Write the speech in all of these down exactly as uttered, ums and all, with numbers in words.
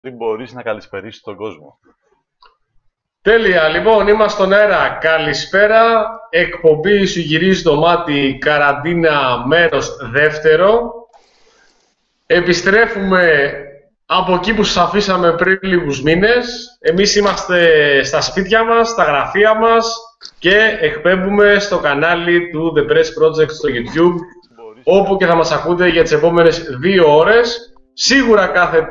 Δεν μπορείς να καλησπερίσεις τον κόσμο. Τέλεια, λοιπόν, είμαστε στον αέρα. Καλησπέρα. Εκπομπή σου γυρίζει το μάτι, καραντίνα μέρος δεύτερο. Επιστρέφουμε από εκεί που σας αφήσαμε πριν λίγους μήνες. Εμείς είμαστε στα σπίτια μας, στα γραφεία μας και εκπέμπουμε στο κανάλι του The Press Project στο YouTube, όπου και θα μας ακούτε για τις επόμενες δύο ώρες. Σίγουρα κάθε,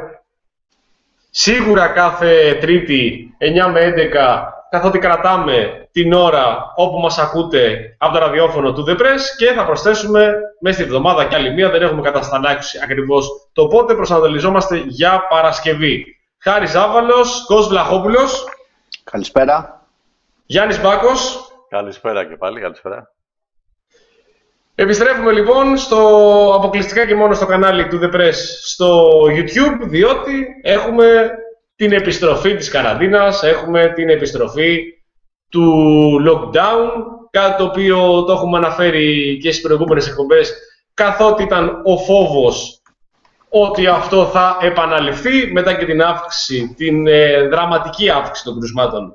σίγουρα κάθε Τρίτη εννιά με έντεκα, καθότι κρατάμε την ώρα όπου μας ακούτε από το ραδιόφωνο του The Press, και θα προσθέσουμε μέσα στη εβδομάδα κι άλλη μία. Δεν έχουμε κατασταλάξει ακριβώς το πότε, προσανατολιζόμαστε για Παρασκευή. Χάρης Ζάβαλος, Κώστας Βλαχόπουλος. Καλησπέρα. Γιάννης Μπάκος. Καλησπέρα και πάλι, καλησπέρα. Επιστρέφουμε λοιπόν στο, αποκλειστικά και μόνο στο κανάλι του The Press στο YouTube, διότι έχουμε την επιστροφή της καραντίνας, έχουμε την επιστροφή του lockdown, κάτι το οποίο το έχουμε αναφέρει και στις προηγούμενες εκπομπές, καθότι ήταν ο φόβος ότι αυτό θα επαναληφθεί μετά και την αύξηση, την ε, δραματική αύξηση των κρουσμάτων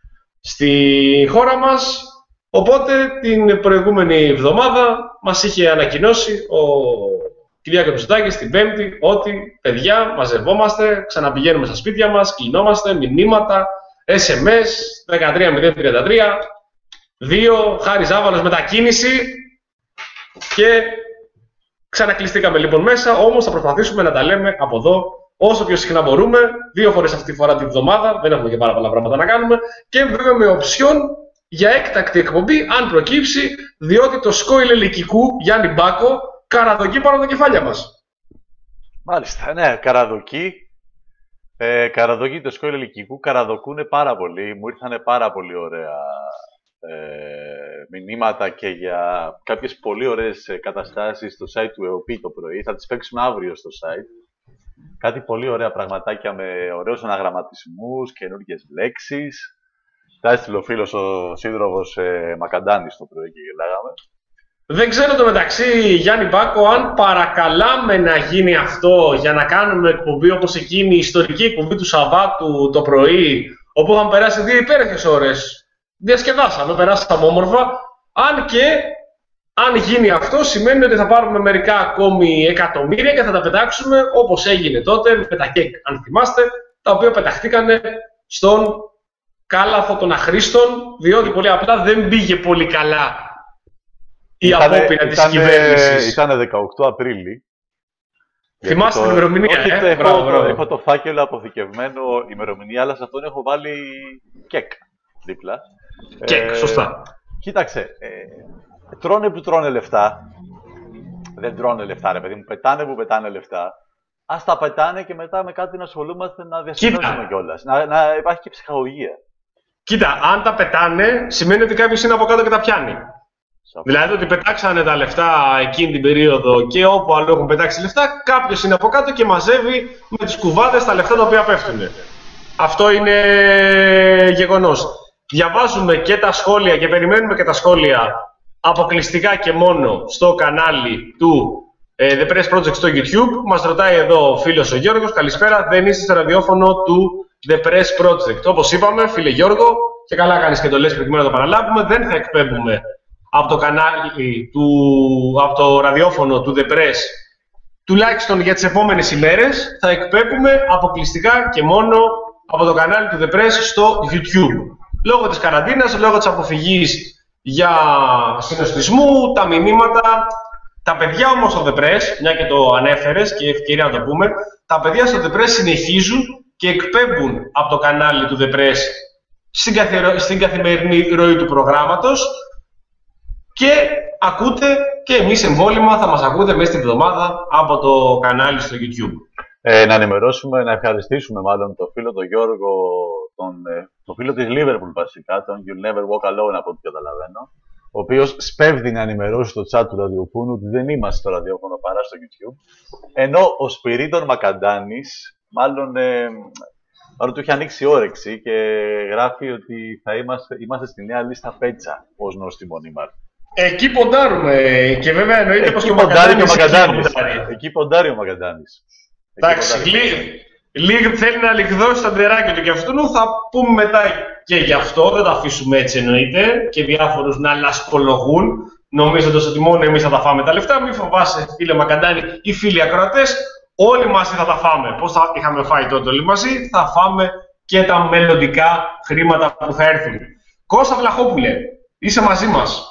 στη χώρα μας. Οπότε την προηγούμενη εβδομάδα μας είχε ανακοινώσει ο Κυριάκος Μητσοτάκης την Πέμπτη ότι παιδιά, μαζευόμαστε, ξαναπηγαίνουμε στα σπίτια μας, κλεινόμαστε, μηνύματα, ες εμ ες δεκατρία μηδέν τριάντα τρία, δύο, Χάρης Ζάβαλος μετακίνηση, και ξανακλειστήκαμε λοιπόν μέσα. Όμως θα προσπαθήσουμε να τα λέμε από εδώ όσο πιο συχνά μπορούμε, δύο φορές αυτή τη φορά τη βδομάδα, δεν έχουμε και πάρα πολλά πράγματα να κάνουμε, και βέβαια με οψιόν για έκτακτη εκπομπή, αν προκύψει, διότι το σκόιλ ελικικού Γιάννη Μπάκο καραδοκεί πάνω τα κεφάλια μας. Μάλιστα, ναι, καραδοκεί. Ε, καραδοκεί το σκόιλ ελικικού, καραδοκούνε πάρα πολύ. Μου ήρθανε πάρα πολύ ωραία ε, μηνύματα και για κάποιες πολύ ωραίες καταστάσεις στο site του ΕΟΠΗ το πρωί. Θα τις παίξουμε αύριο στο site. Κάτι πολύ ωραία πραγματάκια με ωραίους αναγραμματισμούς, καινούργιες λέξεις. Τα έστειλε ο φίλος ο σύντροφος ε, Μακαντάνης το πρωί και γελάγαμε. Δεν ξέρω το μεταξύ, Γιάννη Μπάκο, αν παρακαλάμε να γίνει αυτό για να κάνουμε εκπομπή όπως εκείνη η ιστορική εκπομπή του Σαββάτου το πρωί, όπου είχαμε περάσει δύο υπέροχες ώρες. Διασκεδάσαμε, περάσαμε όμορφα. Αν και, αν γίνει αυτό, σημαίνει ότι θα πάρουμε μερικά ακόμη εκατομμύρια και θα τα πετάξουμε όπως έγινε τότε με τα κεκ, αν θυμάστε, τα οποία πεταχτήκανε στον κάλαθο των αχρήστων, διότι πολύ απλά δεν πήγε πολύ καλά η απόπειρα της κυβέρνησης. Ήταν δεκαοκτώ Απρίλη. Θυμάστε το... την ημερομηνία, Όχι, ε? έχω, Μπράβο, μπράβο. έχω το φάκελο αποθηκευμένο ημερομηνία, αλλά σε αυτόν έχω βάλει κεκ δίπλα. Κεκ, ε, σωστά. Κοίταξε, ε, τρώνε που τρώνε λεφτά. Δεν τρώνε λεφτά, ρε παιδί μου, πετάνε που πετάνε λεφτά. Ας τα πετάνε και μετά με κάτι να ασχολούμαστε, να διασυνδέσουμε κιόλας. Να, να υπάρχει και ψυχαγωγία. Κοίτα, αν τα πετάνε, σημαίνει ότι κάποιος είναι από κάτω και τα πιάνει. Σαφώς. Δηλαδή ότι πετάξανε τα λεφτά εκείνη την περίοδο και όπου αλλού έχουν πετάξει λεφτά, κάποιος είναι από κάτω και μαζεύει με τις κουβάδες τα λεφτά τα οποία πέφτουν. Αυτό είναι γεγονός. Διαβάζουμε και τα σχόλια και περιμένουμε και τα σχόλια αποκλειστικά και μόνο στο κανάλι του ε, The Press Project στο YouTube. Μας ρωτάει εδώ ο φίλος ο Γιώργος, καλησπέρα, δεν είστε στο ραδιόφωνο του The Press Project. Όπως είπαμε, φίλε Γιώργο, και καλά κάνεις και το λες προκειμένου να το παραλάβουμε, δεν θα εκπέμπουμε από το κανάλι του, από το ραδιόφωνο του The Press, τουλάχιστον για τις επόμενες ημέρες. Θα εκπέμπουμε αποκλειστικά και μόνο από το κανάλι του The Press στο YouTube. Λόγω της καραντίνας, λόγω της αποφυγής για συνοστισμού, τα μηνύματα. Τα παιδιά όμως στο The Press, μια και το ανέφερες και ευκαιρία να το πούμε, τα παιδιά στο The Press συνεχίζουν και εκπέμπουν από το κανάλι του The Press στην, καθε... στην καθημερινή ροή του προγράμματος, και ακούτε και εμείς εμβόλυμα θα μας ακούτε μέσα στην εβδομάδα από το κανάλι στο YouTube. Ε, να ενημερώσουμε, να ευχαριστήσουμε μάλλον τον φίλο τον Γιώργο, τον, τον φίλο της Liverpool βασικά, τον You'll Never Walk Alone από ό,τι καταλαβαίνω, ο οποίος σπέβδει να ενημερώσει στο chat του ραδιοφώνου ότι δεν είμαστε στο ραδιόφωνο παρά στο YouTube, ενώ ο Σπυρίδων Μακαντάνης μάλλον, ε, μάλλον του έχει ανοίξει όρεξη και γράφει ότι θα είμαστε, είμαστε στη νέα λίστα Πέτσα ως νόστιμο νήμαρ. Εκεί ποντάρουμε, και βέβαια εννοείται πως και ο Μακαντάνης Μακαντάνης. Εκεί ποντάρει ο Μακαντάνης. Εντάξει, Λίγ, θέλει να λιγδώσει τα ντεράκια του και αυτού, θα πούμε μετά και γι' αυτό, δεν τα αφήσουμε έτσι εννοείται και διάφορους να λασπολογούν, νομίζοντας ότι μόνο εμείς θα τα φάμε τα λεφτά. Μην φοβάσαι, φίλε Μακαντάνη ή φίλοι ακροατές, όλοι μαζί θα τα φάμε. Πώς θα είχαμε φάει τότε όλοι μαζί, θα φάμε και τα μελλοντικά χρήματα που θα έρθουν. Κώστα Βλαχόπουλε, είσαι μαζί μας.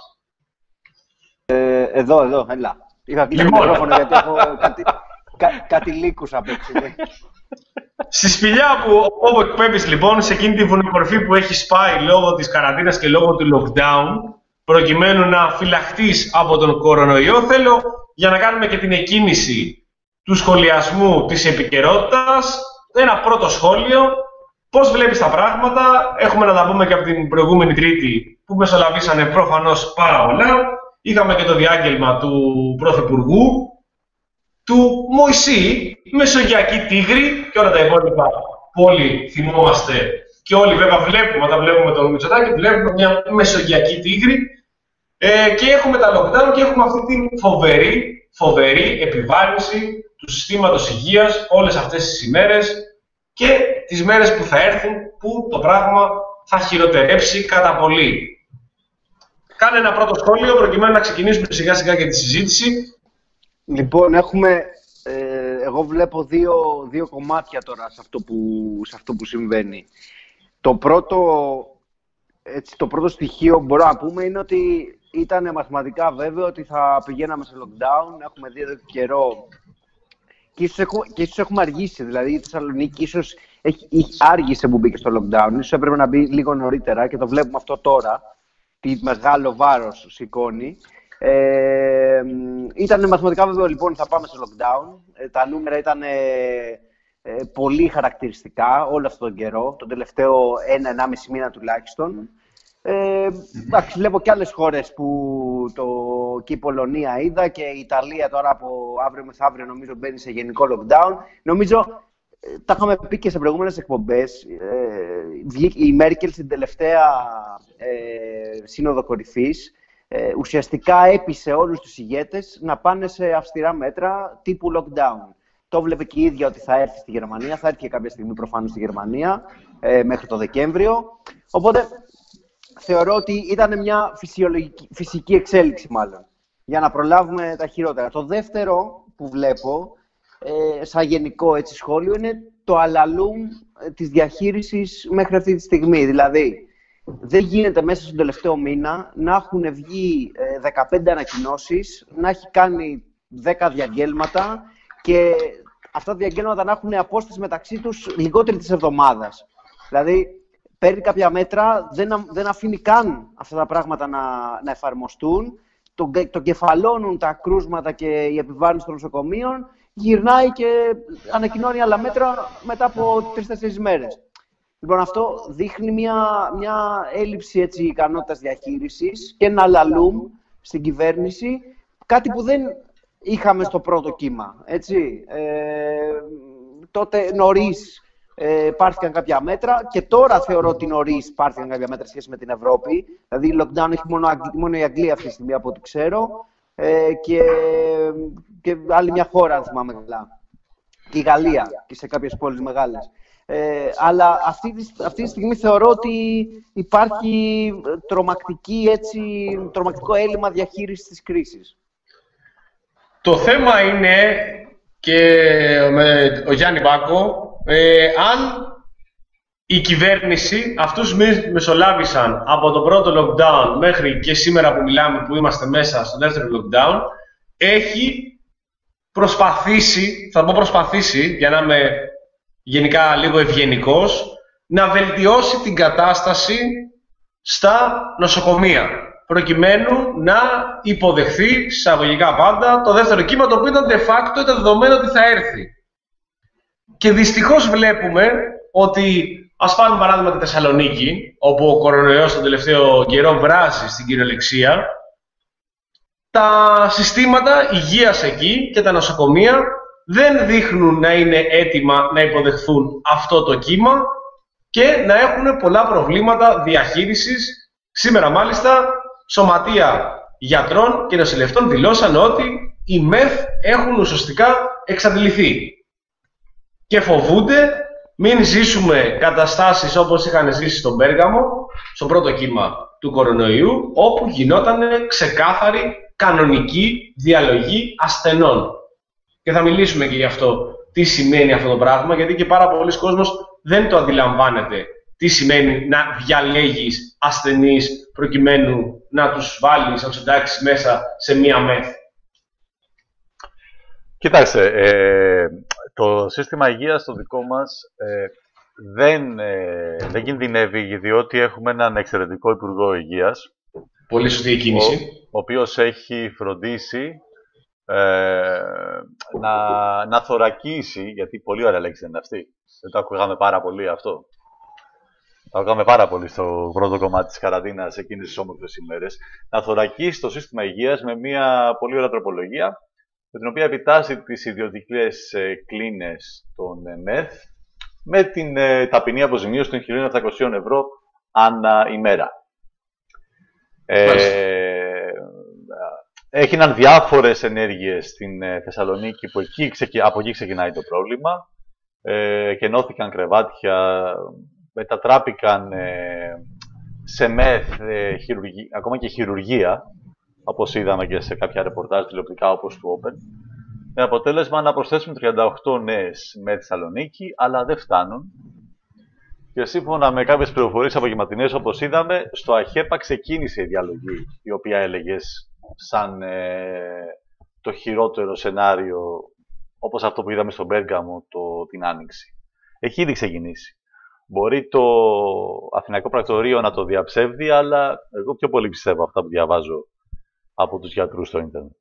Ε, εδώ, εδώ, έλα. Είχα κλείσει το μικρόφωνο γιατί έχω κάτι, κα, κάτι λύκους απ' έξω. Στη σπηλιά που όπου εκπέμπεις λοιπόν, σε εκείνη τη βουνοκορφή που έχει σπάει λόγω της καραντίνας και λόγω του lockdown, προκειμένου να φυλαχτείς από τον κορονοϊό, θέλω για να κάνουμε και την εκκίνηση του σχολιασμού της επικαιρότητας, ένα πρώτο σχόλιο. Πώς βλέπεις τα πράγματα, έχουμε να τα πούμε και από την προηγούμενη Τρίτη που μεσολαβήσανε προφανώς πάρα πολλά. Είχαμε και το διάγγελμα του Πρωθυπουργού, του Μωυσή, Μεσογειακή Τίγρη και όλα τα υπόλοιπα που όλοι θυμόμαστε και όλοι βέβαια βλέπουμε, όταν βλέπουμε τον Μητσοτάκη, βλέπουμε μια Μεσογειακή Τίγρη ε, και έχουμε τα lockdown και έχουμε αυτή την φοβερή, φοβερή επιβάρυνση του συστήματος υγείας όλες αυτές τις ημέρες και τις μέρες που θα έρθουν που το πράγμα θα χειροτερέψει κατά πολύ. Κάνε ένα πρώτο σχόλιο προκειμένου να ξεκινήσουμε σιγά σιγά για τη συζήτηση. Λοιπόν, έχουμε, ε, εγώ βλέπω δύο, δύο κομμάτια τώρα σε αυτό, που, σε αυτό που συμβαίνει. Το πρώτο, έτσι, το πρώτο στοιχείο που μπορώ να πούμε είναι ότι ήταν μαθηματικά βέβαιο ότι θα πηγαίναμε σε lockdown. Έχουμε δει εδώ και καιρό και ίσως, έχουμε, και ίσως έχουμε αργήσει. Δηλαδή η Θεσσαλονίκη ίσως έχει, έχει, άργησε που μπήκε στο lockdown. Ίσως έπρεπε να μπει λίγο νωρίτερα και το βλέπουμε αυτό τώρα. Τι μεγάλο βάρος σηκώνει. Ε, ήταν μαθηματικά βέβαιο λοιπόν θα πάμε σε lockdown. Ε, τα νούμερα ήταν ε, ε, πολύ χαρακτηριστικά όλο αυτόν τον καιρό, τον τελευταίο ένα ενάμιση μήνα τουλάχιστον. Ε, εντάξει, βλέπω και άλλες χώρες που το, και η Πολωνία είδα και η Ιταλία τώρα από αύριο μεθαύριο νομίζω μπαίνει σε γενικό lockdown. Νομίζω, ε, τα είχαμε πει και σε προηγούμενες εκπομπές, ε, η Μέρκελ στην τελευταία ε, σύνοδο κορυφής Ε, ουσιαστικά έπεισε όλους τους ηγέτες να πάνε σε αυστηρά μέτρα τύπου lockdown. Το βλέπει και η ίδια ότι θα έρθει στη Γερμανία, θα έρθει και κάποια στιγμή προφανώς στη Γερμανία ε, μέχρι το Δεκέμβριο. Οπότε θεωρώ ότι ήταν μια φυσιολογική, φυσική εξέλιξη μάλλον, για να προλάβουμε τα χειρότερα. Το δεύτερο που βλέπω, ε, σαν γενικό έτσι, σχόλιο, είναι το αλαλούμ ε, της διαχείρισης μέχρι αυτή τη στιγμή. Δηλαδή, δεν γίνεται μέσα στον τελευταίο μήνα να έχουν βγει δεκαπέντε ανακοινώσεις, να έχει κάνει δέκα διαγγέλματα και αυτά τα διαγγέλματα να έχουν απόσταση μεταξύ τους λιγότερη της εβδομάδας. Δηλαδή, παίρνει κάποια μέτρα, δεν, δεν αφήνει καν αυτά τα πράγματα να, να εφαρμοστούν, το, το κεφαλώνουν τα κρούσματα και η επιβάρυνση των νοσοκομείων, γυρνάει και ανακοινώνει άλλα μέτρα μετά από τρεις-τέσσερις μέρες. Λοιπόν, αυτό δείχνει μια, μια έλλειψη έτσι, ικανότητας διαχείρισης και ένα λαλούμ στην κυβέρνηση, κάτι που δεν είχαμε στο πρώτο κύμα. Έτσι. Ε, τότε νωρίς ε, πάρθηκαν κάποια μέτρα και τώρα θεωρώ ότι νωρίς πάρθηκαν κάποια μέτρα σχέση με την Ευρώπη. Δηλαδή, η lockdown έχει μόνο, μόνο η Αγγλία αυτή τη στιγμή από ό,τι ξέρω ε, και, και άλλη μια χώρα, αν θυμάμαι καλά. Και η Γαλλία και σε κάποιες πόλεις μεγάλες. Ε, αλλά αυτή τη, αυτή τη στιγμή θεωρώ ότι υπάρχει τρομακτική, έτσι, τρομακτικό έλλειμμα διαχείρισης της κρίσης. Το θέμα είναι, και με ο Γιάννη Μπάκο, ε, αν η κυβέρνηση, αυτούς μεσολάβησαν από το πρώτο lockdown μέχρι και σήμερα που μιλάμε, που είμαστε μέσα στο δεύτερο lockdown, έχει προσπαθήσει, θα πω προσπαθήσει, για να είμαι γενικά λίγο ευγενικός, να βελτιώσει την κατάσταση στα νοσοκομεία, προκειμένου να υποδεχθεί, εισαγωγικά πάντα, το δεύτερο κύμα, το οποίο ήταν de facto, ήταν δεδομένο ότι θα έρθει. Και δυστυχώς βλέπουμε ότι, ας πάρουμε παράδειγμα τη Θεσσαλονίκη, όπου ο κορονοϊός τον τελευταίο καιρό βράζει στην κυριολεξία, τα συστήματα υγείας εκεί και τα νοσοκομεία δεν δείχνουν να είναι έτοιμα να υποδεχθούν αυτό το κύμα και να έχουν πολλά προβλήματα διαχείρισης. Σήμερα μάλιστα σωματεία γιατρών και νοσηλευτών δηλώσαν ότι οι ΜΕΘ έχουν ουσιαστικά εξαντληθεί. και φοβούνται μην ζήσουμε καταστάσεις όπως είχαν ζήσει στον Πέργαμο, στο πρώτο κύμα του κορονοϊού, όπου γινόταν ξεκάθαρη κανονική διαλογή ασθενών. Και θα μιλήσουμε και γι' αυτό τι σημαίνει αυτό το πράγμα, γιατί και πάρα πολλοί κόσμος δεν το αντιλαμβάνεται τι σημαίνει να διαλέγεις ασθενείς προκειμένου να τους βάλεις, να τους εντάξεις μέσα σε μία μεθ. Κοιτάξτε, ε, το σύστημα υγείας το δικό μας ε, δεν, ε, δεν κινδυνεύει, διότι έχουμε έναν εξαιρετικό Υπουργό Υγείας. Πολύ σωστή κίνηση. Ο, ο οποίος έχει φροντίσει ε, να, να θωρακίσει, γιατί πολύ ωραία λέξη είναι αυτή. Δεν το ακούγαμε πάρα πολύ αυτό. Το ακούγαμε πάρα πολύ στο πρώτο κομμάτι της καραντίνας εκείνες τις όμορφες ημέρες. Να θωρακίσει το σύστημα υγείας με μια πολύ ωραία τροπολογία, με την οποία επιτάσσει τις ιδιωτικές ε, κλίνες των ε, ΜΕΘ με την ε, ταπεινή αποζημίωση των χίλια επτακόσια ευρώ ανά ημέρα. Ε, έγιναν διάφορες ενέργειες στην ε, Θεσσαλονίκη, που εκεί ξεκι... από εκεί ξεκινάει το πρόβλημα. Ε, κενώθηκαν κρεβάτια, μετατράπηκαν ε, σε ΜΕΘ, ε, χειρουργία, ακόμα και χειρουργία, όπως είδαμε και σε κάποια ρεπορτάζ τηλεοπτικά όπως του Open, με αποτέλεσμα να προσθέσουμε τριάντα οκτώ νέες με Θεσσαλονίκη, αλλά δεν φτάνουν. Και σύμφωνα με κάποιες πληροφορίες απογευματινές, όπως είδαμε, στο ΑΧΕΠΑ ξεκίνησε η διαλογή, η οποία έλεγες σαν ε, το χειρότερο σενάριο, όπως αυτό που είδαμε στον Πέργαμο το, την Άνοιξη. Έχει ήδη ξεκινήσει. Μπορεί το Αθηναϊκό Πρακτορείο να το διαψεύδει, αλλά εγώ πιο πολύ πιστεύω αυτά που διαβάζω από τους γιατρούς στο ίντερνετ.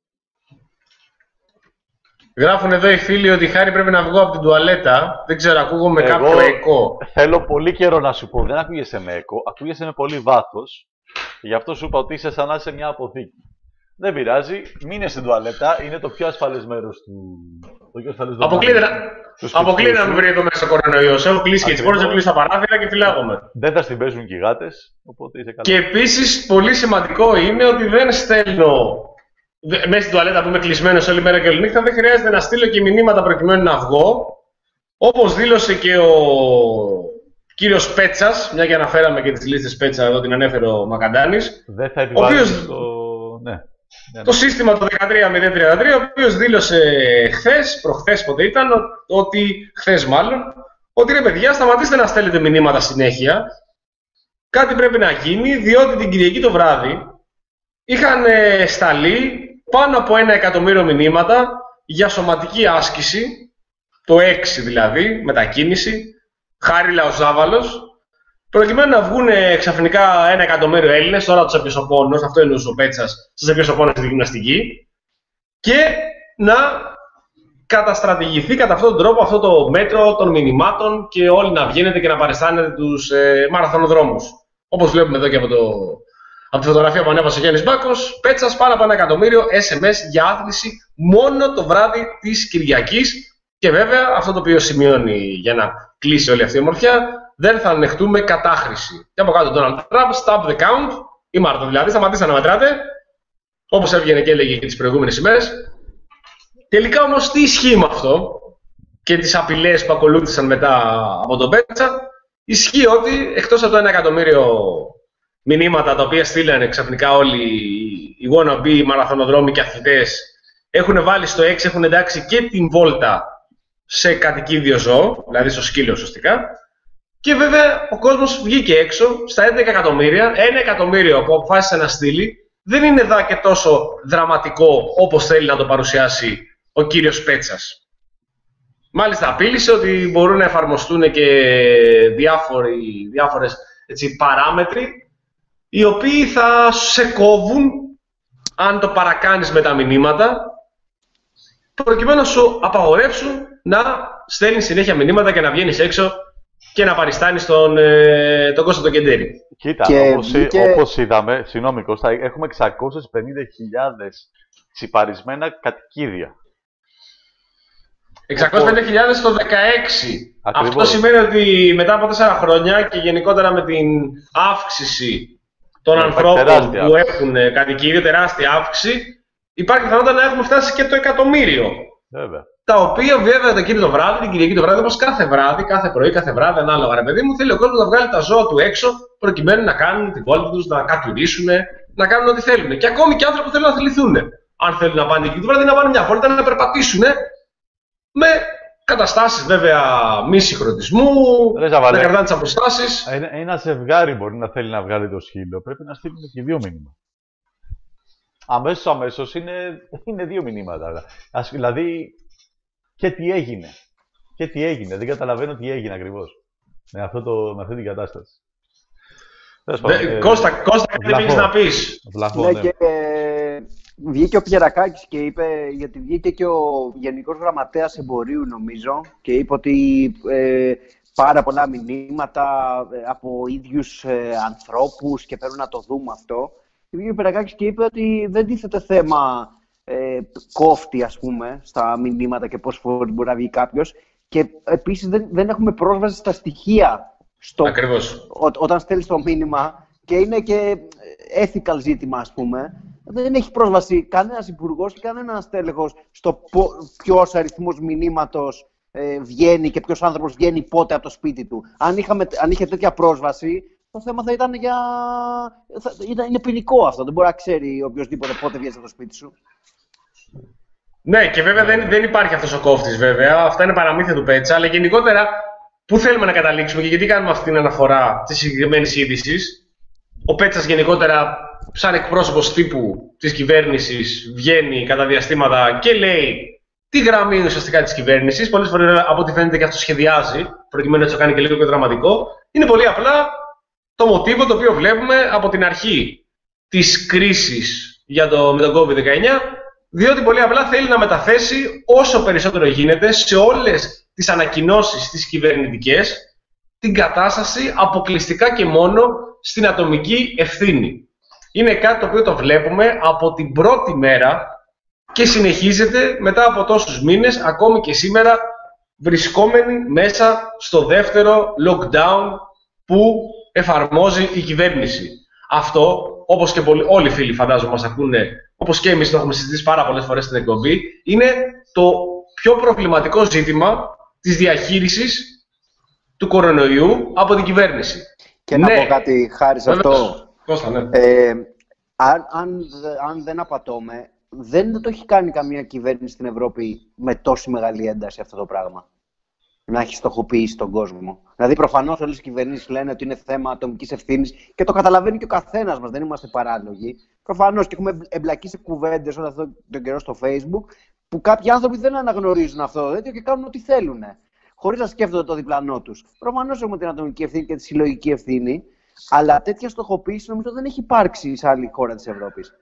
Γράφουν εδώ οι φίλοι ότι Χάρη πρέπει να βγω από την τουαλέτα. Δεν ξέρω, ακούγομαι κάποιο εκώ. Θέλω πολύ καιρό να σου πω. Δεν ακούγεσαι με εκώ, ακούγεσαι με πολύ βάθος. Γι' αυτό σου είπα ότι είσαι σαν να είσαι μια αποθήκη. Δεν πειράζει, μείνε στην τουαλέτα. Είναι το πιο ασφαλές μέρος του. Το πιο ασφαλές Αποκλείται να μην βρει εδώ μέσα ο κορονοϊός. Έχω κλείσει και τις πόρτες, έχω κλείσει τα παράθυρα και φυλάγομαι. Δεν θα στην παίζουν και οι γάτες, οπότε είσαι καλά. Και επίσης, πολύ σημαντικό είναι ότι δεν στέλνω. Μέσα στην τουαλέτα που είμαι κλεισμένος όλη μέρα και όλη νύχτα, δεν χρειάζεται να στείλω και μηνύματα προκειμένου να βγω. Όπως δήλωσε και ο κύριος Πέτσας, μια και αναφέραμε και τις λίστες Πέτσα, εδώ την ανέφερε ο Μακαντάνης. Δεν θα επιβάλλει οποίος... το... Ναι. Ναι, το σύστημα το δεκατρία μηδέν τριάντα τρία, ο οποίος δήλωσε χθες, προχθές πότε ήταν, ότι, χθες μάλλον, ότι ρε παιδιά, σταματήστε να στέλνετε μηνύματα συνέχεια. Κάτι πρέπει να γίνει, διότι την Κυριακή το βράδυ είχαν σταλεί πάνω από ένα εκατομμύριο μηνύματα για σωματική άσκηση, το έξι δηλαδή, μετακίνηση, Χάρη Λαοζάβαλος, προκειμένου να βγουν ξαφνικά ένα εκατομμύριο Έλληνες, τώρα τους έπιασε ο πόνος, αυτό εννοούσε ο Πέτσας, σας έπιασε ο πόνος στη γυμναστική, και να καταστρατηγηθεί κατά αυτόν τον τρόπο αυτό το μέτρο των μηνυμάτων και όλοι να βγαίνετε και να παριστάνετε τους ε, μαραθωνοδρόμους. Όπως βλέπουμε εδώ και από, το, από τη φωτογραφία που ανέβασε ο Γιάννης Μπάκος, Πέτσας πάνω από ένα εκατομμύριο ες εμ ες για άθληση μόνο το βράδυ της Κυριακής. Και βέβαια αυτό το οποίο σημειώνει για να κλείσει όλη αυτή η ομορφιά, δεν θα ανεχτούμε κατάχρηση. Και από κάτω Donald Trump, stop the count, ή Μάρτο δηλαδή, σταματήστε να μετράτε, όπως έβγαινε και έλεγε και τις προηγούμενες ημέρες. Τελικά όμως τι ισχύει με αυτό και τις απειλές που ακολούθησαν μετά από τον Πέτσα, ισχύει ότι εκτός από το ένα εκατομμύριο μηνύματα τα οποία στείλανε ξαφνικά όλοι οι wannabe μαραθωνοδρόμοι και αθλητές, έχουν βάλει στο έξι, έχουν εντάξει και την βόλτα σε κατοικίδιο ζώο, δηλαδή στο σκύλο ουσιαστικά. Και βέβαια ο κόσμος βγήκε έξω στα έντεκα εκατομμύρια, ένα εκατομμύριο που αποφάσισε να στείλει, δεν είναι δά και τόσο δραματικό όπως θέλει να το παρουσιάσει ο κύριος Πέτσας. Μάλιστα απείλησε ότι μπορούν να εφαρμοστούν και διάφοροι, διάφορες έτσι, παράμετροι, οι οποίοι θα σε κόβουν αν το παρακάνεις με τα μηνύματα, προκειμένου να σου απαγορεύσουν να στέλνεις συνέχεια μηνύματα και να βγαίνεις έξω και να παριστάνεις τον, ε, τον Κώστα τον Κεντέρη. Κοίτα, και όπως, και... όπως είδαμε, συγγνώμη Κώστα, έχουμε εξακόσιες πενήντα χιλιάδες τσιπαρισμένα κατοικίδια. εξακόσιες πενήντα χιλιάδες στο δεκαέξι. Ακριβώς. Αυτό σημαίνει ότι μετά από τέσσερα χρόνια και γενικότερα με την αύξηση των με ανθρώπων που έχουν κατοικίδιο, τεράστια αύξηση, υπάρχει πιθανότητα να έχουμε φτάσει και το εκατομμύριο Βέβαια. Τα οποία βέβαια εκείνη το βράδυ, την Κυριακή το βράδυ, όπως κάθε βράδυ, κάθε πρωί, κάθε βράδυ, ανάλογα ρε παιδί μου, θέλει ο κόσμος να βγάλει τα ζώα του έξω προκειμένου να κάνουν τη βόλτα τους, να κατουρίσουν, να κάνουν ό,τι θέλουν. Και ακόμη και άνθρωποι που θέλουν να θλιθούν. Αν θέλουν να πάνε εκεί το βράδυ, να πάνε μια βόλτα, να περπατήσουν με καταστάσεις βέβαια μη συγχρονισμού, να κρατάνε τις αποστάσεις. Ένα ζευγάρι μπορεί να θέλει να βγάλει το σκύλο, πρέπει να στείλουν και δύο μήνυμα. Αμέσως, αμέσως είναι, είναι δύο μηνύματα. Ας, δηλαδή, και τι έγινε. Και τι έγινε. Δεν καταλαβαίνω τι έγινε ακριβώς με, αυτό το, με αυτή την κατάσταση. Δε, ε, Κώστα, Κώστα κάτι πήγες να πεις. Βλαχό, ναι, ναι. Και, ε, βγήκε ο Πιερακάκης και είπε, γιατί βγήκε και ο Γενικός Γραμματέας Εμπορίου νομίζω, και είπε ότι ε, πάρα πολλά μηνύματα από ίδιους ε, ανθρώπους και πρέπει να το δούμε αυτό. Και βγήκε ο Πιερακάκης και είπε ότι δεν τίθεται θέμα ε, κόφτη, ας πούμε, στα μηνύματα και πώς μπορεί να βγει κάποιος. Και επίσης δεν, δεν έχουμε πρόσβαση στα στοιχεία. Στο, ό, όταν στέλνεις το μήνυμα, και είναι και ethical ζήτημα, ας πούμε, δεν έχει πρόσβαση κανένας υπουργός και κανένας τέλεχος στο ποιος αριθμός μηνύματος ε, βγαίνει και ποιος άνθρωπος βγαίνει πότε από το σπίτι του. Αν, είχαμε, αν είχε τέτοια πρόσβαση, το θέμα θα ήταν για... Θα, ήταν, είναι ποινικό αυτό, δεν μπορεί να ξέρει οποιοσδήποτε πότε βγαίνει από το σπίτι σου. Ναι, και βέβαια δεν, δεν υπάρχει αυτός ο κόφτης βέβαια, αυτά είναι παραμύθια του Πέτσα, αλλά γενικότερα πού θέλουμε να καταλήξουμε και γιατί κάνουμε αυτή την αναφορά της συγκεκριμένης είδησης. Ο Πέτσας γενικότερα, σαν εκπρόσωπος τύπου της κυβέρνησης, βγαίνει κατά διαστήματα και λέει τι γραμμή είναι ουσιαστικά της κυβέρνησης. Πολλές φορές από ό,τι φαίνεται και αυτό σχεδιάζει, προκειμένου να το κάνει και λίγο πιο δραματικό. Είναι πολύ απλά το μοτίβο το οποίο βλέπουμε από την αρχή της κρίσης για το, με τον κόβιντ δεκαεννιά, διότι πολύ απλά θέλει να μεταθέσει όσο περισσότερο γίνεται σε όλες τις ανακοινώσεις τις κυβερνητικές την κατάσταση αποκλειστικά και μόνο στην ατομική ευθύνη. Είναι κάτι το οποίο το βλέπουμε από την πρώτη μέρα και συνεχίζεται μετά από τόσους μήνες, ακόμη και σήμερα βρισκόμενοι μέσα στο δεύτερο lockdown που εφαρμόζει η κυβέρνηση. Αυτό, όπως και πολλοί, όλοι οι φίλοι φαντάζομαι μας ακούνε, όπως και εμείς το έχουμε συζητήσει πάρα πολλές φορές στην εκπομπή, είναι το πιο προβληματικό ζήτημα της διαχείρισης του κορονοϊού από την κυβέρνηση. Και ναι, να πω κάτι χάρη σε αυτό. Κώστα, ναι. ε, αν, αν, αν δεν απατώμε, δεν το έχει κάνει καμία κυβέρνηση στην Ευρώπη με τόση μεγάλη ένταση αυτό το πράγμα. Να έχει στοχοποιήσει τον κόσμο. Δηλαδή, προφανώς όλες οι κυβερνήσεις λένε ότι είναι θέμα ατομικής ευθύνης και το καταλαβαίνει και ο καθένας μας, δεν είμαστε παράλογοι. Προφανώς και έχουμε εμπλακεί σε κουβέντες όλο αυτόν τον καιρό στο Facebook που κάποιοι άνθρωποι δεν αναγνωρίζουν αυτό το τέτοιο και κάνουν ό,τι θέλουν, χωρίς να σκέφτονται το διπλανό τους. Προφανώς έχουμε την ατομική ευθύνη και τη συλλογική ευθύνη, αλλά τέτοια στοχοποίηση νομίζω δεν έχει υπάρξει σε άλλη χώρα της Ευρώπης.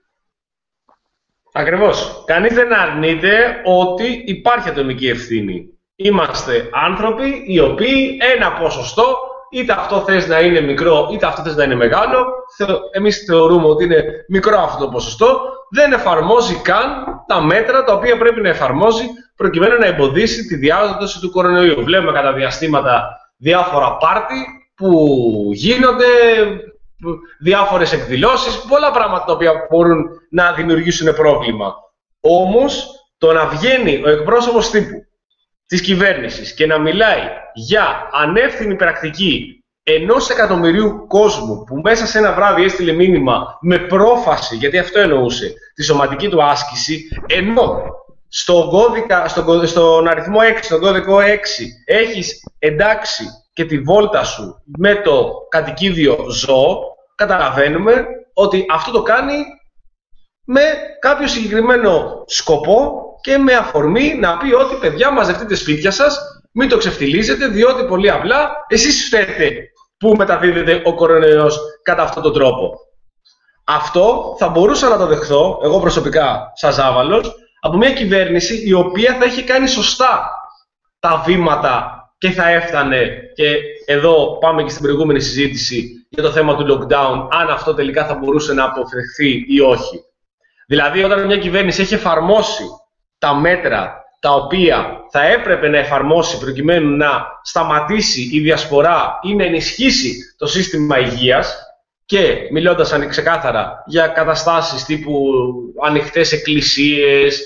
Ακριβώς. Κανείς δεν αρνείται ότι υπάρχει ατομική ευθύνη. Είμαστε άνθρωποι οι οποίοι ένα ποσοστό, είτε αυτό θες να είναι μικρό, είτε αυτό θες να είναι μεγάλο, εμείς θεωρούμε ότι είναι μικρό αυτό το ποσοστό, δεν εφαρμόζει καν τα μέτρα τα οποία πρέπει να εφαρμόζει προκειμένου να εμποδίσει τη διάδοση του κορονοϊού. Βλέπουμε κατά διαστήματα διάφορα πάρτι που γίνονται, διάφορες εκδηλώσεις, πολλά πράγματα τα οποία μπορούν να δημιουργήσουν πρόβλημα. Όμως, το να βγαίνει ο εκπρόσωπος τύπου της κυβέρνησης και να μιλάει για ανεύθυνη πρακτική ενός εκατομμυρίου κόσμου που μέσα σε ένα βράδυ έστειλε μήνυμα με πρόφαση, γιατί αυτό εννοούσε, τη σωματική του άσκηση, ενώ στον, κώδικα, στον, στον αριθμό έξι, στον κώδικο έξι, έχεις εντάξει και τη βόλτα σου με το κατοικίδιο ζώο, καταλαβαίνουμε ότι αυτό το κάνει με κάποιο συγκεκριμένο σκοπό και με αφορμή να πει ότι παιδιά μαζευτείτε σπίτια σας, μην το ξεφτιλίζετε, διότι πολύ απλά εσείς φταίτε που μεταδίδεται ο κορονοϊός κατά αυτόν τον τρόπο. Αυτό θα μπορούσα να το δεχθώ, εγώ προσωπικά σαν Ζάβαλος, από μια κυβέρνηση η οποία θα έχει κάνει σωστά τα βήματα και θα έφτανε, και εδώ πάμε και στην προηγούμενη συζήτηση για το θέμα του lockdown, αν αυτό τελικά θα μπορούσε να αποφευχθεί ή όχι. Δηλαδή, όταν μια κυβέρνηση έχει εφαρμόσει τα μέτρα τα οποία θα έπρεπε να εφαρμόσει προκειμένου να σταματήσει η διασπορά ή να ενισχύσει το σύστημα υγείας, και μιλώντας ξεκάθαρα για καταστάσεις τύπου ανοιχτές εκκλησίες,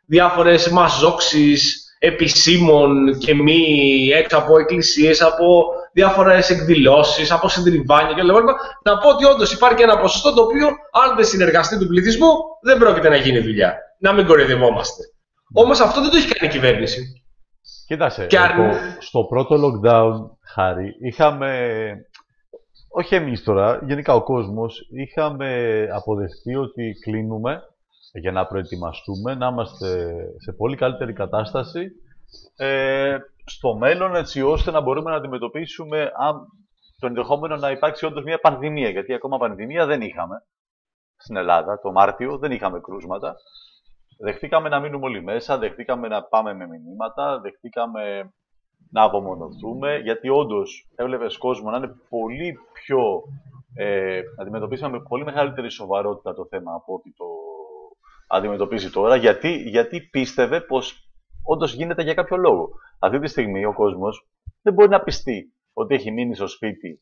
διάφορες μαζόξεις επισήμων και μη έξω από εκκλησίες, από διάφορες εκδηλώσεις, από συντριβάνια κλπ. Να πω ότι όντως υπάρχει ένα ποσοστό το οποίο, αν δεν συνεργαστεί του πληθυσμού, δεν πρόκειται να γίνει δουλειά. Να μην κοροϊδευόμαστε. Όμως αυτό δεν το έχει κάνει η κυβέρνηση. Κοίτασε, το, στο πρώτο lockdown, Χάρη, είχαμε, όχι εμείς τώρα, γενικά ο κόσμος, είχαμε αποδεχτεί ότι κλείνουμε για να προετοιμαστούμε, να είμαστε σε πολύ καλύτερη κατάσταση ε, στο μέλλον, έτσι ώστε να μπορούμε να αντιμετωπίσουμε αν, το ενδεχόμενο να υπάρξει όντως μια πανδημία, γιατί ακόμα πανδημία δεν είχαμε στην Ελλάδα, το Μάρτιο δεν είχαμε κρούσματα. Δεχτήκαμε να μείνουμε όλοι μέσα, δεχτήκαμε να πάμε με μηνύματα, δεχτήκαμε να απομονωθούμε, γιατί όντως έβλεπες κόσμο να είναι πολύ πιο, ε, αντιμετωπίσαμε με πολύ μεγαλύτερη σοβαρότητα το θέμα από ό,τι το αντιμετωπίζει τώρα, γιατί, γιατί πίστευε πως όντως γίνεται για κάποιο λόγο. Αυτή τη στιγμή ο κόσμος δεν μπορεί να πιστεί ότι έχει μείνει στο σπίτι.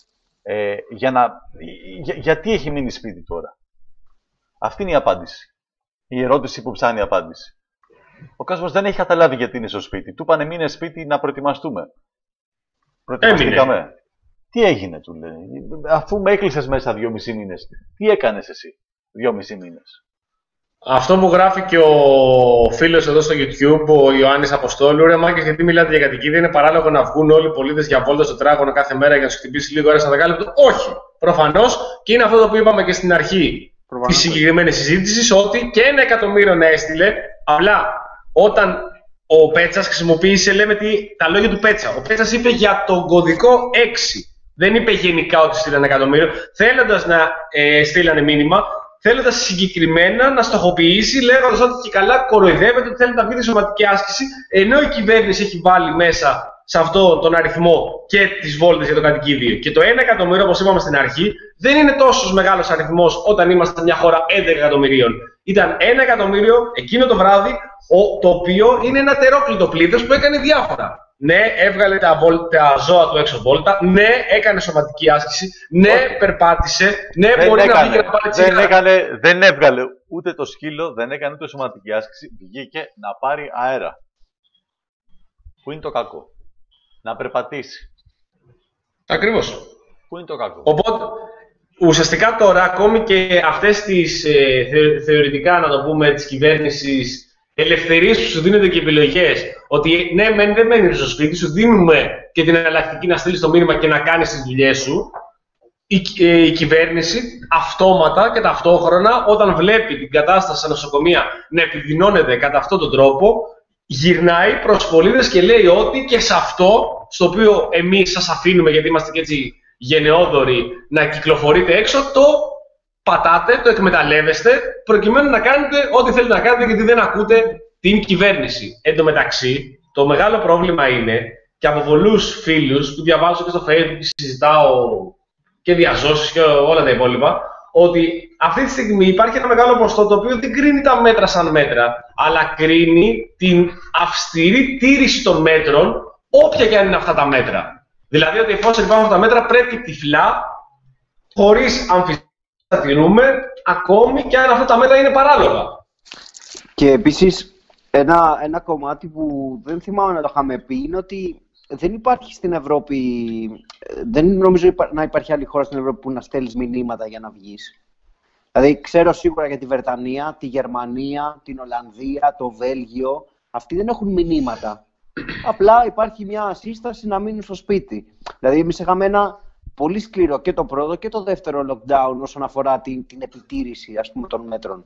Ε, για να, για, γιατί έχει μείνει σπίτι τώρα. Αυτή είναι η απάντηση. Η ερώτηση που ψάχνει η απάντηση. Ο κόσμος δεν έχει καταλάβει γιατί είναι στο σπίτι. Του είπανε μείνε σπίτι να προετοιμαστούμε. Προετοιμαστήκαμε. Τι έγινε, του λέει. Αφού με έκλεισες μέσα δυόμισι μήνες, τι έκανες εσύ δυόμισι μήνες. Αυτό που γράφει και ο φίλος εδώ στο YouTube, ο Ιωάννης Αποστόλου, ρε μάγκες, γιατί μιλάτε για κατοικίδια, είναι παράλογο να βγουν όλοι οι πολίτες για βόλτα στο τετράγωνο κάθε μέρα για να σου χτυπήσει λίγο ένα δεκάλεπτο. Όχι, προφανώς, και είναι αυτό το που είπαμε και στην αρχή τη συγκεκριμένη συζήτηση, ότι και ένα εκατομμύριο να έστειλε, απλά όταν ο Πέτσας χρησιμοποίησε, λέμε τι, τα λόγια του Πέτσα. Ο Πέτσας είπε για τον κωδικό έξι. Δεν είπε γενικά ότι στείλανε εκατομμύριο, θέλοντας να ε, στείλανε μήνυμα. Θέλοντας συγκεκριμένα να στοχοποιήσει, λέγοντας ότι και καλά κοροϊδεύεται ότι θέλει να βγει τη σωματική άσκηση, ενώ η κυβέρνηση έχει βάλει μέσα σε αυτόν τον αριθμό και τις βόλτες για το κατοικίδιο. Και το ένα εκατομμύριο, όπως είπαμε στην αρχή, δεν είναι τόσο μεγάλος αριθμός όταν είμαστε μια χώρα έντεκα εκατομμυρίων. Ήταν ένα εκατομμύριο εκείνο το βράδυ, το οποίο είναι ένα τερόκλητο πλήθος που έκανε διάφορα. Ναι, έβγαλε τα, βολ, τα ζώα του έξω βόλτα. Ναι, έκανε σωματική άσκηση. Ναι, όχι, περπάτησε. Ναι, δεν μπορεί έκανε, να βγει και να πάρει τσιγάρα. Δεν, έκανε, δεν έβγαλε ούτε το σκύλο, δεν έκανε ούτε σωματική άσκηση. Βγήκε να πάρει αέρα. Πού είναι το κακό? Να περπατήσει. Ακριβώς. Πού είναι το κακό? Οπότε, ουσιαστικά τώρα, ακόμη και αυτές τις ε, θε, θεωρητικά, να το πούμε, της κυβέρνησης, ελευθερίες που σου δίνονται και επιλογές, ότι ναι, μεν, δεν μένεις στο σπίτι, σου δίνουμε και την εναλλακτική να στείλεις το μήνυμα και να κάνεις τις δουλειές σου. Η, ε, η κυβέρνηση αυτόματα και ταυτόχρονα, όταν βλέπει την κατάσταση στα νοσοκομεία να επιδεινώνεται κατά αυτόν τον τρόπο, γυρνάει προς πολίτες και λέει ότι και σε αυτό, στο οποίο εμείς σας αφήνουμε γιατί είμαστε και έτσι γενναιόδοροι να κυκλοφορείτε έξω, το πατάτε, το εκμεταλλεύεστε, προκειμένου να κάνετε ό,τι θέλετε να κάνετε, γιατί δεν ακούτε την κυβέρνηση. Εν τω μεταξύ, το μεγάλο πρόβλημα είναι, και από πολλούς φίλους που διαβάζω και στο Facebook, συζητάω και διαζώσεις και όλα τα υπόλοιπα, ότι αυτή τη στιγμή υπάρχει ένα μεγάλο ποσοστό το οποίο δεν κρίνει τα μέτρα σαν μέτρα, αλλά κρίνει την αυστηρή τήρηση των μέτρων, όποια και αν είναι αυτά τα μέτρα. Δηλαδή ότι εφόσον υπάρχουν αυτά τα μέτρα, πρέπει τυφλά, χωρίς αμφισβήτηση, να τηρούμε, ακόμη και αν αυτά τα μέτρα είναι παράλογα. Και επίσης, ένα, ένα κομμάτι που δεν θυμάμαι να το είχαμε πει είναι ότι δεν υπάρχει στην Ευρώπη, δεν νομίζω να υπάρχει άλλη χώρα στην Ευρώπη που να στέλνεις μηνύματα για να βγεις. Δηλαδή, ξέρω σίγουρα για τη Βρετανία, τη Γερμανία, την Ολλανδία, το Βέλγιο. Αυτοί δεν έχουν μηνύματα. Απλά υπάρχει μια σύσταση να μείνουν στο σπίτι. Δηλαδή, εμείς είχαμε ένα πολύ σκληρό και το πρώτο και το δεύτερο lockdown όσον αφορά την, την επιτήρηση, ας πούμε, των μέτρων.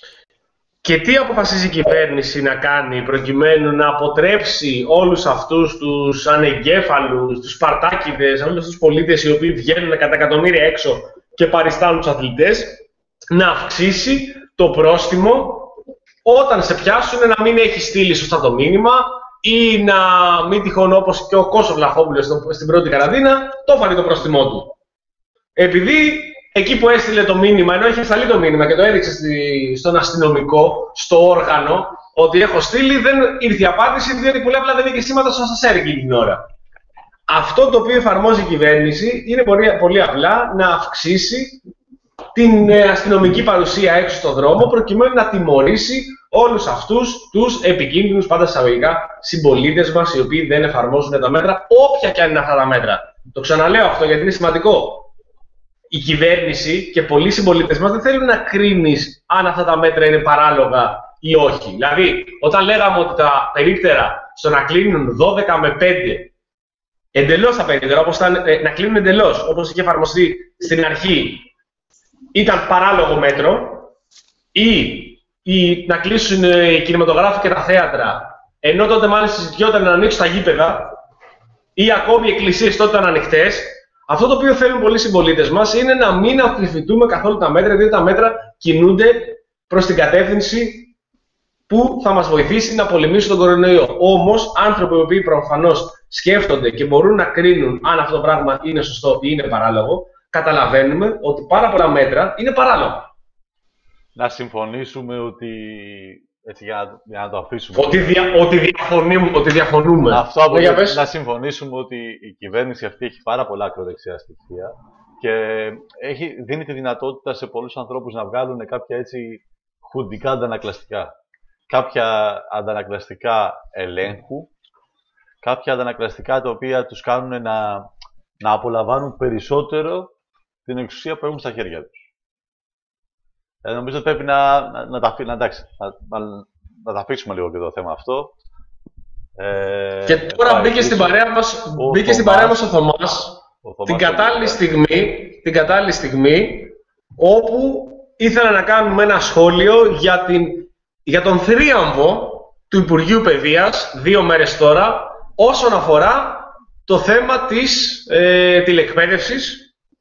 Και τι αποφασίζει η κυβέρνηση να κάνει προκειμένου να αποτρέψει όλους αυτούς τους ανεγκέφαλους, τους σπαρτάκηδες, όλους τους πολίτες οι οποίοι βγαίνουν κατά εκατομμύρια έξω και παριστάνουν τους αθλητές, να αυξήσει το πρόστιμο όταν σε πιάσουν να μην έχει στείλει σωστά το μήνυμα ή να μην τυχόν, όπως και ο Κώστος Βλαχόπουλος στην πρώτη καραντίνα, το έφανε το πρόστιμό του. Επειδή εκεί που έστειλε το μήνυμα, ενώ είχε σταλεί το μήνυμα και το έδειξε στη, στον αστυνομικό, στο όργανο, ότι έχω στείλει, δεν ήρθε η απάντηση, διότι πολύ απλά δεν είχε σήματα στο ασανσέρ εκείνη την ώρα. Αυτό το οποίο εφαρμόζει η κυβέρνηση είναι πολύ, πολύ απλά να αυξήσει την ε, αστυνομική παρουσία έξω στον δρόμο, προκειμένου να τιμωρήσει όλους αυτούς τους επικίνδυνους, πάντα εισαγωγικά, συμπολίτες μας, οι οποίοι δεν εφαρμόζουν τα μέτρα, όποια και αν είναι αυτά τα μέτρα. Το ξαναλέω αυτό γιατί είναι σημαντικό. Η κυβέρνηση και πολλοί συμπολίτες μας δεν θέλουν να κρίνεις αν αυτά τα μέτρα είναι παράλογα ή όχι. Δηλαδή, όταν λέγαμε ότι τα περίπτερα στο να κλείνουν δώδεκα με πέντε εντελώς τα περίπτερα, όπως ήταν, ε, να κλείνουν εντελώς, όπως είχε εφαρμοστεί στην αρχή, ήταν παράλογο μέτρο, ή, ή να κλείσουν οι κινηματογράφοι και τα θέατρα, ενώ τότε μάλιστα συζητιόταν να ανοίξουν τα γήπεδα, ή ακόμη οι εκκλησίες τότε ήταν ανοιχτές. Αυτό το οποίο θέλουν πολλοί συμπολίτες μας είναι να μην αμφισβητούμε καθόλου τα μέτρα, διότι τα μέτρα κινούνται προς την κατεύθυνση που θα μας βοηθήσει να πολεμήσουμε τον κορονοϊό. Όμως, άνθρωποι οι οποίοι προφανώς σκέφτονται και μπορούν να κρίνουν αν αυτό το πράγμα είναι σωστό ή είναι παράλογο, καταλαβαίνουμε ότι πάρα πολλά μέτρα είναι παράλογα. Να συμφωνήσουμε ότι. Έτσι, για, να, για να το αφήσουμε. Ότι, δια, ότι, διαφωνούμε, ότι διαφωνούμε. Αυτό από ναι, να συμφωνήσουμε ότι η κυβέρνηση αυτή έχει πάρα πολλά ακροδεξιά στοιχεία και έχει, δίνει τη δυνατότητα σε πολλούς ανθρώπους να βγάλουν κάποια έτσι χουντικά αντανακλαστικά. Κάποια αντανακλαστικά ελέγχου, κάποια αντανακλαστικά τα οποία τους κάνουν να, να απολαμβάνουν περισσότερο την εξουσία που έχουν στα χέρια τους. Ε, νομίζω ότι πρέπει να, να, να, τα, να, εντάξει, να, να, να τα αφήσουμε λίγο και το θέμα αυτό. Ε, και τώρα μπήκε στην παρέα μας ο, μπήκε στην παρέα μας ο Θωμάς, ο Θωμάς την, κατάλληλη στιγμή, την κατάλληλη στιγμή όπου ήθελα να κάνουμε ένα σχόλιο για, την, για τον θρίαμβο του Υπουργείου Παιδείας δύο μέρες τώρα όσον αφορά το θέμα της ε, τηλεκπαίδευσης.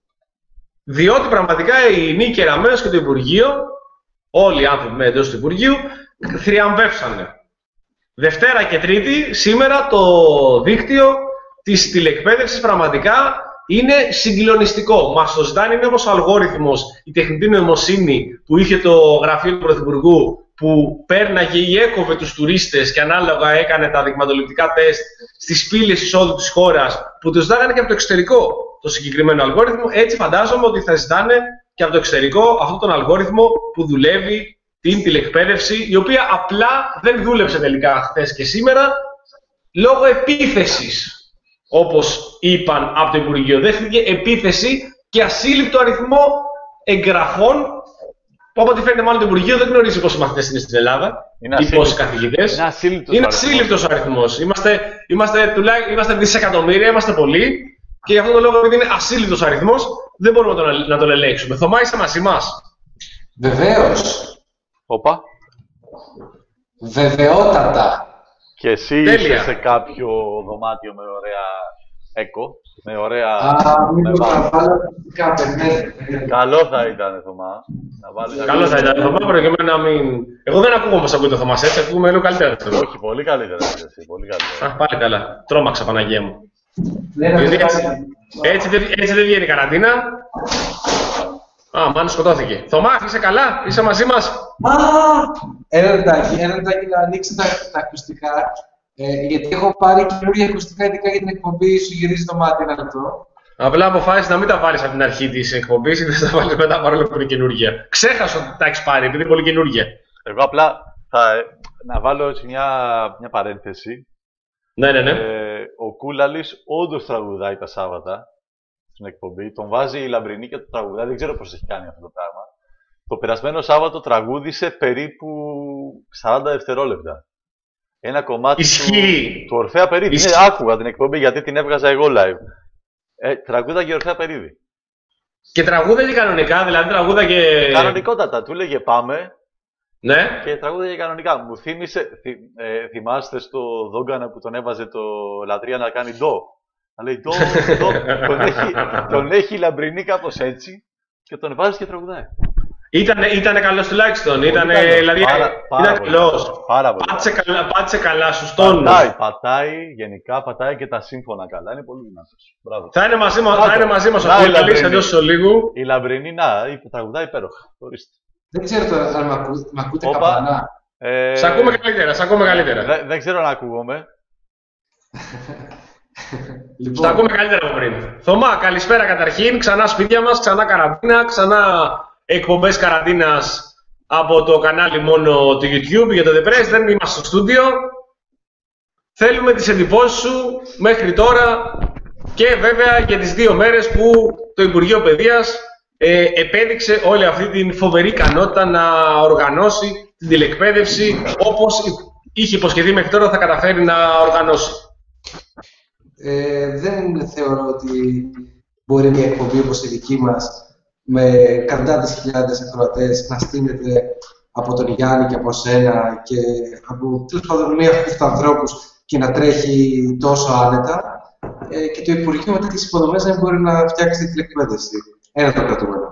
Διότι πραγματικά η Νίκη Κεραμέως και το Υπουργείο, όλοι οι άνθρωποι εντός του Υπουργείου, θριαμβεύσανε. Δευτέρα και Τρίτη, σήμερα το δίκτυο της τηλεκπαίδευσης πραγματικά είναι συγκλονιστικό. Μας το ζητάνε, είναι όπως ο αλγόριθμος, η τεχνητή νοημοσύνη που είχε το γραφείο του Πρωθυπουργού, που πέρναγε ή έκοβε τους τουρίστες και ανάλογα έκανε τα δειγματοληπτικά τεστ στις πύλες εισόδου της χώρας, που τους ζητάγανε και από το εξωτερικό το συγκεκριμένο αλγόριθμο. Έτσι φαντάζομαι ότι θα ζητάνε και από το εξωτερικό αυτόν τον αλγόριθμο που δουλεύει την τηλεκπαίδευση, η οποία απλά δεν δούλεψε τελικά χθες και σήμερα λόγω επίθεσης, όπως είπαν από το Υπουργείο. Δέχτηκε επίθεση και ασύλληπτο αριθμό εγγραφών, που από ό,τι φαίνεται μάλλον το Υπουργείο δεν γνωρίζει πόσοι μαθητές είναι στην Ελλάδα ή πόσοι καθηγητές. Είναι ασύλληπτος αριθμός. Είμαστε, είμαστε, τουλάχιστον, είμαστε δισεκατομμύρια, είμαστε πολλοί. Και γι' αυτόν τον λόγο, επειδή είναι ασύλληπτος αριθμός, δεν μπορούμε να τον, να τον ελέγξουμε. Θωμά, είσαι μαζί μας? Βεβαίως. Όπα. Βεβαιότατα. Και εσύ Τέλεια. Είσαι σε κάποιο δωμάτιο με ωραία έκο, με ωραία... Α, μήπως να βάλω κάποια. Καλό θα ήταν, Θωμά. Καλό θα ήταν, Θωμά, προκειμένου να μην... Εγώ δεν ακούω όμως ακούω το Θωμάς, έτσι, ακούμε λίγο καλύτερα. Όχι, πολύ καλύτερα. Πολύ καλύτερα. Α, πάλι καλά. Τρόμαξα, Παναγία μου. Έτσι, έτσι, έτσι δεν βγαίνει η καραντίνα. Α, μάλλον σκοτώθηκε. Θωμά, είσαι καλά, είσαι μαζί μας? Α, ένα λεπτάκι, ένα λεπτάκι να ανοίξω τα, τα ακουστικά. Ε, γιατί έχω πάρει καινούργια ακουστικά ειδικά για την εκπομπή σου γυρίζει το μάτι, ένα λεπτό. Απλά αποφάσισε να μην τα βάλεις από την αρχή της εκπομπής ή δεν τα βάλεις μετά παρόλο που είναι καινούργια. Ξέχασα ότι τα έχεις πάρει επειδή είναι πολύ καινούργια. Εγώ απλά θα, να βάλω έτσι μια, μια παρένθεση. Ναι, ναι, ναι. Ε, ο Κούλαλης όντως τραγουδάει τα Σάββατα στην εκπομπή. Τον βάζει η Λαμπρινή και το τραγουδάει. Δεν ξέρω πώς έχει κάνει αυτό το πράγμα. Το περασμένο Σάββατο τραγούδισε περίπου σαράντα δευτερόλεπτα. Ένα κομμάτι του, του Ορφέα Περίδη. Ναι, άκουγα την εκπομπή γιατί την έβγαζα εγώ live. Ε, τραγούδαγε Ορφέα Περίδη. Και τραγούδαγε κανονικά, δηλαδή τραγούδαγε... Κανονικότατα, του λέγε πάμε. Ναι. Και τραγούδαγε κανονικά. Μου θύμισε, θυ, ε, θυμάστε στο Δόγκανα που τον έβαζε το Λατρεία να κάνει ντο. Να λέει ντο, ντο. τον, έχει, τον έχει η Λαμπρινή κάπως έτσι και τον βάζει και τραγουδάει. Ήτανε, ήτανε καλός τουλάχιστον. Ήτανε, δηλαδή, πάρα, πάρα ήταν καλός. Πάτσε καλά, πάτσε καλά στους τόνους. Πατάει, πατάει, γενικά πατάει και τα σύμφωνα καλά. Είναι πολύ δυνατός. Μπράβο. Θα είναι μαζί μας, θα είναι μαζί μας ο Κούλαλης εντός ολίγου. Η Λαμπρινή, να, τραγουδάει υπέροχα. Ορίστε. Δεν ξέρω τώρα αν μ' ακούτε καπανά. Ε... Σ' ακούμε καλύτερα, σ' ακούμε καλύτερα. Δεν, δεν ξέρω αν ακούγομαι. Λοιπόν. Σ' ακούμε καλύτερα από πριν. Θωμά, καλησπέρα καταρχήν. Ξανά σπίτια μας, ξανά καραντίνα, ξανά εκπομπές καραντίνας από το κανάλι μόνο του YouTube για το The Press. Δεν είμαστε στο στούντιο. Θέλουμε τις εντυπώσεις σου μέχρι τώρα και βέβαια για τις δύο μέρες που το Υπουργείο Παιδείας ε, επέδειξε όλη αυτή την φοβερή ικανότητα να οργανώσει την τηλεκπαίδευση όπως είχε υποσχεθεί μέχρι τώρα θα καταφέρει να οργανώσει. Ε, δεν θεωρώ ότι μπορεί μια εκπομπή όπως η δική μας με εκατοντάδες χιλιάδες ακροατές να στείνεται από τον Γιάννη και από σένα και από τέλος πάντων μία από ανθρώπους και να τρέχει τόσο άνετα ε, και το Υπουργείο με τέτοιες υποδομές δεν μπορεί να φτιάξει τη τηλεκπαίδευση. Ένα το κρατούμενο.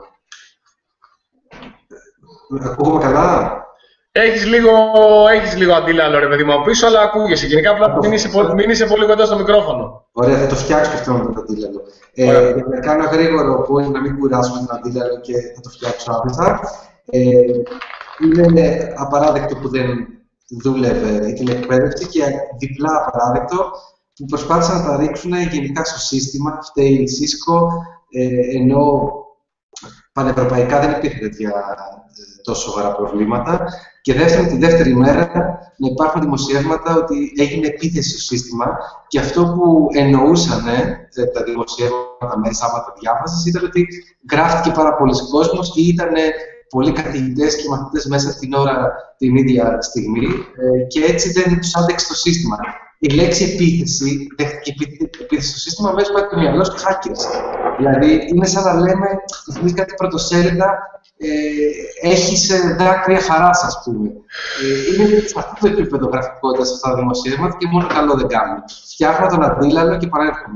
Ακούγομαι καλά? Έχεις λίγο, έχεις λίγο αντίλαλο ρε παιδί μου από πίσω, αλλά ακούγεσαι. Γενικά απλά μην είσαι, μην είσαι πολύ κοντά στο μικρόφωνο. Ωραία, θα το φτιάξω αυτό με το αντίλαλο. Ε, για να κάνω γρήγορο που είναι να μην κουράσουμε τον αντίλαλο και θα το φτιάξω άμεσα. Ε, είναι απαράδεκτο που δεν δούλευε η τηλεκπαίδευση και διπλά απαράδεκτο που προσπάθησαν να τα ρίξουν γενικά στο σύστημα. Φταίει η Cisco, ε, ενώ πανευρωπαϊκά δεν υπήρχε τέτοια τόσο σοβαρά προβλήματα. Και δεύτερον, τη δεύτερη μέρα να υπάρχουν δημοσιεύματα ότι έγινε επίθεση στο σύστημα και αυτό που εννοούσαν ε, τα δημοσιεύματα μέσα, άμα τα διάβασες, ήταν ότι γράφτηκε πάρα πολλοί κόσμος ή ήταν πολλοί καθηγητές και μαθητές μέσα την ώρα την ίδια στιγμή ε, και έτσι δεν τους άντεξε το σύστημα. Η λέξη επίθεση, δέχτηκε επίθεση στο σύστημα, μέσα πάει το μυαλό στο hackers. Δηλαδή, είναι σαν να λέμε, θυμίζει κάτι πρωτοσέλιδα, ε, έχεις δάκρυα χαράς, ας πούμε. Ε, είναι σε αυτό το επίπεδο γραφικότητας αυτά τα δημοσιεύματα και μόνο καλό δεν κάνουν. Φτιάχνω τον αντίλαλο και παρέρχομαι.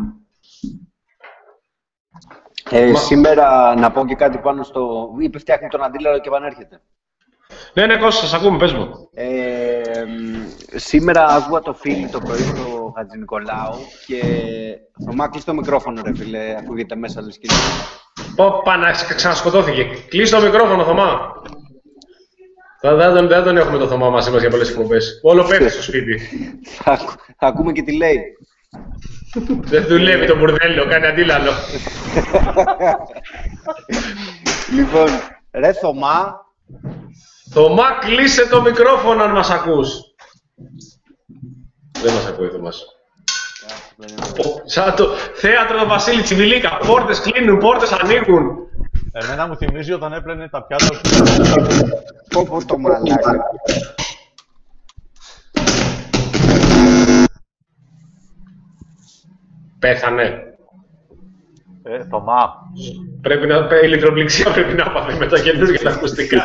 Ε, Μα... Σήμερα να πω και κάτι πάνω στο... Είπε φτιάχνει τον αντίλαλο και επανέρχεται. Ναι, ναι, Κώστα, σας ακούμε, πες μου. Ε, σήμερα άκουγα το φίλι το πρωί στο Χατζηνικολάου και Θωμά, κλείς το μικρόφωνο ρε φίλε, ακούγεται μέσα λες και... Πόπα, να ξανασκοτώθηκε. Κλείς το μικρόφωνο, Θωμά. Δεν τον, δεν τον έχουμε το Θωμά μαζί μας για πολλές εκπομπές. Όλο πέφτει στο σπίτι. θα, θα ακούμε και τι λέει. Δεν δουλεύει το μπουρδέλο, κάνει αντίλαλο. Λοιπόν, ρε Θωμά. Θωμά, κλείσε το μικρόφωνο αν μας ακούς. Δεν μας ακούει, Θωμάς. Σαν το θέατρο του Βασίλη Τσιβιλίκα. Πόρτες κλείνουν, πόρτες ανοίγουν. Εμένα μου θυμίζει όταν έπλαινε τα πιάτα του. Πω πω το μαλάκα. Πέθανε. Ε, Θωμά. Πρέπει να, η ηλεκτροπληξία πρέπει να πάθει μεταγενούς για τα ακουστικά.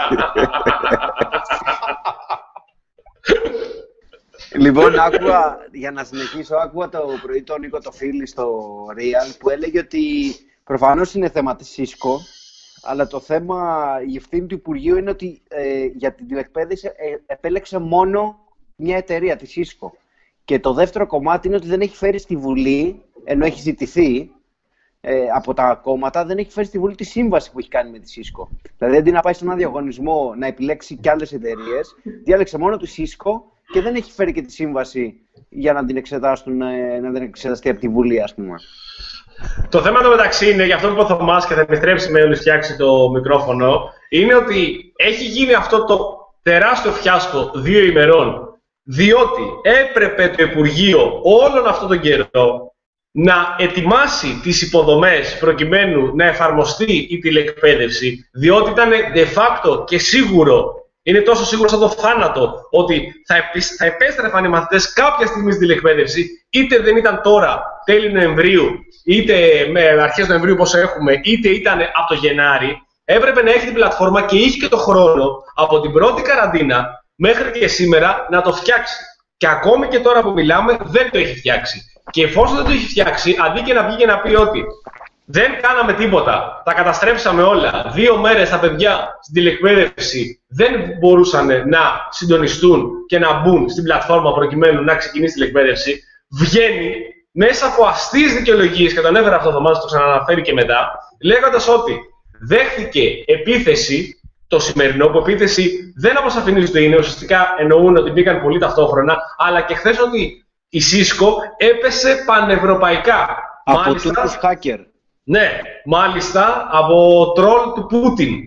Λοιπόν, άκουγα, για να συνεχίσω, άκουγα το πρωί τον Νίκο το φίλι στο Real που έλεγε ότι προφανώς είναι θέμα της Cisco, αλλά το θέμα, η ευθύνη του Υπουργείου είναι ότι ε, για την τηλεκπαίδευση ε, επέλεξε μόνο μια εταιρεία, τη Cisco. Και το δεύτερο κομμάτι είναι ότι δεν έχει φέρει στη Βουλή, ενώ έχει ζητηθεί ε, από τα κόμματα, δεν έχει φέρει στη Βουλή τη σύμβαση που έχει κάνει με τη Cisco. Δηλαδή, αντί να πάει σε έναν διαγωνισμό να επιλέξει κι άλλες εταιρείες, διάλεξε μόνο τη Cisco και δεν έχει φέρει και τη σύμβαση για να την εξετάσουν, να την εξεταστεί από τη Βουλή, ας πούμε. Το θέμα το μεταξύ είναι, για αυτό που είπε ο Θωμάς και θα επιστρέψει με όλους φτιάξει το μικρόφωνο, είναι ότι έχει γίνει αυτό το τεράστιο φιάσκο δύο ημερών, διότι έπρεπε το Υπουργείο όλον αυτόν τον καιρό να ετοιμάσει τις υποδομές προκειμένου να εφαρμοστεί η τηλεκπαίδευση, διότι ήταν de facto και σίγουρο, είναι τόσο σίγουρο σαν το θάνατο, ότι θα, επι, θα επέστρεφαν οι μαθητές κάποια στιγμή στην τηλεκπαίδευση, είτε δεν ήταν τώρα, τέλη Νοεμβρίου, είτε με αρχές Νοεμβρίου όπως έχουμε, είτε ήταν από το Γενάρη, έπρεπε να έχει την πλατφόρμα και είχε και το χρόνο από την πρώτη καραντίνα μέχρι και σήμερα να το φτιάξει. Και ακόμη και τώρα που μιλάμε δεν το έχει φτιάξει. Και εφόσον δεν το έχει φτιάξει, αντί και να βγει και να πει ότι δεν κάναμε τίποτα, τα καταστρέψαμε όλα, δύο μέρες τα παιδιά στην τηλεκπαίδευση δεν μπορούσαν να συντονιστούν και να μπουν στην πλατφόρμα προκειμένου να ξεκινήσει η τηλεκπαίδευση, βγαίνει μέσα από αστείες δικαιολογίες, και τον έφερα αυτό το Θωμάς, το ξαναναφέρει και μετά, λέγοντας ότι δέχτηκε επίθεση το σημερινό, που επίθεση δεν αποσαφηνίζει το είναι, ουσιαστικά εννοούν ότι μπήκαν πολλοί ταυτόχρονα, αλλά και χθες ότι η Cisco έπεσε πανευρωπαϊκά. Από Τούρκους hacker. Ναι, μάλιστα από τρόλ του Πούτιν.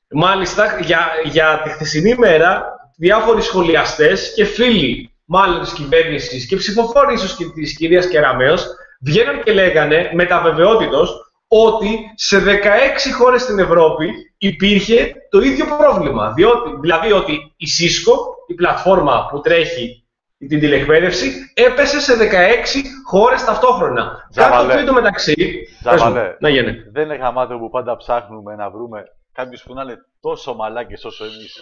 Μάλιστα, για, για τη χθεσινή μέρα, διάφοροι σχολιαστές και φίλοι μάλλον της κυβέρνησης και ψηφοφόροι ίσως και της κυρίας Κεραμέως βγαίναν και λέγανε με τα βεβαιότητος ότι σε δεκαέξι χώρες στην Ευρώπη υπήρχε το ίδιο πρόβλημα. Διότι, δηλαδή ότι η Cisco, η πλατφόρμα που τρέχει την τηλεκπαίδευση, έπεσε σε δεκαέξι χώρες ταυτόχρονα. Κάτι το μεταξύ. Ζαβαλέ, να γίνει. Δεν είναι γαμάτο που πάντα ψάχνουμε να βρούμε κάποιους που να είναι τόσο μαλάκες όσο εμείς.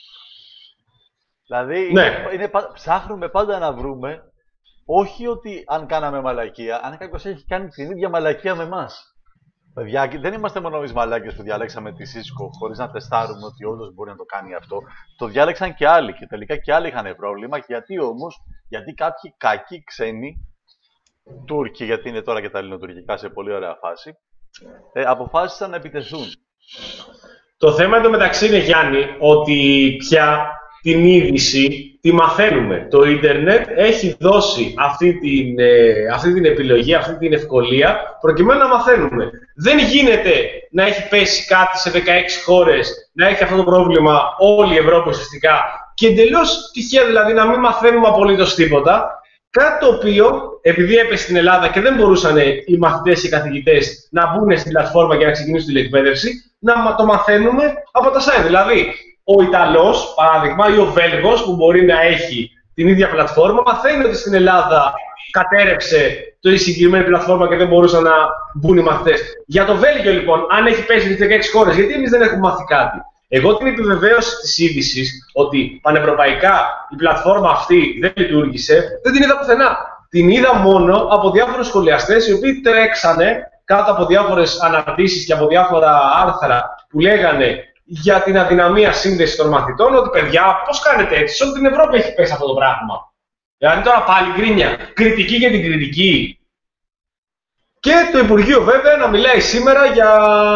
Δηλαδή, ναι. είναι, είναι, ψάχνουμε πάντα να βρούμε, όχι ότι αν κάναμε μαλακία, αν κάποιος έχει κάνει την ίδια μαλακία με εμάς. Παιδιά, δεν είμαστε μόνο εμείς μαλάκες που διαλέξαμε τη Cisco χωρίς να τεστάρουμε ότι όντως μπορεί να το κάνει αυτό. Το διάλεξαν και άλλοι και τελικά και άλλοι είχαν πρόβλημα. Γιατί όμως, γιατί κάποιοι κακοί ξένοι, Τούρκοι, γιατί είναι τώρα και τα ελληνοτουρκικά σε πολύ ωραία φάση, ε, αποφάσισαν να επιτεθούν. Το θέμα εντωμεταξύ είναι, Γιάννη, ότι πια την είδηση τη μαθαίνουμε. Το ίντερνετ έχει δώσει αυτή την, ε, αυτή την επιλογή, αυτή την ευκολία, προκειμένου να μαθαίνουμε. Δεν γίνεται να έχει πέσει κάτι σε δεκαέξι χώρες, να έχει αυτό το πρόβλημα όλη η Ευρώπη ουσιαστικά και εντελώς τυχαία δηλαδή να μην μαθαίνουμε απολύτως τίποτα. Κάτι το οποίο, επειδή έπεσε στην Ελλάδα και δεν μπορούσαν οι μαθητές και οι καθηγητές να μπουν στην πλατφόρμα και να ξεκινήσουν την εκπαίδευση, να το μαθαίνουμε από τα site. Δηλαδή, ο Ιταλός, παράδειγμα, ή ο Βέλγος, που μπορεί να έχει την ίδια πλατφόρμα, μαθαίνει ότι στην Ελλάδα κατέρευσε το συγκεκριμένη πλατφόρμα και δεν μπορούσαν να μπουν οι μαθητές. Για το Βέλγιο, λοιπόν, αν έχει πέσει στις δεκαέξι χώρες, γιατί εμείς δεν έχουμε μάθει κάτι. Εγώ την επιβεβαίωση της είδησης ότι πανευρωπαϊκά η πλατφόρμα αυτή δεν λειτουργήσε, δεν την είδα πουθενά. Την είδα μόνο από διάφορους σχολιαστές οι οποίοι τρέξανε κάτω από διάφορες αναρτήσεις και από διάφορα άρθρα που λέγανε για την αδυναμία σύνδεση των μαθητών, ότι παιδιά, πώς κάνετε έτσι, σε όλη την Ευρώπη έχει πέσει αυτό το πράγμα. Δηλαδή τώρα πάλι γκρίνια, κριτική για την κριτική. Και το Υπουργείο βέβαια να μιλάει σήμερα για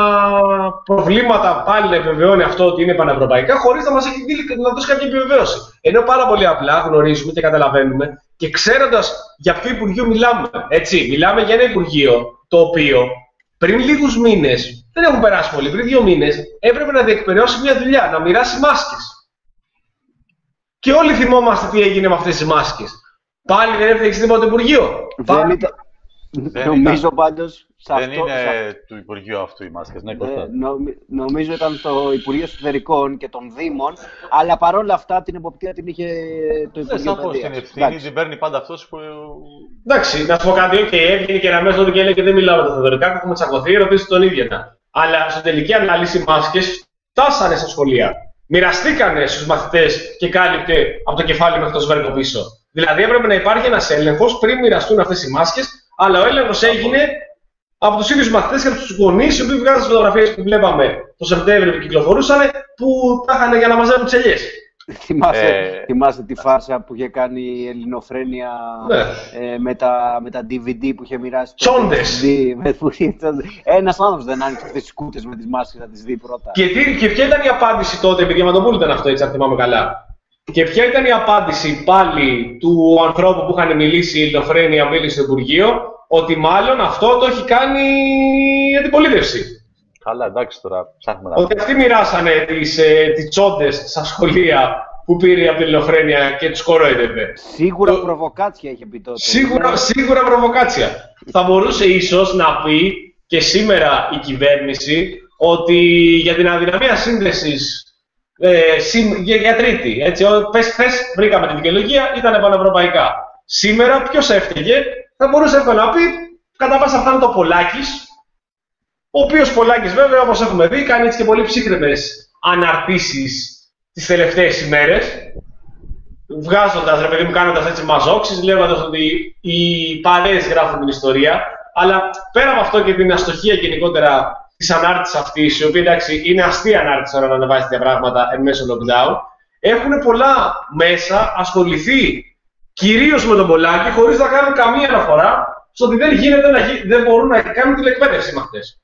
προβλήματα, πάλι να επιβεβαιώνει αυτό ότι είναι πανευρωπαϊκά, χωρίς να μας έχει να δώσει κάποια επιβεβαίωση. Ενώ πάρα πολύ απλά γνωρίζουμε και καταλαβαίνουμε και ξέροντας για ποιο Υπουργείο μιλάμε. Έτσι, μιλάμε για ένα Υπουργείο το οποίο πριν λίγους μήνες, δεν έχουν περάσει πολύ, πριν δύο μήνες, έπρεπε να διεκπεραιώσει μια δουλειά, να μοιράσει μάσκες. Και όλοι θυμόμαστε τι έγινε με αυτές τις μάσκες. Πάλι δεν έφτιαξε τίποτα το Υπουργείο. Δεν ήταν... Δεν νομίζω ήταν... πάντως... Δεν αυτό, είναι σε... του Υπουργείου αυτού οι μάσκες, ναι, ε, Κώστα. νομι... Νομίζω ήταν το Υπουργείο Εσωτερικών και των Δήμων, αλλά παρόλα αυτά την εποπτεία την είχε το Υπουργείο Παιδείας. Παιδείας. Την ευθύνη την παίρνει πάντα αυτός που... Εντάξει, να σου πω κάτι, okay, έβγαινε και να μέσα ότι και λέει και δεν μιλάω με τον Θεοδωρικάκο, έχουμε τσακωθεί, ρωτήσει τον ίδιο. Αλλά στην τελική ανάλυση οι μάσκες φτάσανε στα σχολεία. Μοιραστήκανε στους μαθητές και κάλυπτε από το κεφάλι μέχρι το σβέρκο πίσω. Δηλαδή έπρεπε να υπάρχει ένας έλεγχος πριν μοιραστούν αυτές οι μάσκες, αλλά ο έλεγχος έγινε από τους ίδιους μαθητές και από τους γονείς, οι οποίοι βγάζαν τις φωτογραφίες που βλέπαμε το Σεπτέμβριο που κυκλοφορούσαν, που τα είχαν για να μαζεύουν τις ελιές. Θυμάσαι, ε... θυμάσαι τη φάρσα που είχε κάνει η Ελληνοφρένεια ναι. ε, με, τα, με τα ντι βι ντι που είχε μοιράσει. Τσόντες! Ένας άνθρωπος δεν άνοιξε αυτές τις κούτες με τις μάσκες να τις δει πρώτα. Και, τι, και ποια ήταν η απάντηση τότε, επειδή Διαμαντοπούλου ήταν αυτό, έτσι αν θυμάμαι καλά. Και ποια ήταν η απάντηση πάλι του ανθρώπου που είχαν μιλήσει η Ελληνοφρένεια, μίλησε στο Υπουργείο, ότι μάλλον αυτό το έχει κάνει η αντιπολίτευση. Καλά, εντάξει τώρα, ψάχνουμε να ότι αυτοί μοιράσανε τις, ε, τις τσόντες στα σχολεία που πήρε από την Ελληνοφρένεια και τους κορόιδευε. Σίγουρα το... προβοκάτσια είχε πει τότε. Σίγουρα, σίγουρα προβοκάτσια. Θα μπορούσε ίσως να πει και σήμερα η κυβέρνηση ότι για την αδυναμία σύνδεσης ε, συ, για, για τρίτη, έτσι, πες χθες βρήκαμε τη δικαιολογία, ήταν πανευρωπαϊκά. Σήμερα ποιος έφταιγε, θα μπορούσε εύκολα να πει κατά πάσα αυτά είναι το Πολάκης, ο οποίος Πολάκης βέβαια, όπως έχουμε δει, κάνει έτσι και πολύ ψύχρεμες αναρτήσεις τις τελευταίες ημέρες, βγάζοντας, ρε παιδί μου, κάνοντας έτσι μαζόξεις, λέγοντας ότι οι παρέες γράφουν την ιστορία, αλλά πέρα από αυτό και την αστοχία γενικότερα της ανάρτησης αυτής, η οποία εντάξει είναι αστεία ανάρτηση ώρα να ανεβάζει τέτοια πράγματα εν μέσω lockdown, έχουν πολλά μέσα ασχοληθεί κυρίως με τον Πολάκη, χωρίς να κάνουν καμία αναφορά στο ότι δεν, γίνεται να, δεν μπορούν να κάνουν τηλεκπαίδευση με αυτές.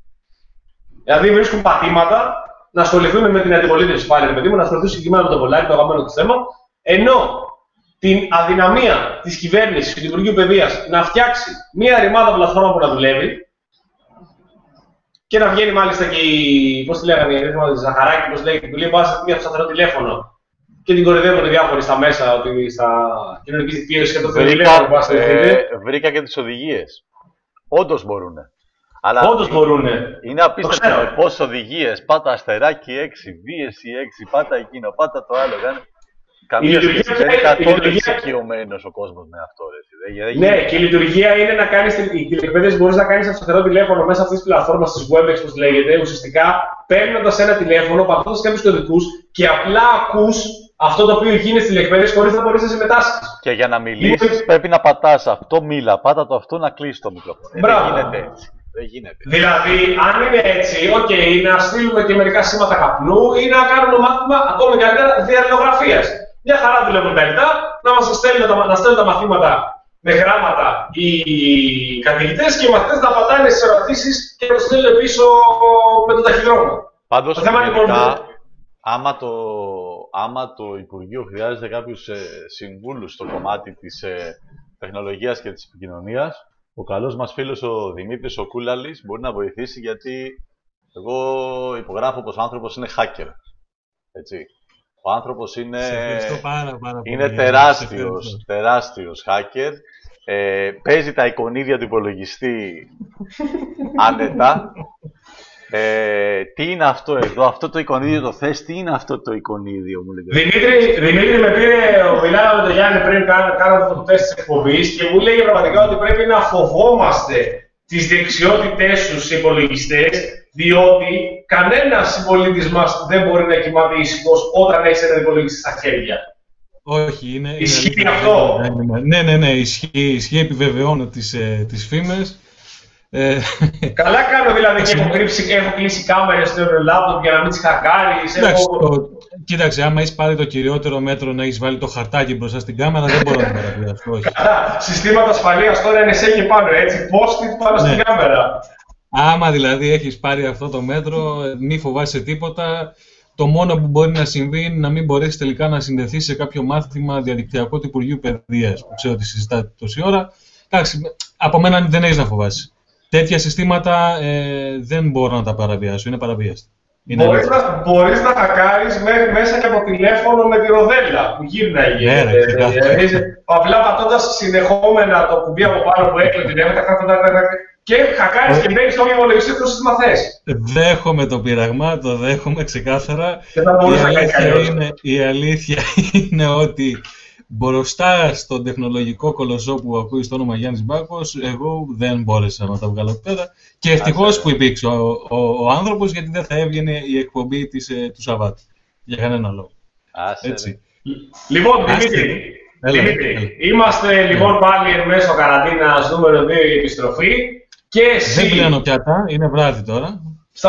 Δηλαδή βρίσκουν πατήματα να ασχοληθούν με την αντιπολίτευση πάλι, ρε παιδί μου, να ασχοληθούν συγκεκριμένα με τον Πολάκη, το αγαπημένο του θέμα, ενώ την αδυναμία της κυβέρνησης και του Υπουργείου Παιδείας να φτιάξει μία ρημάδα πλατφόρμα που να δουλεύει, Και να βγαίνει μάλιστα και η. Πώς τη λέγανε, η Ρέθμα Ζαχαράκη, πώς λέγεται, που λέει: Πάσα μια σταθερό τηλέφωνο. Και την κορυδεύουν οι διάφοροι στα μέσα, ότι στα κοινωνική δικτύωση και το τηλέφωνο. Βρήκα και τις οδηγίες. Όντως μπορούν. Αλλά όντως μπορούν. Είναι απίστευτο πόσες οδηγίες. Πάτα αστεράκι έξι, βίεση έξι, πάτα εκείνο, πάτα το άλλο. Κάνει. Καμία σχέση. Δεν είναι καθόλου εξοικειωμένος ο κόσμος με αυτό. Ρε. Ναι, και η λειτουργία είναι να κάνεις την τηλεκπαίδευση. Μπορείς να κάνεις σταθερό τηλέφωνο μέσα αυτή τη πλατφόρμα τη Webex, όπως λέγεται. Ουσιαστικά παίρνοντας ένα τηλέφωνο, πατώντας κάποιους κωδικούς και απλά ακούς αυτό το οποίο γίνεται στη τηλεκπαίδευση χωρίς να μπορείς να συμμετάσχεις. Και για να μιλήσεις είναι... πρέπει να πατάς αυτό, μίλα. Πάτα το αυτό να κλείσει το μικρόφωνο. Δεν γίνεται έτσι. Δεν γίνεται. Δηλαδή, αν είναι έτσι, οκ, okay, να στείλουμε και μερικά σήματα καπνού ή να κάνουμε μάθημα ακόμα καλύτερα διαλληλογραφίας. Μια χαρά δουλεύουν τα λεπτά, να μας στέλνουν τα, να στέλνουν τα μαθήματα με γράμματα οι καθηγητές και οι μαθητές να πατάνε στις ερωτήσεις και να το στέλνουν πίσω με τον ταχυδρόμο. Πάντως, το γενικά, άμα, το, άμα το Υπουργείο χρειάζεται κάποιους ε, συμβούλους στο κομμάτι της ε, τεχνολογίας και της επικοινωνίας, ο καλός μας φίλος ο Δημήτρης ο Κούλαλης μπορεί να βοηθήσει, γιατί εγώ υπογράφω πως ο άνθρωπος είναι hacker. Έτσι. Ο άνθρωπος είναι, πάρα, πάρα είναι τεράστιος, τεράστιος hacker. Ε, παίζει τα εικονίδια του υπολογιστή άνετα. Ε, τι είναι αυτό εδώ, αυτό το εικονίδιο το θες, τι είναι αυτό το εικονίδιο, μου λέει. Δημήτρη, Δημήτρη με πήρε, ο μιλάγαμε με τον Γιάννη πριν κάναμε αυτό το τεστ της εκπομπής και μου λέγε πραγματικά ότι πρέπει να φοβόμαστε τις δεξιότητές τους στους υπολογιστές, διότι κανένας συμπολίτης μας δεν μπορεί να κοιμάται ήσυχος όταν έχει ένα υπολογιστή στα χέρια. Όχι, είναι. Ισχύει είναι, αυτό. Ναι, ναι, ναι, ισχύει, ισχύει, επιβεβαιώνω τις, ε, τις φήμες. Ε... Καλά κάνω δηλαδή και έχω, κρύψει, έχω κλείσει κάμερες στο λάπτοπ για να μην τις χακάρεις. Κοίταξε, έχω... το, κοίταξε, άμα έχεις πάρει το κυριότερο μέτρο να έχεις βάλει το χαρτάκι μπροστά στην κάμερα, δεν μπορώ να το παραπληρώσω. Καλά, συστήματα ασφαλείας τώρα είναι σε και πάνω, έτσι, post-it πάνω στην κάμερα. Άμα δηλαδή έχεις πάρει αυτό το μέτρο, μη φοβάσαι τίποτα. Το μόνο που μπορεί να συμβεί είναι να μην μπορέσει τελικά να συνδεθεί σε κάποιο μάθημα διαδικτυακό του Υπουργείου Παιδείας, που ξέρω ότι συζητάτε τόση ώρα. Εντάξει, από μένα δεν έχεις να φοβάσαι. Τέτοια συστήματα ε, δεν μπορώ να τα παραβιάσω, είναι παραβίαστα. Μπορείς να, μπορείς να χακάρεις μέσα και από τηλέφωνο με τη ροδέλα που γύρναγε. Ναι, ρε, ε, απλά πατώντας συνεχόμενα το κουμπί από πάνω που έκλεινε την έμετα και χακάρεις και μπαίνεις στο υπολογιστή το σύστημα θες. Δέχομαι το πείραγμα, το δέχομαι ξεκάθαρα. Και θα μπορείς να κάνεις είναι, η αλήθεια είναι ότι μπροστά στον τεχνολογικό κολοσσό που ακούει στο όνομα Γιάννης Μπάκος, εγώ δεν μπόρεσα να τα βγάλω πέρα. Και ευτυχώς που υπήρξε ο, ο, ο άνθρωπος, γιατί δεν θα έβγαινε η εκπομπή της, ε, του Σαββάτου. Για κανένα λόγο. Άσε, έτσι. Λοιπόν, Δημήτρη, Δημήτρη είμαστε λοιπόν πάλι εν μέσω καραντίνας νούμερο δύο η επιστροφή. Και εσύ... Δεν πλένω πιάτα, είναι βράδυ τώρα.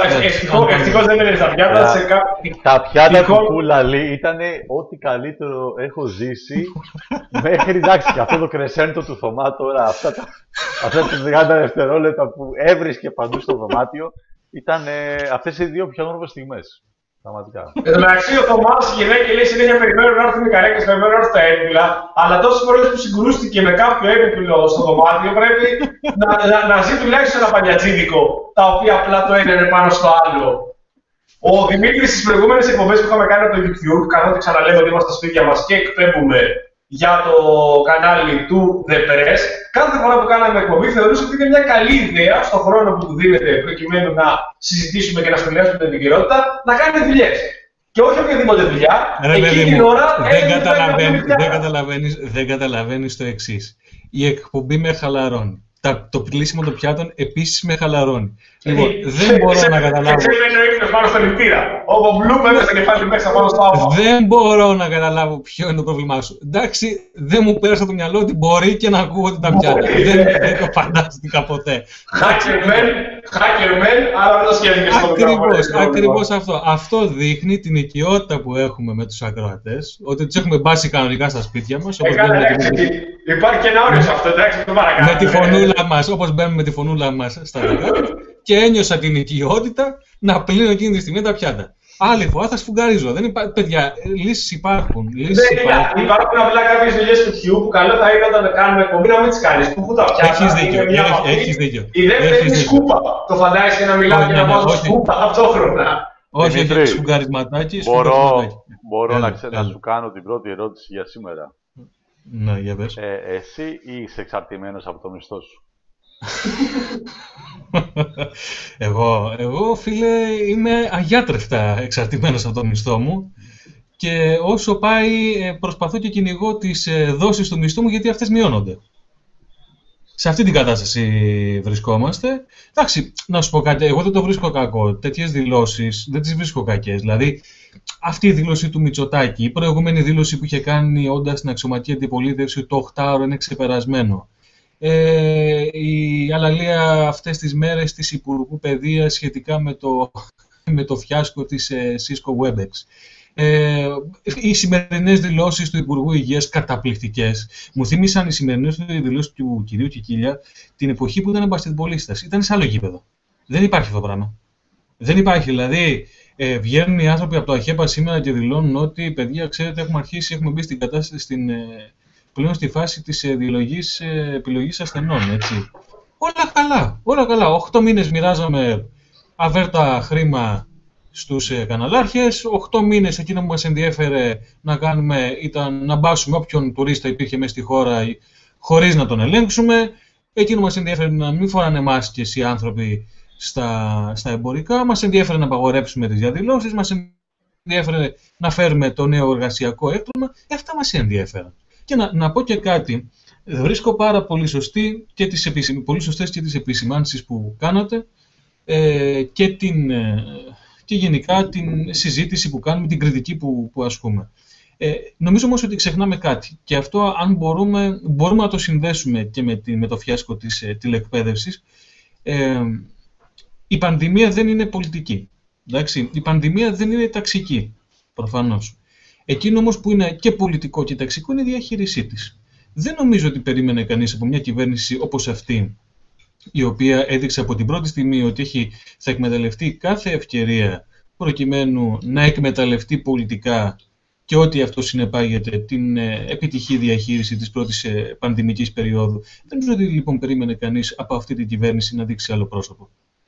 Ευτυχώς δεν είναι στα πιάτα. Σε κά... Τα πιάτα του Κούλαλη ήταν ό,τι καλύτερο έχω ζήσει. Μέχρι εντάξει, και αυτό το κρεσέντο του Θωμά τώρα, αυτά τα, αυτά τα τριάντα δευτερόλεπτα που έβρισκε παντού στο δωμάτιο, ήταν αυτές οι δύο πιο όμορφες στιγμές. Πραγματικά. Εν τω μεταξύ, ο Θωμάς γυρνάει και λέει συνέχεια περιμένουν να έρθουν οι καρέκλες, περιμένουν να έρθουν τα έπιπλα. Αλλά τόσες φορές που συγκρούστηκε με κάποιο έπιπλο στο δωμάτιο, πρέπει να, να, να ζει τουλάχιστον ένα παλιατζίδικο, τα οποία απλά το ένα είναι πάνω στο άλλο. Ο Δημήτρης στις προηγούμενες εκπομπές που είχαμε κάνει από το YouTube, καθότι ξαναλέμε ότι είμαστε στα σπίτια μας και εκπέμπουμε για το κανάλι του The Press, κάθε φορά που κάναμε εκπομπή θεωρούσα ότι είναι μια καλή ιδέα στον χρόνο που του δίνεται προκειμένου να συζητήσουμε και να σχολιάσουμε την επικαιρότητα, να κάνει δουλειές. Και όχι οποιαδήποτε δουλειά, Ρε, εκείνη την ώρα δεν καταλαβαίνεις, δεν καταλαβαίνεις, δεν καταλαβαίνεις το εξής. Η εκπομπή με χαλαρώνει. Τα, το πλήσιμο των πιάτων επίσης με χαλαρώνει. Λοιπόν, δεν μπορώ να καταλάβω. Και σε ο ύπνος πάνω στο λιπτήρα. Όπου μπλουμ έβγαλε το κεφάλι μέσα πάνω στο άβο. Δεν μπορώ να καταλάβω ποιο είναι το πρόβλημά σου. Εντάξει, δεν μου πέρασε το μυαλό ότι μπορεί και να ακούω τα πιάτα. δεν, δεν το φαντάστηκα ποτέ. Hacker man, hacker man, αλλά δεν το σκέφτηκες στο Ακριβώς, ακριβώς αυτό. Αυτό δείχνει την οικειότητα που έχουμε με τους ακροατές, ότι τους έχουμε μπάσει κανονικά στα σπίτια μας. Υπάρχει και ένα όριο σε αυτό, εντάξει, το παρακάτω. Με τη φωνούλα μας, όπως μπαίνουμε με τη φωνούλα μας στα δεκάδια, και ένιωσα την οικειότητα να πλύνω εκείνη τη στιγμή τα πιάτα. Άλλη φορά θα σφουγγαρίζω. Δεν υπά... Παιδιά, λύσεις υπάρχουν. Λύσεις δεν υπάρχουν. Υπάρχουν απλά κάποιες δουλειές σπιτιού που καλό θα είναι όταν κάνουμε εκπομπή να μην τις κάνεις. Πού τα πιάσεις. Έχεις δίκιο. Έχεις δίκιο. Η δεύτερη είναι σκούπα. Το φαντάζεσαι να μιλάω και να πάω σκούπα ταυτόχρονα. Όχι, όχι, σφουγγαρισματάκι. Μπορώ, μπορώ να, ξέ, να σου κάνω την πρώτη ερώτηση για σήμερα. Ναι, για πες. Ε, εσύ ή είσαι εξαρτημένος από το μισθό σου? εγώ, εγώ, φίλε, είμαι αγιάτρευτα εξαρτημένος από το μισθό μου και όσο πάει προσπαθώ και κυνηγώ τις δόσεις του μισθού μου γιατί αυτές μειώνονται. Σε αυτή την κατάσταση βρισκόμαστε. Εντάξει, να σου πω κάτι, εγώ δεν το βρίσκω κακό. Τέτοιες δηλώσεις δεν τις βρίσκω κακές. Δηλαδή, αυτή η δήλωση του Μητσοτάκη, η προηγούμενη δήλωση που είχε κάνει όντας στην αξιωματική αντιπολίτευση, το οκτάωρο είναι ξεπερασμένο. Ε, η αλαλία αυτές τις μέρες της Υπουργού Παιδείας σχετικά με το, με το φιάσκο της ε, Cisco Webex. Ε, οι σημερινές δηλώσεις του Υπουργού Υγείας καταπληκτικές. Μου θύμισαν οι σημερινές δηλώσεις του κυρίου Κικίλια την εποχή που ήταν μπασκετμπολίστας. Ήταν σε άλλο γήπεδο. Δεν υπάρχει αυτό το πράγμα. Δεν υπάρχει. Δηλαδή, ε, βγαίνουν οι άνθρωποι από το ΑΧΕΠΑ σήμερα και δηλώνουν ότι, παιδιά, ξέρετε, έχουμε αρχίσει, έχουμε μπει στην κατάσταση, στην, ε, πλέον στη φάση της ε, διαλογής, ε, επιλογής ασθενών. Έτσι. Όλα καλά. Όλα καλά. Οχτώ μήνες μοιράζαμε αβέρτα χρήμα στους ε, καναλάρχες. Οχτώ μήνες εκείνο που μας ενδιέφερε να κάνουμε ήταν να μπάσουμε όποιον τουρίστα υπήρχε μέσα στη χώρα χωρίς να τον ελέγξουμε. Εκείνο που μας ενδιέφερε να μην φοράνε μάσκες οι άνθρωποι στα, στα εμπορικά. Μας ενδιέφερε να απαγορέψουμε τις διαδηλώσεις. Μας ενδιέφερε να φέρουμε το νέο εργασιακό έκτρωμα. Ε, αυτά μας ενδιέφεραν. Και να, να πω και κάτι. Βρίσκω πάρα πολύ, σωστή και τις επισημ... πολύ σωστές και τις επισημάνσεις που κάνατε ε, και την... Ε, και γενικά την συζήτηση που κάνουμε, την κριτική που, που ασκούμε. Ε, νομίζω όμως ότι ξεχνάμε κάτι και αυτό αν μπορούμε, μπορούμε να το συνδέσουμε και με, τη, με το φιάσκο της ε, τηλεκπαίδευσης. Ε, η πανδημία δεν είναι πολιτική. Εντάξει? Η πανδημία δεν είναι ταξική, προφανώς. Εκείνο όμως που είναι και πολιτικό και ταξικό είναι η διαχείρισή της. Δεν νομίζω ότι περίμενε κανείς από μια κυβέρνηση όπως αυτή, η οποία έδειξε από την πρώτη στιγμή ότι έχει, θα εκμεταλλευτεί κάθε ευκαιρία προκειμένου να εκμεταλλευτεί πολιτικά και ό,τι αυτό συνεπάγεται την ε, επιτυχή διαχείριση της πρώτης ε, πανδημικής περίοδου. Δεν νομίζω ότι λοιπόν περίμενε κανείς από αυτή την κυβέρνηση να δείξει άλλο πρόσωπο.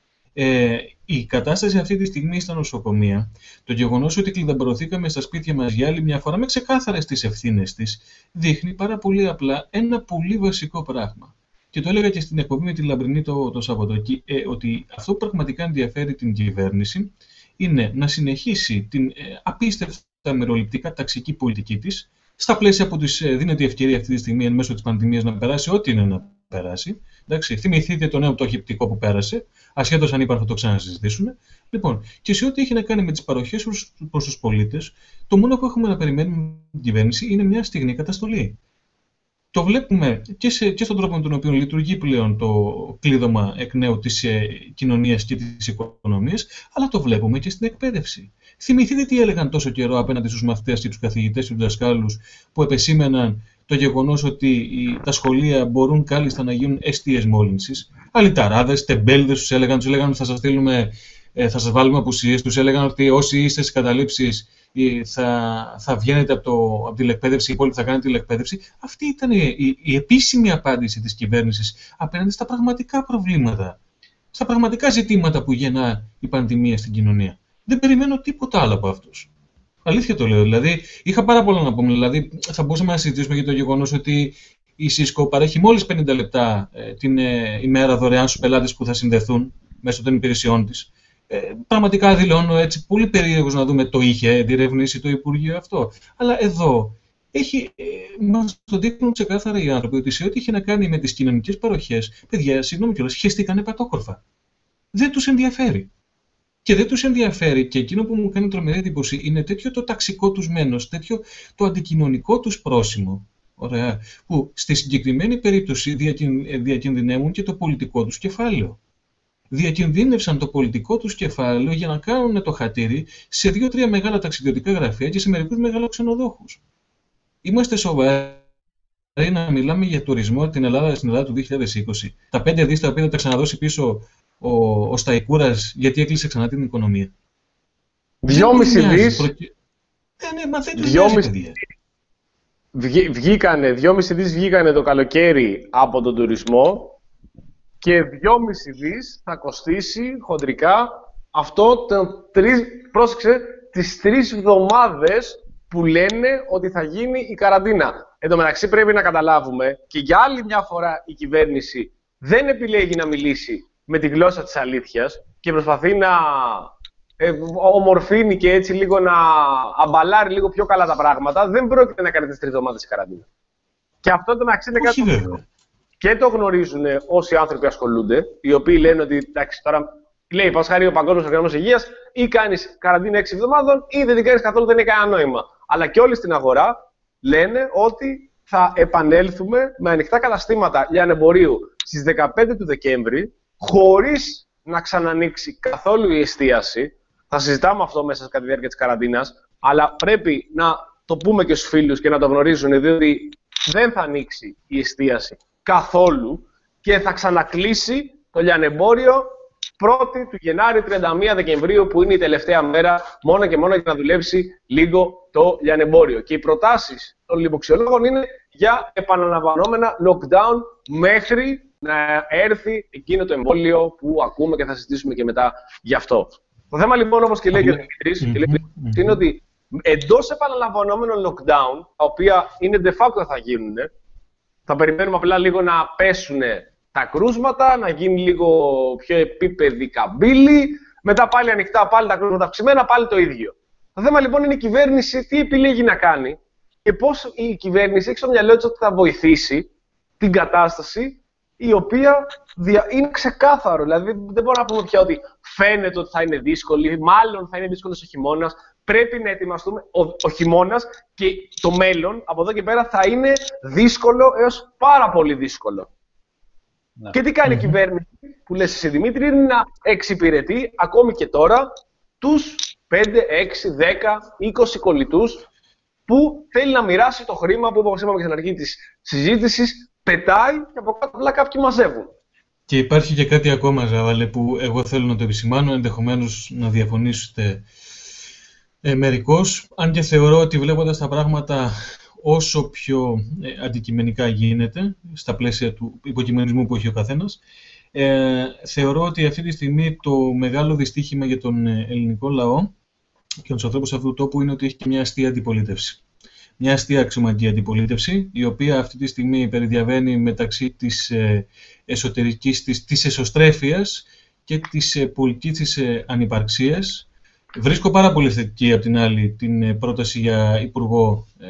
Ε, η κατάσταση αυτή τη στιγμή στα νοσοκομεία, το γεγονός ότι κλειδαμπρωθήκαμε στα σπίτια μας για άλλη μια φορά με ξεκάθαρες τις ευθύνες της, δείχνει πάρα πολύ απλά ένα πολύ βασικό πράγμα. Και το έλεγα και στην εκπομπή με τη Λαμπρινή το, το Σάββατο, ε, ότι αυτό που πραγματικά ενδιαφέρει την κυβέρνηση είναι να συνεχίσει την ε, απίστευτα μεροληπτικά ταξική πολιτική της, στα πλαίσια που της ε, δίνεται η ευκαιρία αυτή τη στιγμή εν μέσω της πανδημίας να περάσει ό,τι είναι να περάσει. Εντάξει, θυμηθείτε το νέο πτωχευτικό που πέρασε, ασχέτως αν είπαν θα το ξανασυζητήσουν. Λοιπόν, και σε ό,τι έχει να κάνει με τις παροχές προς τους πολίτες, το μόνο που έχουμε να περιμένουμε από την κυβέρνηση είναι μια στιγμή καταστολή. Το βλέπουμε και, σε, και στον τρόπο με τον οποίο λειτουργεί πλέον το κλείδωμα εκ νέου της ε, κοινωνίας και της οικονομίας, αλλά το βλέπουμε και στην εκπαίδευση. Θυμηθείτε τι έλεγαν τόσο καιρό απέναντι στους μαθητές και τους καθηγητές και τους δασκάλους που επεσήμεναν το γεγονός ότι οι, τα σχολεία μπορούν κάλλιστα να γίνουν εστίες μόλυνσης. Αλυταράδες, τεμπέλδες τους έλεγαν, τους έλεγαν ότι θα σας, στείλουμε, ε, θα σας βάλουμε απουσίες, τους έλεγαν ότι όσοι είστε στις καταλήψεις θα, θα βγαίνετε από, το, από την εκπαίδευση, οι υπόλοιποι θα κάνετε την εκπαίδευση. Αυτή ήταν η, η, η επίσημη απάντηση της κυβέρνησης απέναντι στα πραγματικά προβλήματα, στα πραγματικά ζητήματα που γεννά η πανδημία στην κοινωνία. Δεν περιμένω τίποτα άλλο από αυτούς. Αλήθεια το λέω. Δηλαδή, είχα πάρα πολλά να πούμε. Δηλαδή, θα μπορούσαμε να συζητήσουμε για το γεγονός ότι η Cisco παρέχει μόλις πενήντα λεπτά ε, την ε, ημέρα δωρεάν στους πελάτες που θα συνδεθούν μέσω των υπηρεσιών της. Ε, πραγματικά δηλώνω έτσι πολύ περίεργος να δούμε το είχε διερευνήσει το Υπουργείο αυτό. Αλλά εδώ έχει, ε, μας το δείχνουν ξεκάθαρα οι άνθρωποι ότι σε ό,τι είχε να κάνει με τις κοινωνικές παροχές, παιδιά, συγγνώμη κιόλας, χεστήκανε πατόκορφα. Δεν τους ενδιαφέρει. Και δεν τους ενδιαφέρει, και εκείνο που μου κάνει τρομερή εντύπωση είναι τέτοιο το ταξικό τους μένος, τέτοιο το αντικοινωνικό τους πρόσημο, ωραία, που στη συγκεκριμένη περίπτωση διακινδυνεύουν και το πολιτικό τους κεφάλαιο. Διακινδύνευσαν το πολιτικό τους κεφάλαιο για να κάνουν το χατήρι σε δύο-τρία μεγάλα ταξιδιωτικά γραφεία και σε μερικούς μεγάλους ξενοδόχους. Είμαστε σοβαροί να μιλάμε για τουρισμό την Ελλάδα, στην Ελλάδα του δύο χιλιάδες είκοσι. Τα πέντε δις τα οποία θα τα ξαναδώσει πίσω ο, ο Σταϊκούρας γιατί έκλεισε ξανά την οικονομία. Δυόμιση δις. Προκει... Ε, ναι, μα δεν τους δυόμιση... Βγή, βγήκανε, δυόμιση δις βγήκανε το καλοκαίρι από τον τουρισμό και δυόμιση δις θα κοστίσει χοντρικά αυτό το τρεις, πρόσεξε, τις τρεις εβδομάδες που λένε ότι θα γίνει η καραντίνα. Εν τω μεταξύ πρέπει να καταλάβουμε και για άλλη μια φορά η κυβέρνηση δεν επιλέγει να μιλήσει με τη γλώσσα της αλήθειας και προσπαθεί να ε, ομορφύνει και έτσι λίγο να αμπαλάρει λίγο πιο καλά τα πράγματα. Δεν πρόκειται να κάνει τις τρεις εβδομάδες η καραντίνα. Και αυτό εν τω μεταξύ είναι κάτι βέβαια. Και το γνωρίζουν όσοι άνθρωποι ασχολούνται, οι οποίοι λένε ότι εντάξει, τώρα λέει Πασχαρή ο Παγκόσμιος Οργανισμός Υγείας, ή κάνεις καραντίνα έξι εβδομάδων, ή δεν την κάνεις καθόλου, δεν έχει κανένα νόημα. Αλλά και όλοι στην αγορά λένε ότι θα επανέλθουμε με ανοιχτά καταστήματα λιανεμπορίου στις δεκαπέντε του Δεκέμβρη, χωρίς να ξανανοίξει καθόλου η εστίαση. Θα συζητάμε αυτό μέσα κατά τη διάρκεια της καραντίνας, αλλά πρέπει να το πούμε και στους φίλους και να το γνωρίζουν, διότι δεν θα ανοίξει η εστίαση καθόλου και θα ξανακλείσει το λιανεμπόριο πρώτη του Γενάρη, τριάντα μία Δεκεμβρίου, που είναι η τελευταία μέρα, μόνο και μόνο για να δουλέψει λίγο το λιανεμπόριο. Και οι προτάσεις των λοιμοξιολόγων είναι για επαναλαμβανόμενα lockdown μέχρι να έρθει εκείνο το εμβόλιο που ακούμε και θα συζητήσουμε και μετά γι' αυτό. Το θέμα λοιπόν, όπως και λέει και ο Δημήτρης, mm-hmm. είναι ότι εντός επαναλαμβανόμενων lockdown, τα οποία είναι de facto θα γίνουν, θα περιμένουμε απλά λίγο να πέσουν τα κρούσματα, να γίνει λίγο πιο επίπεδη καμπύλη, μετά πάλι ανοιχτά, πάλι τα κρούσματα αυξημένα, πάλι το ίδιο. Το θέμα λοιπόν είναι η κυβέρνηση τι επιλέγει να κάνει και πώς η κυβέρνηση έχει στο μυαλό της ότι θα βοηθήσει την κατάσταση η οποία είναι ξεκάθαρο. Δηλαδή δεν μπορούμε να πούμε πια ότι φαίνεται ότι θα είναι δύσκολη, μάλλον θα είναι δύσκολος ο χειμώνας. Πρέπει να ετοιμαστούμε. Ο, ο χειμώνας και το μέλλον από εδώ και πέρα θα είναι δύσκολο έως πάρα πολύ δύσκολο. Ναι. Και τι κάνει mm-hmm. η κυβέρνηση που λες εσύ Δημήτρη, είναι να εξυπηρετεί ακόμη και τώρα τους πέντε, έξι, δέκα, είκοσι κολλητούς που θέλει να μοιράσει το χρήμα που όπως είπαμε και στην αρχή της συζήτησης, πετάει και από κάτω απλά κάποιοι μαζεύουν. Και υπάρχει και κάτι ακόμα, Ζαβάλε, που εγώ θέλω να το επισημάνω, ενδεχομένως να διαφωνήσετε ε, μερικώς, αν και θεωρώ ότι βλέποντας τα πράγματα όσο πιο ε, αντικειμενικά γίνεται, στα πλαίσια του υποκειμενισμού που έχει ο καθένας, ε, θεωρώ ότι αυτή τη στιγμή το μεγάλο δυστύχημα για τον ελληνικό λαό και τους ανθρώπους αυτού του τόπου είναι ότι έχει και μια αστεία αντιπολίτευση. Μια αστεία αξιωματική αντιπολίτευση, η οποία αυτή τη στιγμή περιδιαβαίνει μεταξύ της ε, εσωτερικής, της, της εσωστρέφειας και της ε, πολιτικής της ε, ανυπαρξίας. Βρίσκω πάρα πολύ θετική, απ' την άλλη, την ε, πρόταση για υπουργό ε,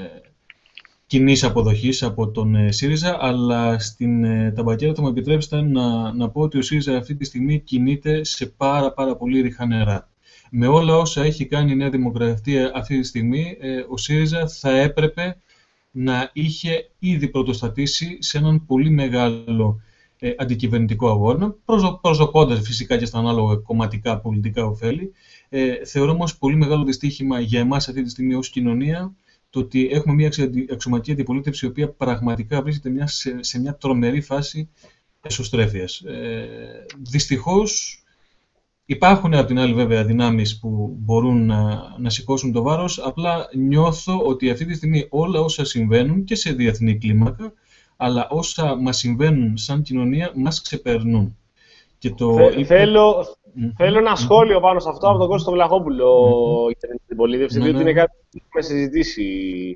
κοινής αποδοχής από τον ε, ΣΥΡΙΖΑ, αλλά στην ε, ταμπακέρα θα μου επιτρέψετε να, να πω ότι ο ΣΥΡΙΖΑ αυτή τη στιγμή κινείται σε πάρα, πάρα πολύ ριχά νερά. Με όλα όσα έχει κάνει η Νέα Δημοκρατία αυτή τη στιγμή, ο ΣΥΡΙΖΑ θα έπρεπε να είχε ήδη πρωτοστατήσει σε έναν πολύ μεγάλο ε, αντικυβερνητικό αγώνα, προσδοκώντας φυσικά και στα ανάλογα κομματικά πολιτικά ωφέλη. Ε, θεωρώ όμως πολύ μεγάλο δυστύχημα για εμάς αυτή τη στιγμή ως κοινωνία το ότι έχουμε μια αξιωματική αντιπολίτευση η οποία πραγματικά βρίσκεται μια, σε, σε μια τρομερή φάση εσωστρέφειας. Ε, δυστυχώς, υπάρχουν από την άλλη βέβαια δυνάμεις που μπορούν να, να σηκώσουν το βάρος, απλά νιώθω ότι αυτή τη στιγμή όλα όσα συμβαίνουν και σε διεθνή κλίμακα, αλλά όσα μας συμβαίνουν σαν κοινωνία μας ξεπερνούν. Και το... Θε, θέλω, mm-hmm. θέλω ένα σχόλιο πάνω σε αυτό mm-hmm. από τον Κώστο Βλαχόπουλο mm-hmm. για την αντιπολίτευση, mm-hmm. διότι είναι κάτι που έχουμε συζητήσει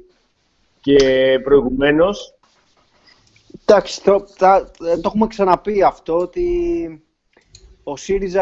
και προηγουμένως. Εντάξει, το, το, το έχουμε ξαναπεί αυτό, ότι ο ΣΥΡΙΖΑ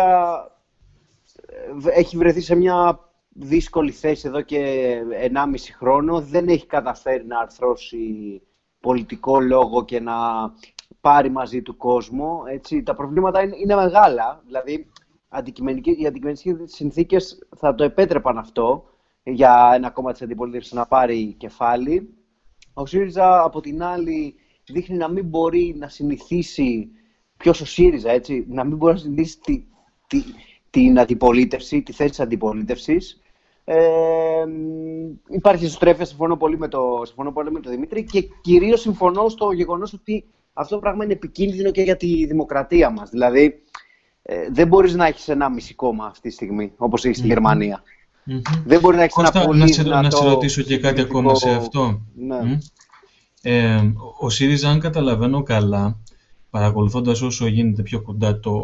έχει βρεθεί σε μια δύσκολη θέση εδώ και ενάμιση χρόνο. Δεν έχει καταφέρει να αρθρώσει πολιτικό λόγο και να πάρει μαζί του κόσμο. Έτσι, τα προβλήματα είναι, είναι μεγάλα. Δηλαδή, οι αντικειμενικές συνθήκες θα το επέτρεπαν αυτό για ένα κόμμα της αντιπολίτευσης να πάρει κεφάλι. Ο ΣΥΡΙΖΑ, από την άλλη, δείχνει να μην μπορεί να συνηθίσει. Ποιος ο ΣΥΡΙΖΑ, έτσι, να μην μπορεί να συνηθίσει τη, τη, την αντιπολίτευση, τη θέση της αντιπολίτευσης. Ε, υπάρχει εσωστρέφεια, συμφωνώ πολύ με το, συμφωνώ πολύ με τον Δημήτρη και κυρίως συμφωνώ στο γεγονός ότι αυτό το πράγμα είναι επικίνδυνο και για τη δημοκρατία μας. Δηλαδή, ε, δεν μπορείς να έχεις ένα μισή κόμμα αυτή τη στιγμή, όπως έχει στη Γερμανία. Mm-hmm. Δεν μπορεί να έχει ένα πολύ να σε, δυνατό... Να σε ρωτήσω και κάτι ακόμα σε αυτό. Ναι. Mm? Ε, ο ΣΥΡΙΖΑ, αν καταλαβαίνω καλά, παρακολουθώντας όσο γίνεται πιο κοντά το,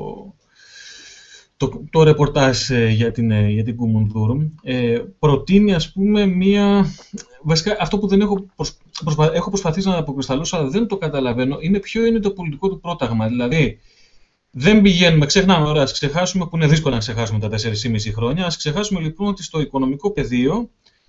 το, το ρεπορτάζ για την, για την Κουμουνδούρ, ε, προτείνει, ας πούμε, μία... Βασικά, αυτό που δεν έχω, προσ, προσπα, έχω προσπαθήσει να αποκρισταλώσω, αλλά δεν το καταλαβαίνω, είναι ποιο είναι το πολιτικό του πρόταγμα. Δηλαδή, δεν πηγαίνουμε, ξεχνάμε, ωραία, ας ξεχάσουμε, που είναι δύσκολο να ξεχάσουμε τα τέσσερα και μισό χρόνια, ας ξεχάσουμε λοιπόν ότι στο οικονομικό πεδίο,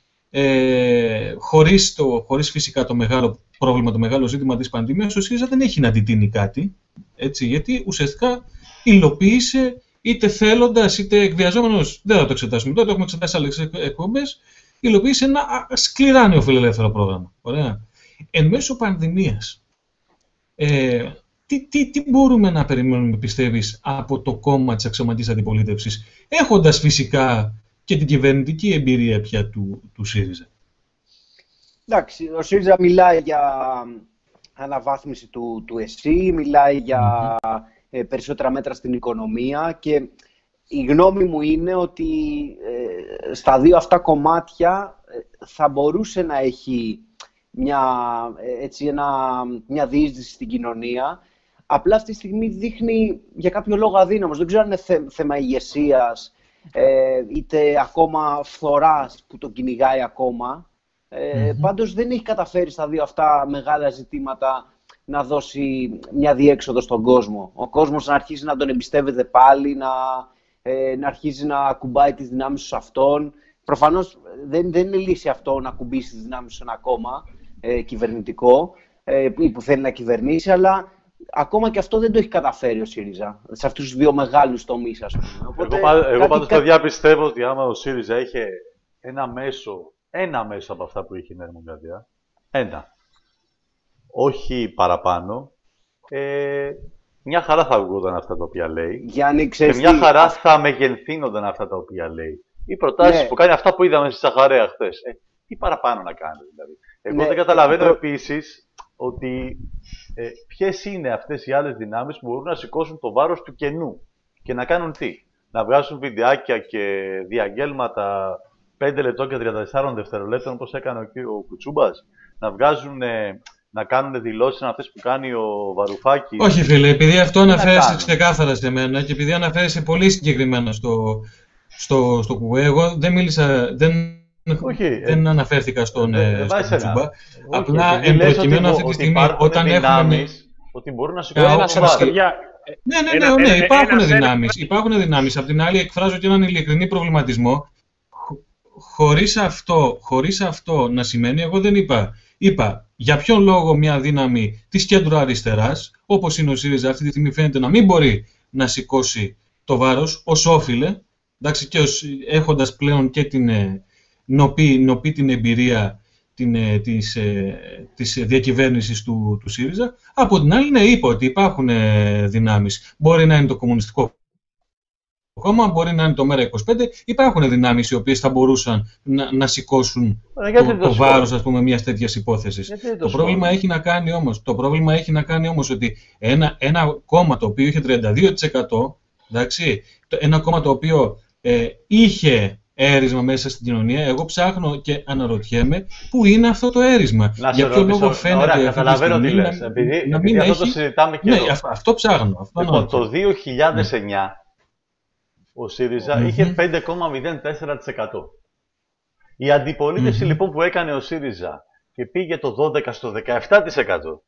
ε, χωρίς, το, χωρίς φυσικά το μεγάλο πρόβλημα, το μεγάλο ζήτημα της πανδημίας, ο ΣΥΡΙΖΑ δεν έχει να αντιτείνει κάτι, έτσι, γιατί ουσιαστικά υλοποίησε, είτε θέλοντας είτε εκβιαζόμενος, δεν θα το εξετάσουμε τώρα, το έχουμε εξετάσει άλλες εκπομπές, υλοποίησε ένα σκληρά νεοφιλελεύθερο πρόγραμμα. Ωραία. Εν μέσω πανδημίας, ε, τι, τι, τι μπορούμε να περιμένουμε, πιστεύεις, από το κόμμα της αξιωματικής αντιπολίτευσης, έχοντας φυσικά και την κυβερνητική εμπειρία πια του, του ΣΥΡΙΖΑ? Εντάξει, ο ΣΥΡΙΖΑ μιλάει για αναβάθμιση του, του ΕΣΥ, μιλάει για mm-hmm. ε, περισσότερα μέτρα στην οικονομία και η γνώμη μου είναι ότι ε, στα δύο αυτά κομμάτια ε, θα μπορούσε να έχει μια, ε, έτσι, ένα, μια διείσδυση στην κοινωνία. Απλά αυτή τη στιγμή δείχνει για κάποιο λόγο αδύναμος. Δεν ξέρω αν είναι θε, θέμα ηγεσίας, ε, είτε ακόμα φθοράς που τον κυνηγάει ακόμα. Ε, mm-hmm. Πάντως δεν έχει καταφέρει στα δύο αυτά μεγάλα ζητήματα να δώσει μια διέξοδο στον κόσμο. Ο κόσμος να αρχίσει να τον εμπιστεύεται πάλι, να, ε, να αρχίζει να ακουμπάει τις δυνάμεις σε αυτόν. Προφανώς δεν, δεν είναι λύση αυτό να ακουμπήσει τις δυνάμεις σε ένα κόμμα ε, κυβερνητικό ε, που θέλει να κυβερνήσει, αλλά ακόμα και αυτό δεν το έχει καταφέρει ο ΣΥΡΙΖΑ σε αυτούς τους δύο μεγάλους τομείς, ας πούμε. Οπότε, εγώ εγώ κάτι, πάντως, παιδιά, κάτι... πιστεύω ότι άμα ο ΣΥΡΙΖΑ είχε ένα μέσο, ένα μέσο από αυτά που είχε η Νέα Δημοκρατία, ένα, όχι παραπάνω, ε, μια χαρά θα ακούγονταν αυτά τα οποία λέει. Γιάννη, και μια χαρά θα μεγενθύνονταν αυτά τα οποία λέει. Οι προτάσεις ναι. που κάνει, αυτά που είδαμε στη Σαχαρέα χθες. Ε, τι παραπάνω να κάνει, δηλαδή. Εγώ ναι. δεν καταλαβαίνω ε, επίσης ότι ε, ποιες είναι αυτές οι άλλες δυνάμεις που μπορούν να σηκώσουν το βάρος του κενού και να κάνουν τι. Να βγάζουν βιντεάκια και διαγγέλματα πέντε λεπτών και τριάντα τέσσερα δευτερολέπτων, όπως έκανε ο, ο Κουτσούμπας. Να βγάζουν, ε, να κάνουν δηλώσεις σαν αυτές που κάνει ο Βαρουφάκης. Όχι, φίλε, επειδή αυτό αναφέρεσαι ξεκάθαρα σε μένα και επειδή αναφέρεσαι πολύ συγκεκριμένα στο, στο, στο κουβέ, εγώ δεν μίλησα. Δεν... Όχι, δεν ε, αναφέρθηκα στον, ε, στον Κουτσούμπα. Απλά εν προκειμένου αυτή τη στιγμή, όταν έχουμε. Ότι μπορούν να σηκώσουν ένα σενάρια. Ναι, ναι, ναι, ναι, υπάρχουν δυνάμεις. Υπάρχουν δυνάμεις. Απ' την άλλη, εκφράζω και έναν ειλικρινή προβληματισμό. Χωρίς αυτό, χωρίς αυτό να σημαίνει, εγώ δεν είπα. Είπα για ποιον λόγο μια δύναμη της κέντρου αριστεράς, όπως είναι ο ΣΥΡΙΖΑ, αυτή τη στιγμή φαίνεται να μην μπορεί να σηκώσει το βάρος ως όφιλε, εντάξει, και ως, έχοντας πλέον και την. Νοπεί, νοπεί την εμπειρία την, της, της διακυβέρνησης του, του ΣΥΡΙΖΑ. Από την άλλη, ναι, είπα ότι υπάρχουν δυνάμεις. Μπορεί να είναι το Κομμουνιστικό Κόμμα, μπορεί να είναι το ΜΕΡΑ είκοσι πέντε. Υπάρχουν δυνάμεις οι οποίες θα μπορούσαν να, να σηκώσουν το, το, το βάρος, ας πούμε, μιας τέτοιας υπόθεσης. Το, το πρόβλημα έχει να κάνει όμως, το πρόβλημα έχει να κάνει όμως ότι ένα, ένα κόμμα το οποίο είχε τριάντα δύο τοις εκατό, εντάξει, ένα κόμμα το οποίο ε, είχε έρισμα μέσα στην κοινωνία, εγώ ψάχνω και αναρωτιέμαι πού είναι αυτό το έρισμα. Να Για ποιο λόγο φαίνεται ωραία, αυτή τη στιγμή λες, να, επειδή, να μην επειδή έχει... αυτό το συζητάμε και ναι, εδώ. αυτό, αυτό ψάχνω. Αυτό λοιπόν, το δύο χιλιάδες εννιά mm. ο ΣΥΡΙΖΑ mm-hmm. είχε πέντε κόμμα μηδέν τέσσερα τοις εκατό. Η αντιπολίτευση mm-hmm. λοιπόν που έκανε ο ΣΥΡΙΖΑ και πήγε το δώδεκα στο δεκαεπτά τοις εκατό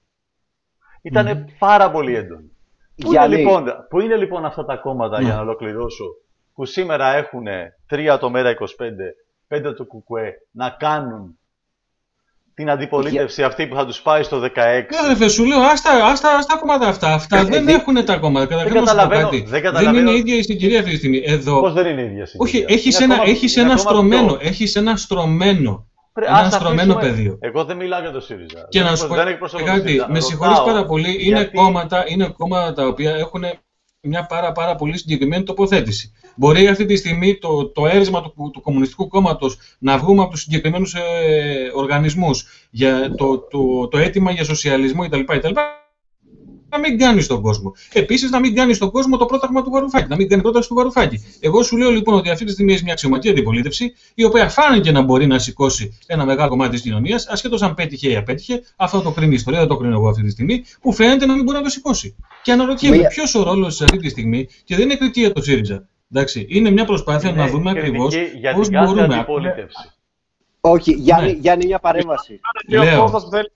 ήταν mm-hmm. πάρα πολύ έντονη. Πού είναι, λοιπόν, πού είναι λοιπόν αυτά τα κόμματα, mm. για να ολοκληρώσω, που σήμερα έχουν τρία το ΜΕΡΑ είκοσι πέντε, πέντε το ΚΚΕ, να κάνουν την αντιπολίτευση yeah. αυτή που θα τους πάει στο δεκαέξι. Ναι, ρε, σου λέω, άστα, άστα, άστα κόμματα αυτά. Αυτά δεν δι... έχουν τα κόμματα. Δεν καταλαβαίνω. Δεν, δεν είναι ίδια η συγκυρία αυτή τη στιγμή. Εδώ... Πώς δεν είναι ίδια η συγκυρία? Όχι, έχεις ένα, ακόμα, έχεις ένα στρωμένο, πιο... έχεις ένα στρωμένο, Πρέ, ένα στρωμένο πεδίο. Εγώ δεν μιλάω για το ΣΥΡΙΖΑ. Και δεν να σου πω κάτι, με συγχωρείς πάρα πολύ, είναι, γιατί... κόμματα, είναι κόμματα τα οποία έχουν μια πάρα, πάρα πολύ συγκεκριμένη τοποθέτηση. Μπορεί αυτή τη στιγμή το, το έρισμα του, του Κομμουνιστικού Κόμματος να βγούμε από τους συγκεκριμένους ε, οργανισμούς για το, το, το αίτημα για σοσιαλισμό κτλ. κτλ. να μην κάνει στον κόσμο. Επίσης, να μην κάνει στον κόσμο το πρόταγμα του Βαρουφάκη. Να μην κάνει πρόταση του Βαρουφάκη. Εγώ σου λέω λοιπόν ότι αυτή τη στιγμή έχει μια αξιωματική αντιπολίτευση, η οποία φάνηκε να μπορεί να σηκώσει ένα μεγάλο κομμάτι της κοινωνίας, ασχέτως αν πέτυχε ή απέτυχε. Αυτό το κρίνει η ιστορία, δεν το κρίνω εγώ αυτή τη στιγμή, που φαίνεται να μην μπορεί να το σηκώσει. Και αναρωτιέμαι Μία... ποιος ο ρόλος αυτή τη στιγμή, και δεν είναι κριτική για το ΣΥΡΙΖΑ. Εντάξει, είναι μια προσπάθεια είναι να δούμε ακριβώς πώς μπορούμε. Όχι, Γιάννη, ναι. Γιάννη, μια παρέμβαση. Λέω,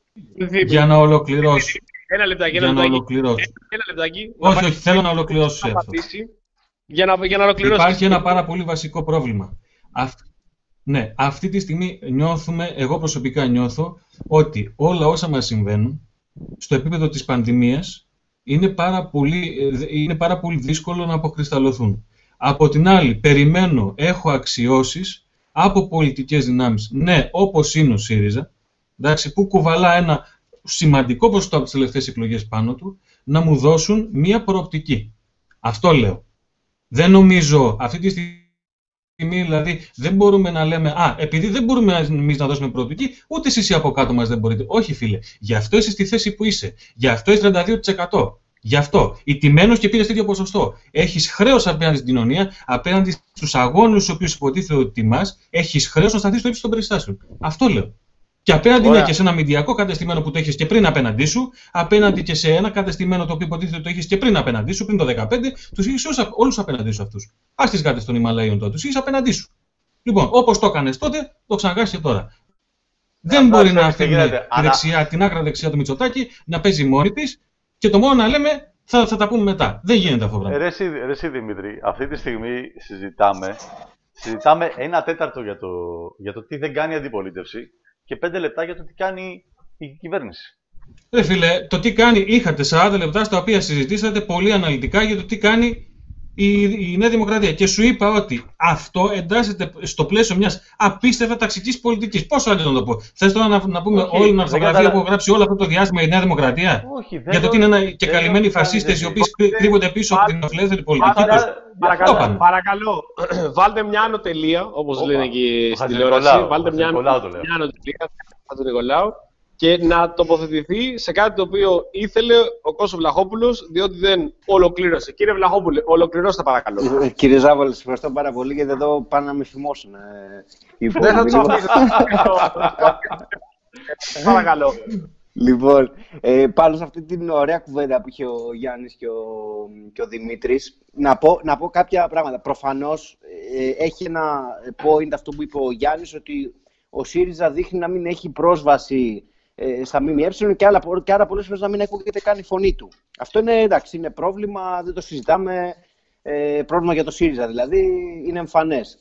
για να ολοκληρώσω. Ένα λεπτάκι, ένα για λεπτάκι. Να ένα λεπτάκι. Όχι, όχι, θέλω να ολοκληρώσω σε αυτό. Για να, για να ολοκληρώσω. Υπάρχει ένα πάρα πολύ βασικό πρόβλημα. Αυ... Ναι, αυτή τη στιγμή νιώθουμε, εγώ προσωπικά νιώθω, ότι όλα όσα μας συμβαίνουν στο επίπεδο της πανδημίας είναι πάρα πολύ, είναι πάρα πολύ δύσκολο να αποκρισταλωθούν. Από την άλλη, περιμένω, έχω αξιώσεις από πολιτικές δυνάμεις, ναι, όπως είναι ο ΣΥΡΙΖΑ, εντάξει, που κουβαλά ένα σημαντικό ποσοστό από τις τελευταίες εκλογές πάνω του, να μου δώσουν μία προοπτική. Αυτό λέω. Δεν νομίζω αυτή τη στιγμή, δηλαδή, δεν μπορούμε να λέμε «Α, επειδή δεν μπορούμε εμείς να δώσουμε προοπτική, ούτε εσείς οι από κάτω μας δεν μπορείτε». Όχι, φίλε. Γι' αυτό είσαι στη θέση που είσαι. Γι' αυτό είσαι τριάντα δύο τοις εκατό. Γι' αυτό. Ηττημένος και πήρες τέτοιο ποσοστό. Έχεις χρέος απέναντι στην κοινωνία, απέναντι στους αγώνες στους οποίους υποτίθεται ότι τιμάς, έχεις χρέος να σταθείς στο ύψος των περιστάσεων. Αυτό λέω. Και απέναντι είναι και σε ένα μηντιακό κατεστημένο που το έχεις και πριν απέναντί σου, απέναντι και σε ένα κατεστημένο το οποίο υποτίθεται ότι το έχεις και πριν απέναντί σου, πριν το δεκαπέντε, τους έχεις όλους απέναντί σου αυτούς. Ας τις γάτες των Ιμαλαίων τότε, τους έχεις απέναντί σου. Λοιπόν, όπως το έκανες τότε, το ξανακάνεις και τώρα. Δεν μπορεί να αφήνει τη δεξιά, την άκρα δεξιά του Μητσοτάκη να παίζει μόνη της και το μόνο να λέμε θα, θα τα πούμε μετά. Δεν γίνεται αυτό το πράγμα. Ρε εσύ Δημήτρη, αυτή τη στιγμή συζητάμε, συζητάμε ένα τέταρτο για το, για το τι δεν κάνει η αντιπολίτευση και πέντε λεπτά για το τι κάνει η κυβέρνηση. Ρε φίλε, το τι κάνει, είχατε σαράντα λεπτά στα οποία συζητήσατε πολύ αναλυτικά για το τι κάνει η, η Νέα Δημοκρατία. Και σου είπα ότι αυτό εντάσσεται στο πλαίσιο μιας απίστευτα ταξικής πολιτικής. Πόσο άλλο να το πω. Θες τώρα να, να πούμε όλη την αρθογραφία κατα... που έχω γράψει όλο αυτό το διάστημα η Νέα Δημοκρατία. Όχι, δεν για το ότι είναι ένα, και καλυμμένοι φασίστες οι οποίοι κρύβονται πίσω από την ελεύθερη πολιτική τους. Παρακαλώ, παρακαλώ, βάλτε μια άνω τελεία, όπως λένε εκεί στην τηλεόραση. Βάλτε μια άνω τελεία, τον Νικολάου, και να τοποθετηθεί σε κάτι το οποίο ήθελε ο Κώστας Βλαχόπουλος, διότι δεν ολοκλήρωσε. Κύριε Βλαχόπουλε, ολοκληρώστε παρακαλώ. Ε, κύριε Ζάβολε, σας ευχαριστώ πάρα πολύ, γιατί εδώ πάνε να με φημώσουν. Ε, δεν θα τους αφήσω. Παρακαλώ. Λοιπόν, ε, πάνω σε αυτή την ωραία κουβέντα που είχε ο Γιάννης και ο, και ο Δημήτρης, να πω, να πω κάποια πράγματα. Προφανώς ε, έχει ένα point αυτό που είπε ο Γιάννης, ότι ο ΣΥΡΙΖΑ δείχνει να μην έχει πρόσβαση ε, στα ΜΜΕ και, άλλα, και άρα πολλές φορές να μην ακούγεται καν η φωνή του. Αυτό είναι, εντάξει, είναι πρόβλημα, δεν το συζητάμε, ε, πρόβλημα για το ΣΥΡΙΖΑ, δηλαδή είναι εμφανές.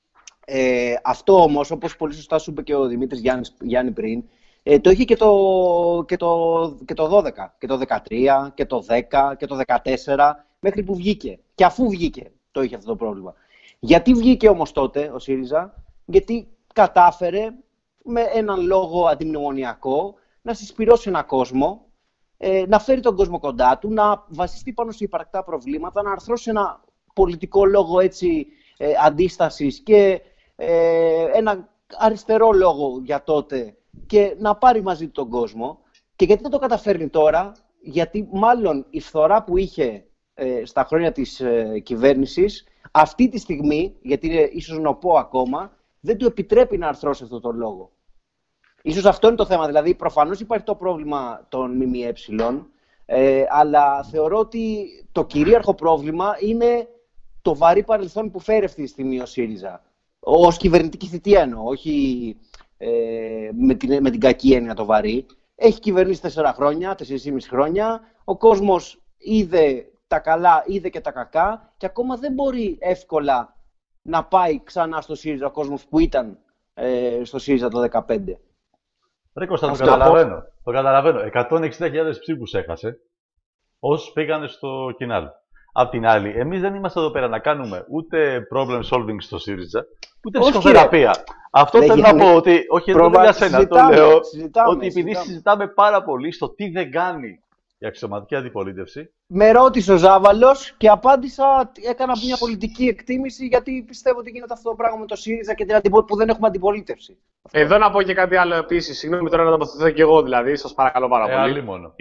Ε, αυτό όμως, όπως πολύ σωστά σου είπε και ο Δημήτρης Γιάννης, Γιάννη πριν, ε, το είχε και το, και, το, και το δώδεκα, και το δεκατρία, και το δέκα, και το δεκατέσσερα, μέχρι που βγήκε. Και αφού βγήκε, το είχε αυτό το πρόβλημα. Γιατί βγήκε όμως τότε ο ΣΥΡΙΖΑ? Γιατί κατάφερε με έναν λόγο αντιμνημονιακό να συσπυρώσει έναν κόσμο, ε, να φέρει τον κόσμο κοντά του, να βασιστεί πάνω σε υπαρκτά προβλήματα, να αρθρώσει ένα πολιτικό λόγο έτσι, ε, αντίστασης και ε, ένα αριστερό λόγο για τότε και να πάρει μαζί του τον κόσμο. Και γιατί δεν το καταφέρνει τώρα? Γιατί μάλλον η φθορά που είχε ε, στα χρόνια της ε, κυβέρνησης αυτή τη στιγμή, γιατί είναι ίσως νοπό ακόμα, δεν του επιτρέπει να αρθρώσει αυτό το λόγο. Ίσως αυτό είναι το θέμα. Δηλαδή, προφανώς υπάρχει το πρόβλημα των ΜΜΕ, ε, αλλά θεωρώ ότι το κυρίαρχο πρόβλημα είναι το βαρύ παρελθόν που φέρει αυτή τη στιγμή ο ΣΥΡΙΖΑ. Ως κυβερνητική θητεία εννοώ, όχι ε, με, την, με την κακή έννοια το βαρύ. Έχει κυβερνήσει τέσσερα χρόνια, τέσσερα και μισό χρόνια. Ο κόσμος είδε τα καλά, είδε και τα κακά και ακόμα δεν μπορεί εύκολα να πάει ξανά στο ΣΥΡΙΖΑ ο κόσμος που ήταν ε, στο ΣΥΡΙΖΑ το δεκαπέντε. Ρε Κώστα, το καταλαβαίνω. Το καταλαβαίνω. εκατόν εξήντα χιλιάδες ψήφους έχασε όσους πήγανε στο Κινάλ. Απ' την άλλη, εμείς δεν είμαστε εδώ πέρα να κάνουμε ούτε problem solving στο ΣΥΡΙΖΑ, ούτε ψυχοθεραπεία. Αυτό θέλω να πω ότι, όχι εδώ για σένα, το λέω, συζητάμε, ότι επειδή συζητάμε. συζητάμε πάρα πολύ στο τι δεν κάνει η αξιωματική αντιπολίτευση. Με ρώτησε ο Ζάβαλος και απάντησα, έκανα μια πολιτική εκτίμηση, γιατί πιστεύω ότι γίνεται αυτό το πράγμα με το ΣΥΡΙΖΑ και την αντιπο... που δεν έχουμε αντιπολίτευση. Εδώ να πω και κάτι άλλο επίσης. Συγγνώμη τώρα να τοποθετηθώ και εγώ δηλαδή, σας παρακαλώ πάρα πολύ. Ε, μόνο.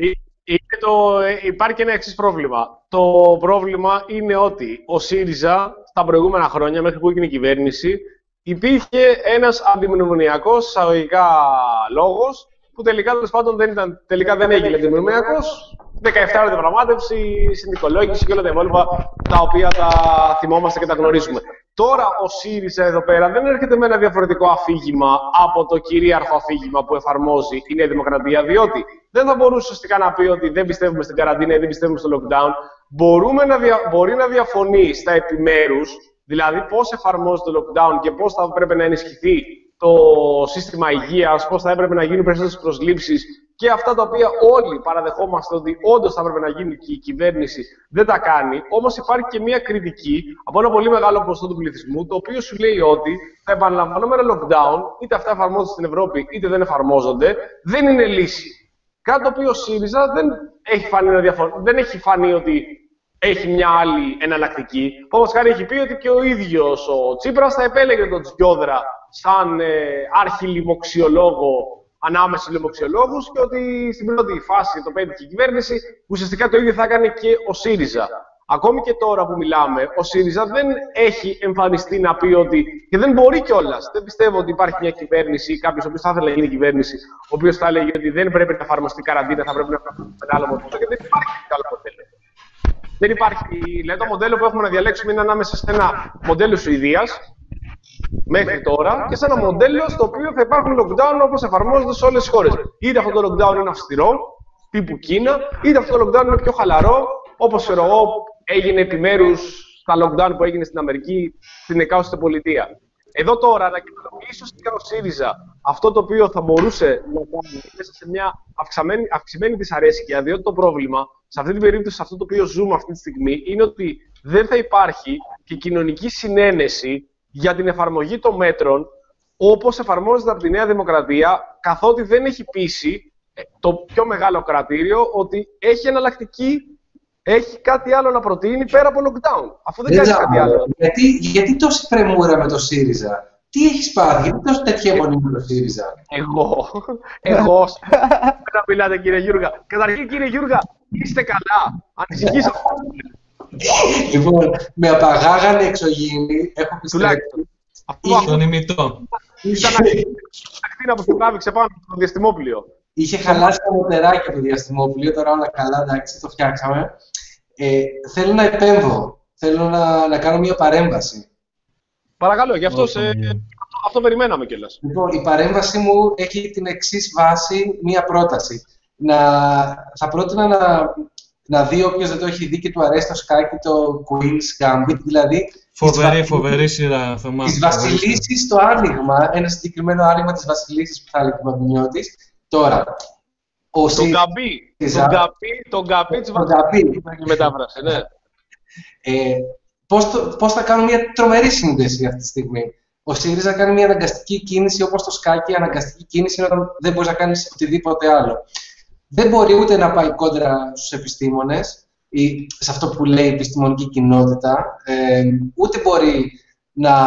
Είναι το, υπάρχει ένα εξής πρόβλημα. Το πρόβλημα είναι ότι ο ΣΥΡΙΖΑ στα προηγούμενα χρόνια, μέχρι που έγινε η κυβέρνηση, υπήρχε ένας αντιμνημονιακός εισαγωγικά λόγος, που τελικά, τέλος πάντων, δεν, ήταν, τελικά δεν έγινε αντιμνημονιακός. δεκαεπτά ώρες διαπραγμάτευση, συνδικολόγηση και όλα τα υπόλοιπα, τα οποία τα θυμόμαστε και τα γνωρίζουμε. Τώρα ο ΣΥΡΙΖΑ εδώ πέρα δεν έρχεται με ένα διαφορετικό αφήγημα από το κυρίαρχο αφήγημα που εφαρμόζει η Νέα Δημοκρατία, διότι δεν θα μπορούσε ουσιαστικά να πει ότι δεν πιστεύουμε στην καραντίνα ή δεν πιστεύουμε στο lockdown. Μπορούμε να δια... Μπορεί να διαφωνεί στα επιμέρους, δηλαδή πώς εφαρμόζεται το lockdown και πώς θα πρέπει να ενισχυθεί το σύστημα υγείας, πώς θα έπρεπε να γίνουν περισσότερες προσλήψεις και αυτά τα οποία όλοι παραδεχόμαστε ότι όντως θα έπρεπε να γίνει και η κυβέρνηση δεν τα κάνει. Όμως υπάρχει και μια κριτική από ένα πολύ μεγάλο ποσοστό του πληθυσμού, το οποίο σου λέει ότι τα επαναλαμβανόμενα lockdown, είτε αυτά εφαρμόζονται στην Ευρώπη είτε δεν εφαρμόζονται, δεν είναι λύση. Κάτι το οποίο ο ΣΥΡΙΖΑ δεν έχει φανεί, να διαφο... δεν έχει φανεί ότι έχει μια άλλη εναλλακτική. Όπως χάρη έχει πει ότι και ο ίδιος ο Τσίπρας θα επέλεγε τον Τζιόδρα σαν ε, άρχιλιμοξιολόγο ανάμεσα στους λοιμοξιολόγους και ότι στην πρώτη φάση το πέτυχε η κυβέρνηση, ουσιαστικά το ίδιο θα έκανε και ο ΣΥΡΙΖΑ. Ακόμη και τώρα που μιλάμε, ο ΣΥΡΙΖΑ δεν έχει εμφανιστεί να πει ότι. Και δεν μπορεί κιόλας. Δεν πιστεύω ότι υπάρχει μια κυβέρνηση ή κάποιος ο οποίος θα ήθελε να γίνει κυβέρνηση, ο οποίος θα έλεγε ότι δεν πρέπει να εφαρμοστεί καραντίνα, θα πρέπει να εφαρμοστεί ένα άλλο μοντέλο. Και δεν υπάρχει άλλο μοντέλο. Δεν υπάρχει. Δηλαδή, το μοντέλο που έχουμε να διαλέξουμε είναι ανάμεσα σε ένα μοντέλο Σουηδίας μέχρι τώρα και σε ένα μοντέλο στο οποίο θα υπάρχουν lockdown όπως εφαρμόζονται σε όλες τις χώρες. Είτε αυτό το lockdown είναι αυστηρό, τύπου Κίνα, είτε αυτό το lockdown είναι πιο χαλαρό, όπως ξέρω εγώ, έγινε επιμέρους στα lockdown που έγινε στην Αμερική, στην εκάστοτε πολιτεία. Εδώ τώρα, να κοινωνήσει ο ΣΥΡΙΖΑ αυτό το οποίο θα μπορούσε να κάνει μέσα σε μια αυξημένη, αυξημένη δυσαρέσκεια, διότι το πρόβλημα σε αυτή την περίπτωση, σε αυτό το οποίο ζούμε αυτή τη στιγμή, είναι ότι δεν θα υπάρχει και κοινωνική συνένεση για την εφαρμογή των μέτρων όπως εφαρμόζεται από τη Νέα Δημοκρατία, καθότι δεν έχει πείσει το πιο μεγάλο κρατήριο ότι έχει εναλλακτική, έχει κάτι άλλο να προτείνει πέρα από lockdown. Αφού δεν, δεν κάνει κάτι άλλο. Γιατί, γιατί τόση πρεμούρα με το ΣΥΡΙΖΑ, τι έχεις πάθει, γιατί τόσο τέτοια αιμονή με το ΣΥΡΙΖΑ? Εγώ, εγώ, να μιλάτε κύριε Γιούργα. Καταρχήν κύριε Γιούργα, είστε καλά, ανησυχήσατε. Λοιπόν, με απαγάγανε εξωγήινοι, έχω πιστέψει. Τον ημιτό. Ήταν ακτίνα που σου τράβηξε πάνω στο διαστημόπλιο. Είχε χαλάσει τα μοτεράκια το διαστημόπλιο, τώρα όλα καλά, εντάξει, το φτιάξαμε. Ε, θέλω να επέμβω, θέλω να, να κάνω μια παρέμβαση. Παρακαλώ, γι' αυτό, σε, αυτό περιμέναμε κιόλας. Λοιπόν, η παρέμβαση μου έχει την εξής βάση, μια πρόταση. Να, θα πρότεινα να, να δει όποιος δεν το έχει δει και του αρέσει το Sky το Queen's Gambit, δηλαδή φοβερή, της, φοβερή σειρά, Θωμά. Της Βασιλίσσης στο άνοιγμα, ένα συγκεκριμένο άνοιγμα της Βασιλίσσης που θα λέει ο Μπαμπινιώτης. Τώρα, ο τον Γκαμπί, τον Γκαμπί, τον Γκαμπί της Βασιλίσσης, μετάφραση, ναι. Ε, πώς, το, πώς θα κάνουμε μια τρομερή σύνδεση αυτή τη στιγμή. Ο ΣΥΡΙΖΑ κάνει μια αναγκαστική κίνηση, όπως το Σκάκι, η αναγκαστική κίνηση είναι όταν δεν μπορείς να κάνεις οτιδήποτε άλλο. Δεν μπορεί ούτε να πάει κόντρα στους επιστήμονες ή σε αυτό που λέει η επιστημονική κοινότητα, ε, ούτε μπορεί να,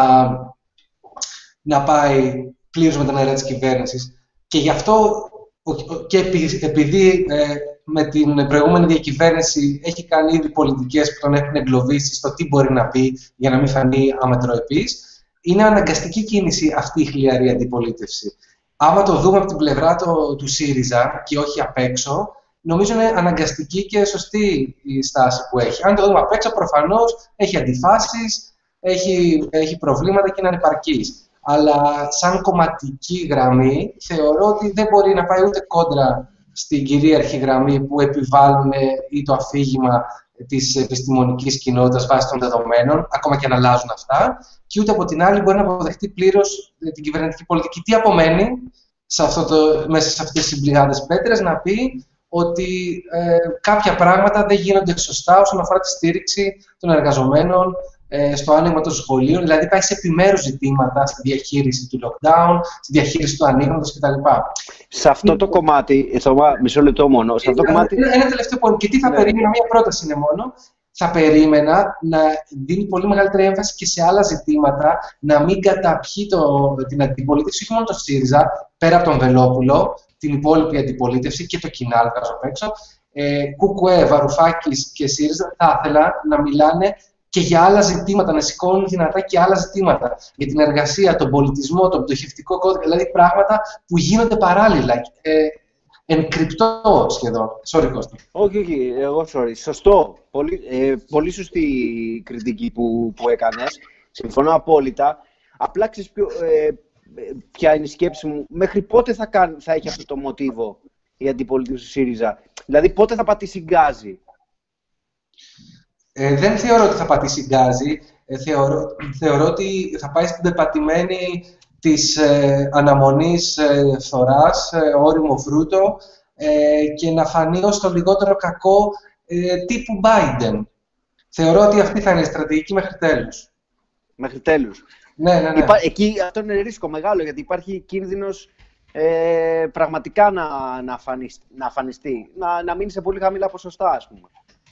να πάει πλήρως με τα νερά της κυβέρνησης. Και γι' αυτό, και επειδή ε, με την προηγούμενη διακυβέρνηση έχει κάνει ήδη πολιτικές που τον έχουν εγκλωβίσει στο τι μπορεί να πει για να μην φανεί αμετροεπής, είναι αναγκαστική κίνηση αυτή η χλιαρή αντιπολίτευση. Άμα το δούμε από την πλευρά το, του ΣΥΡΙΖΑ και όχι απ' έξω, νομίζω είναι αναγκαστική και σωστή η στάση που έχει. Αν το δούμε απ' έξω, προφανώς έχει αντιφάσεις, έχει, έχει προβλήματα και είναι ανεπαρκής. Αλλά σαν κομματική γραμμή θεωρώ ότι δεν μπορεί να πάει ούτε κόντρα στην κυρίαρχη γραμμή που επιβάλλουν ή το αφήγημα της επιστημονικής κοινότητας βάσει των δεδομένων, ακόμα και αν αλλάζουν αυτά, και ούτε από την άλλη μπορεί να αποδεχτεί πλήρως την κυβερνητική πολιτική. Τι απομένει σε αυτό το, μέσα σε αυτές τις συμπληγάδες πέτρες, να πει ότι ε, κάποια πράγματα δεν γίνονται σωστά όσον αφορά τη στήριξη των εργαζομένων ε, στο άνοιγμα των σχολείων, δηλαδή πάει σε επιμέρους ζητήματα στη διαχείριση του lockdown, στη διαχείριση του ανοίγματος κτλ. Σε αυτό το κομμάτι, Θωμά, μισό λεπτό μόνο. Σε αυτό ένα, κομμάτι... ένα, ένα τελευταίο point. Και τι θα ναι. περίμενα, μια πρόταση είναι μόνο. Θα περίμενα να δίνει πολύ μεγαλύτερη έμφαση και σε άλλα ζητήματα, να μην καταπιεί το, την αντιπολίτευση, όχι μόνο το ΣΥΡΙΖΑ, πέρα από τον Βελόπουλο, την υπόλοιπη αντιπολίτευση και το Κινάλ, βγάζω απ' έξω, ε, Κουκουέ, Βαρουφάκης και ΣΥΡΙΖΑ θα ήθελα να μιλάνε και για άλλα ζητήματα, να σηκώνουν δυνατά και άλλα ζητήματα. Για την εργασία, τον πολιτισμό, τον πτωχευτικό κώδικα, δηλαδή πράγματα που γίνονται παράλληλα. Ε, εν κρυπτό σχεδόν. Sorry, Κώστα. Όχι, όχι, εγώ sorry. Σωστό. Πολύ, ε, πολύ σωστή η κριτική που, που έκανες. Συμφωνώ απόλυτα. Απλά ξέρεις ποιο, ε, ποια είναι η σκέψη μου. Μέχρι πότε θα, κάν, θα έχει αυτό το μοτίβο η αντιπολίτευση του ΣΥΡΙΖΑ? Δηλαδή πότε θα πατήσει γκάζι? Ε, δεν θεωρώ ότι θα πατήσει γκάζι. Ε, θεωρώ, θεωρώ ότι θα πάει στην πεπατημένη της ε, αναμονής ε, φθοράς, ε, όριμο φρούτο ε, και να φανεί ως το λιγότερο κακό ε, τύπου Biden. Θεωρώ ότι αυτή θα είναι η στρατηγική μέχρι τέλους. Μέχρι τέλους. Ναι, ναι, ναι. Υπά, εκεί αυτό είναι ρίσκο μεγάλο, γιατί υπάρχει κίνδυνος ε, πραγματικά να, να, αφανιστεί, να αφανιστεί, να, να μείνει σε πολύ χαμηλά ποσοστά, ας πούμε.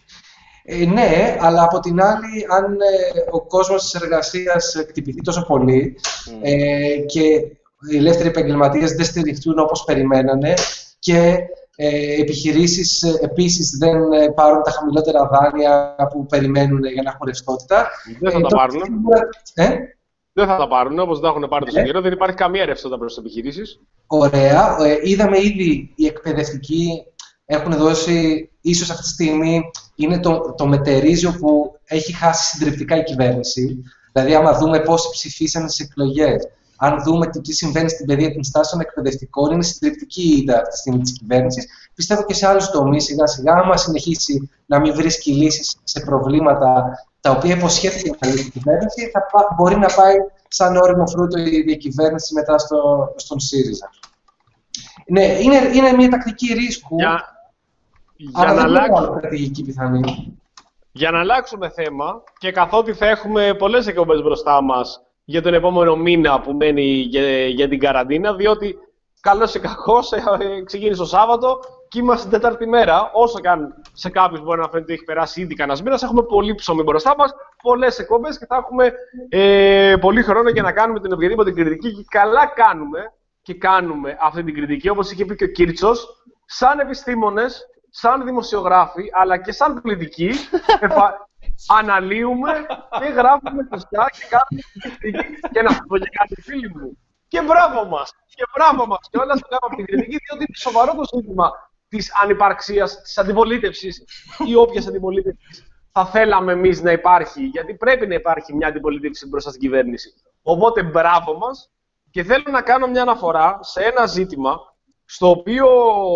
Ε, ναι, αλλά από την άλλη, αν ε, ο κόσμος της εργασίας εκτυπηθεί τόσο πολύ mm. ε, και οι ελεύθεροι επαγγελματίες δεν στηριχτούν όπως περιμένανε και ε, επιχειρήσεις ε, επίσης δεν ε, πάρουν τα χαμηλότερα δάνεια που περιμένουν για να έχουν ρευστότητα. Δεν θα ε, τα το... πάρουν. Ε? Δεν θα τα πάρουν, όπως δεν έχουν πάρει τόσο καιρό. Δεν υπάρχει καμία ρευστότητα προς τις επιχειρήσεις. Ωραία. Ε, είδαμε ήδη οι εκπαιδευτικοί έχουν δώσει, ίσως αυτή τη στιγμή είναι το, το μετερίζιο που έχει χάσει συντριπτικά η κυβέρνηση. Δηλαδή, άμα δούμε πόσοι ψηφίσαν στις εκλογές, αν δούμε τι συμβαίνει στην παιδεία των στάσεων εκπαιδευτικών, είναι συντριπτική η ήττα αυτή τη στιγμή της κυβέρνησης. Πιστεύω και σε άλλους τομείς, σιγά-σιγά, άμα συνεχίσει να μην βρίσκει λύσεις σε προβλήματα τα οποία υποσχέθηκε να λύσει η κυβέρνηση, θα πά, μπορεί να πάει σαν όριμο φρούτο η διακυβέρνηση μετά στο, στον ΣΥΡΙΖΑ. Ναι, είναι, είναι μια τακτική ρίσκου. Για... Αλλά Για να, δεν αλλάξουμε, πιθανή. για να αλλάξουμε θέμα και καθότι θα έχουμε πολλές εκπομπές μπροστά μας για τον επόμενο μήνα που μένει για, για την καραντίνα, διότι καλώς ή κακώς ε, ε, ξεκίνησε το Σάββατο και είμαστε την Τετάρτη μέρα. Όσο και αν σε κάποιους μπορεί να φαίνεται ότι έχει περάσει ήδη κανένας μήνας, έχουμε πολύ ψωμί μπροστά μας, πολλές εκπομπές και θα έχουμε ε, πολύ χρόνο για να κάνουμε την οποιαδήποτε κριτική. Και καλά κάνουμε και κάνουμε αυτή την κριτική, όπως είχε πει και ο Κίρτσος, σαν επιστήμονες, σαν δημοσιογράφοι, αλλά και σαν πολιτικοί, εφα... αναλύουμε και γράφουμε σωστά και κάνουμε κριτική. Και να πω και κάτι, φίλοι μου. Και μπράβο μας! Και μπράβο μας! Και όλα θα κάνουμε την κριτική, διότι είναι σοβαρό το ζήτημα της ανυπαρξίας, της αντιπολίτευσης ή όποιας αντιπολίτευσης θα θέλαμε εμείς να υπάρχει. Γιατί πρέπει να υπάρχει μια αντιπολίτευση μπροστά στην κυβέρνηση. Οπότε μπράβο μας. Και θέλω να κάνω μια αναφορά σε ένα ζήτημα στο οποίο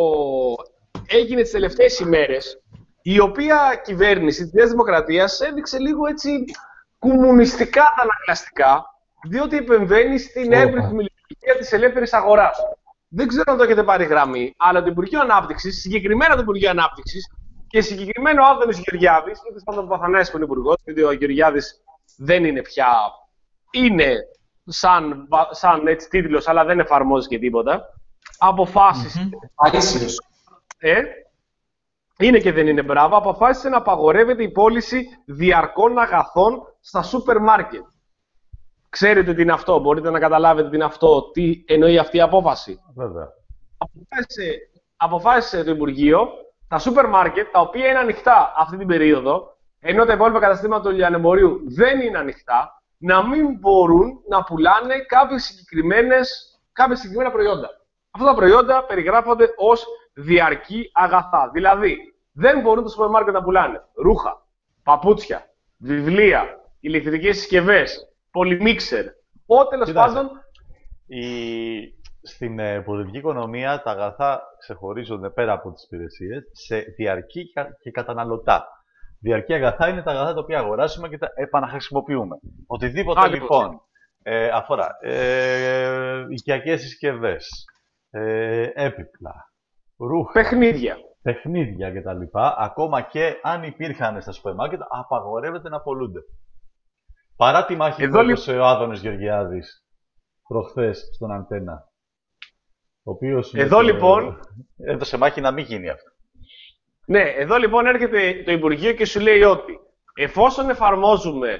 έγινε τις τελευταίες ημέρες, η οποία κυβέρνηση της Νέας Δημοκρατίας έδειξε λίγο έτσι κομμουνιστικά τα αναγκαστικά, διότι επεμβαίνει στην εύρυθμη λειτουργία της ελεύθερης αγοράς. Δεν ξέρω αν το έχετε πάρει γραμμή, αλλά το Υπουργείο Ανάπτυξης, συγκεκριμένα το Υπουργείο Ανάπτυξης και συγκεκριμένο ο Άδωνης Γεωργιάδης, γιατί πάντα ο Παθανάσκης είναι υπουργός, γιατί ο Γεωργιάδης δεν είναι πια. Είναι σαν, σαν έτσι τίτλος, αλλά δεν εφαρμόζει και τίποτα. Αποφάσισε. Mm-hmm. Ε, είναι και δεν είναι μπράβο, αποφάσισε να απαγορεύεται η πώληση διαρκών αγαθών στα σούπερ μάρκετ. Ξέρετε τι είναι αυτό, μπορείτε να καταλάβετε τι είναι αυτό, τι εννοεί αυτή η απόφαση. Βέβαια. Αποφάσισε, αποφάσισε το Υπουργείο τα σούπερ μάρκετ, τα οποία είναι ανοιχτά αυτή την περίοδο, ενώ τα υπόλοιπα καταστήματα του λιανεμπορίου δεν είναι ανοιχτά, να μην μπορούν να πουλάνε κάποιες συγκεκριμένες, κάποια συγκεκριμένα προϊόντα. Αυτά τα προϊόντα περιγράφονται ως διαρκή αγαθά. Δηλαδή, δεν μπορούν τα σούπερ μάρκετ να πουλάνε ρούχα, παπούτσια, βιβλία, ηλεκτρικές συσκευές, πολυμίξερ, ό,τι τέλος πάντων. Η... Στην ε, πολιτική οικονομία τα αγαθά ξεχωρίζονται πέρα από τις υπηρεσίες σε διαρκή και καταναλωτά. Διαρκή αγαθά είναι τα αγαθά τα οποία αγοράσουμε και τα επαναχρησιμοποιούμε. Οτιδήποτε Άλλη λοιπόν ε, αφορά ε, οικιακές συσκευές, ε, έπιπλα, ρούχα, παιχνίδια, παιχνίδια κτλ. Ακόμα και αν υπήρχαν στα σούπερ μάρκετ, απαγορεύεται να πολλούνται. Παρά τη μάχη που έδωσε ο Άδωνης Γεωργιάδης προχθές στον Αντένα. Ο οποίος εδώ το... λοιπόν έδωσε μάχη να μην γίνει αυτό. Ναι, εδώ λοιπόν έρχεται το Υπουργείο και σου λέει ότι εφόσον εφαρμόζουμε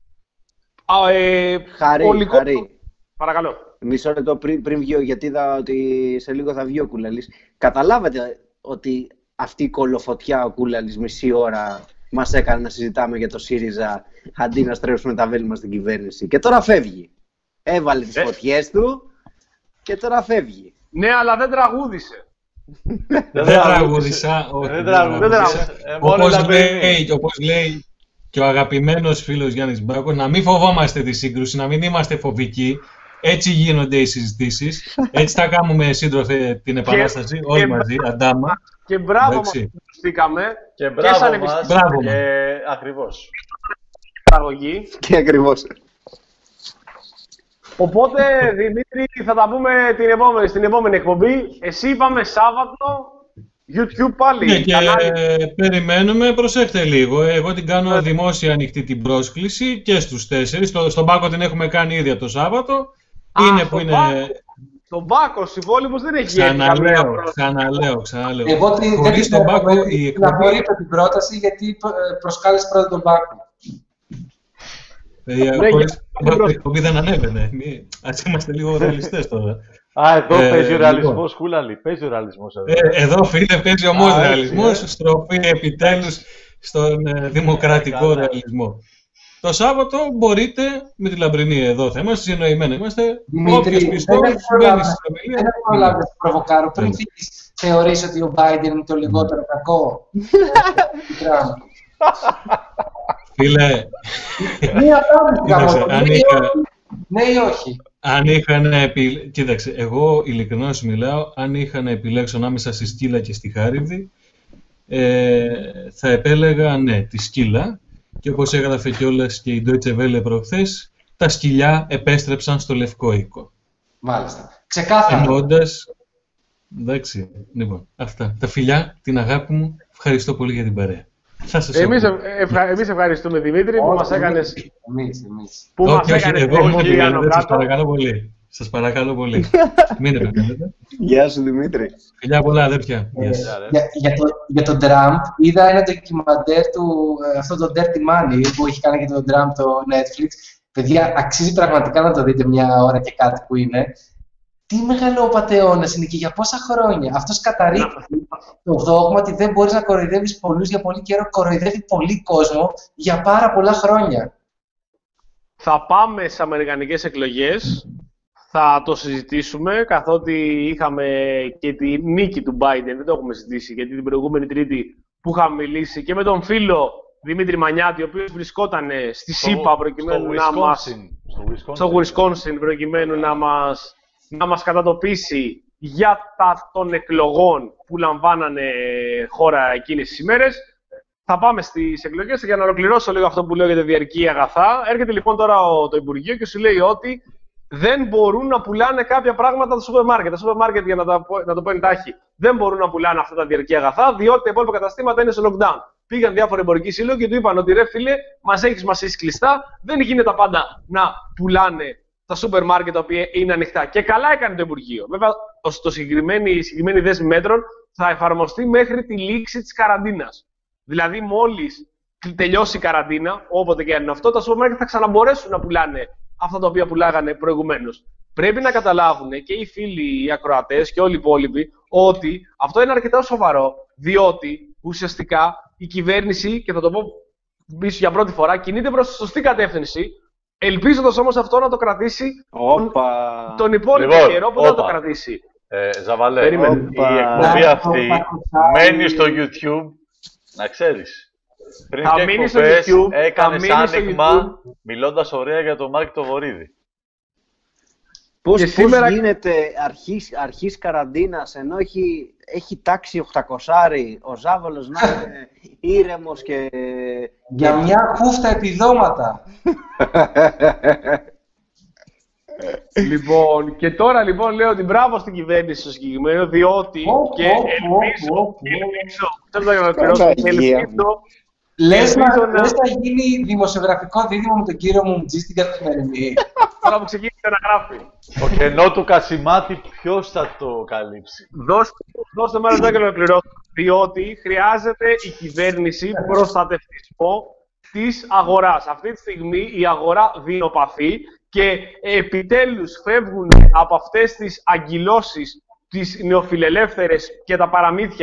α, ε, Χαρή, ολικό... Χαρή. Παρακαλώ. Μισό λεπτό πριν, πριν βγει, γιατί είδα ότι σε λίγο θα βγει ο Κουλέλης. Καταλάβατε ότι αυτή η κολοφωτιά ο Κούλαλης μισή ώρα μας έκανε να συζητάμε για το ΣΥΡΙΖΑ αντί να στρέψουμε τα βέλη μας στην κυβέρνηση. Και τώρα φεύγει. Έβαλε τις ε. φωτιές του και τώρα φεύγει. Ναι, αλλά δεν τραγούδισε. Δεν τραγούδισα. Δεν τραγούδισα. Όπως λέει και ο αγαπημένος φίλος Γιάννης Μπάκος, να μην φοβόμαστε τη σύγκρουση, να μην είμαστε φοβικοί. Έτσι γίνονται οι συζητήσεις. Έτσι θα κάνουμε, σύντροφε, την επανάσταση, όλοι και μαζί, αντάμα. Και μπράβο μας που στήκαμε. Και μπράβο και μας. Μπράβο και ακριβώς. Παραγωγή. Και ακριβώς. Οπότε, Δημήτρη, θα τα πούμε την επόμενη, στην επόμενη εκπομπή. Εσύ είπαμε Σάββατο, YouTube πάλι. Ναι, και κανάλι. περιμένουμε, προσέχτε λίγο. Εγώ την κάνω δημόσια ανοιχτή την πρόσκληση και στους τέσσερις. Στο, στον Πάκο την έχουμε κάνει ίδια το Σάββατο. Α, είναι στο που είναι... Πάκο, στον Πάκο, στους υπόλοιπους δεν έχει Ξαναλέω, ξαναλέω, ξαναλέω. Εγώ την, δεν Χωρίς τον Πάκο η εκπομπή... απορρίπτω την πρόταση γιατί προσκάλεσε πρώτα τον Πάκο. Παιδιά, ναι, χωρίς τον Πάκο η εκπομπή δεν ανέβαινε. Ας είμαστε λίγο ρεαλιστές τώρα. Α, εδώ ε, παίζει ο ρεαλισμός, λοιπόν. Κούλαλη. Παίζει ο ρεαλισμός εδώ. Ε, εδώ, φίλε, παίζει ομός Α, ρεαλισμός. ε. Στροφή επιτέλους στον ε, δημοκρατικό Καλά. ρεαλισμό. Το Σάββατο μπορείτε με τη Λαμπρινή εδώ θα είμαστε, συνοημένοι είμαστε. Δημήτρη, Όποιος πιστός δεν μπαίνει στη συνομιλία. Δεν έχω προλάβει να σε προβοκάρω. Πριν Βέβαια. φύγεις, θεωρείς ότι ο Biden είναι το λιγότερο κακό. Φίλε, Μία απάντηση κοίταξε, κάνω. αν Ναι ή είχα- όχι. Ναι ή όχι. αν είχαν επι... Κοίταξε, εγώ ειλικρινά σου μιλάω, αν είχα να επιλέξω ανάμεσα στη Σκύλα και στη Χάριδη, ε, θα επέλεγα ναι, τη Σκύλα. Και όπως έγραφε κιόλας και η Deutsche Welle προχθές, τα σκυλιά επέστρεψαν στο Λευκό Οίκο. Μάλιστα. Ξεκάθαρα. Εννοώντας, εντάξει, λοιπόν, αυτά. Τα φιλιά, την αγάπη μου, ευχαριστώ πολύ για την παρέα. Θα σας Εμείς, ακούω. ευχα... Εμείς ευχαριστούμε, Δημήτρη, που μας έκανες... Εμείς, εμείς. Που μας Όχι, όχι, έκανες εγώ μου την άνω σας κάτω. παρακαλώ πολύ. Σας παρακαλώ πολύ. Μην επεμβαίνετε. Γεια σου Δημήτρη. Φιλιά πολλά, αδέρφια. Γεια σας. Γεια, ρε. Για, για, το, για τον Τραμπ, είδα ένα ντοκιμαντέρ του, ε, αυτό το Dirty Money που έχει κάνει και τον Τραμπ το Netflix. Παιδιά, αξίζει πραγματικά να το δείτε μια ώρα και κάτι που είναι. Τι μεγαλοπατεώνας είναι και για πόσα χρόνια. Αυτός καταρρίπτει το δόγμα ότι δεν μπορείς να κοροϊδεύεις πολλούς για πολύ καιρό. Κοροϊδεύει πολύ κόσμο για πάρα πολλά χρόνια. Θα πάμε στις αμερικανικές εκλογές, θα το συζητήσουμε, καθότι είχαμε και τη νίκη του Biden, δεν το έχουμε συζητήσει, γιατί την προηγούμενη Τρίτη που είχαμε μιλήσει και με τον φίλο Δημήτρη Μανιάτη, ο οποίος βρισκόταν στη ΣΥΠΑ προκειμένου να μας... στο Wisconsin, προκειμένου να μας, να μας κατατοπίσει για τα των εκλογών που λαμβάνανε χώρα εκείνες τις ημέρες. Θα πάμε στις εκλογές για να ολοκληρώσω λίγο αυτό που λέω για τη διαρκή αγαθά. Έρχεται λοιπόν τώρα το Υπουργείο και σου λέει ότι δεν μπορούν να πουλάνε κάποια πράγματα τα σούπερ μάρκετ. Τα σούπερ μάρκετ, για να, τα, να το πω εντάχει, δεν μπορούν να πουλάνε αυτά τα διαρκή αγαθά, διότι τα υπόλοιπα καταστήματα είναι σε lockdown. Πήγαν διάφοροι εμπορικοί σύλλογοι και του είπαν ότι ρε φίλε, μας έχεις μασίσει κλειστά, δεν γίνεται πάντα να πουλάνε τα σούπερ μάρκετ τα οποία είναι ανοιχτά. Και καλά έκανε το Υπουργείο. Βέβαια, το συγκεκριμένη, η συγκεκριμένη δέσμη μέτρων θα εφαρμοστεί μέχρι τη λήξη της καραντίνας. Δηλαδή, μόλις τελειώσει η καραντίνα, όποτε και αν είναι αυτό, τα σούπερ μάρκετ θα ξαναμπορέσουν να πουλάνε αυτά τα οποία πουλάγανε προηγουμένως. Πρέπει να καταλάβουν και οι φίλοι, οι ακροατές και όλοι οι υπόλοιποι ότι αυτό είναι αρκετά σοβαρό, διότι ουσιαστικά η κυβέρνηση, και θα το πω πίσω για πρώτη φορά, κινείται προς τη σωστή κατεύθυνση, ελπίζοντας όμως αυτό να το κρατήσει Όπα. τον υπόλοιπο Λοιπόν, καιρό που θα όπα. το κρατήσει. Ε, Ζαβαλέ, Περίμενε. η εκπομπή αυτή μένει στο YouTube, να ξέρεις. Πριν Θα και μείνει στο εκπομπές YouTube, θα έκανες μείνει στο άνοιγμα μιλώντας ωραία για τον Μάκη το Βορίδη. Πώς, Και πώς σήμερα- γίνεται αρχής, αρχής καραντίνας, ενώ έχει, έχει τάξει οκτακόσάρι, ο Ζάβολος να είναι ήρεμος και... Για μια χούφτα επιδόματα. Λοιπόν, και τώρα λοιπόν λέω ότι μπράβο στην κυβέρνηση στο συγκεκριμένο, διότι Πω, και πω, πω, ελπίζω, πω, πω. ελπίζω, θέλω να ολοκληρώσω, Παναγία ελπίζω, Λες να, ελπίζω να- λες να γίνει δημοσιογραφικό δίδυμο με τον κύριο Μουμτζή στην Καθημερινή. τώρα που ξεκίνησε να γράφει. Το κενό του Κασιμάτη ποιος θα το καλύψει. Δώστε, δώστε μέρα να ολοκληρώσω, διότι χρειάζεται η κυβέρνηση προστατευτισμό της αγοράς. Αυτή τη στιγμή η αγορά δεινοπαθεί και επιτέλους φεύγουν από αυτές τις αγκυλώσεις, τις νεοφιλελεύθερες και τα παραμύθια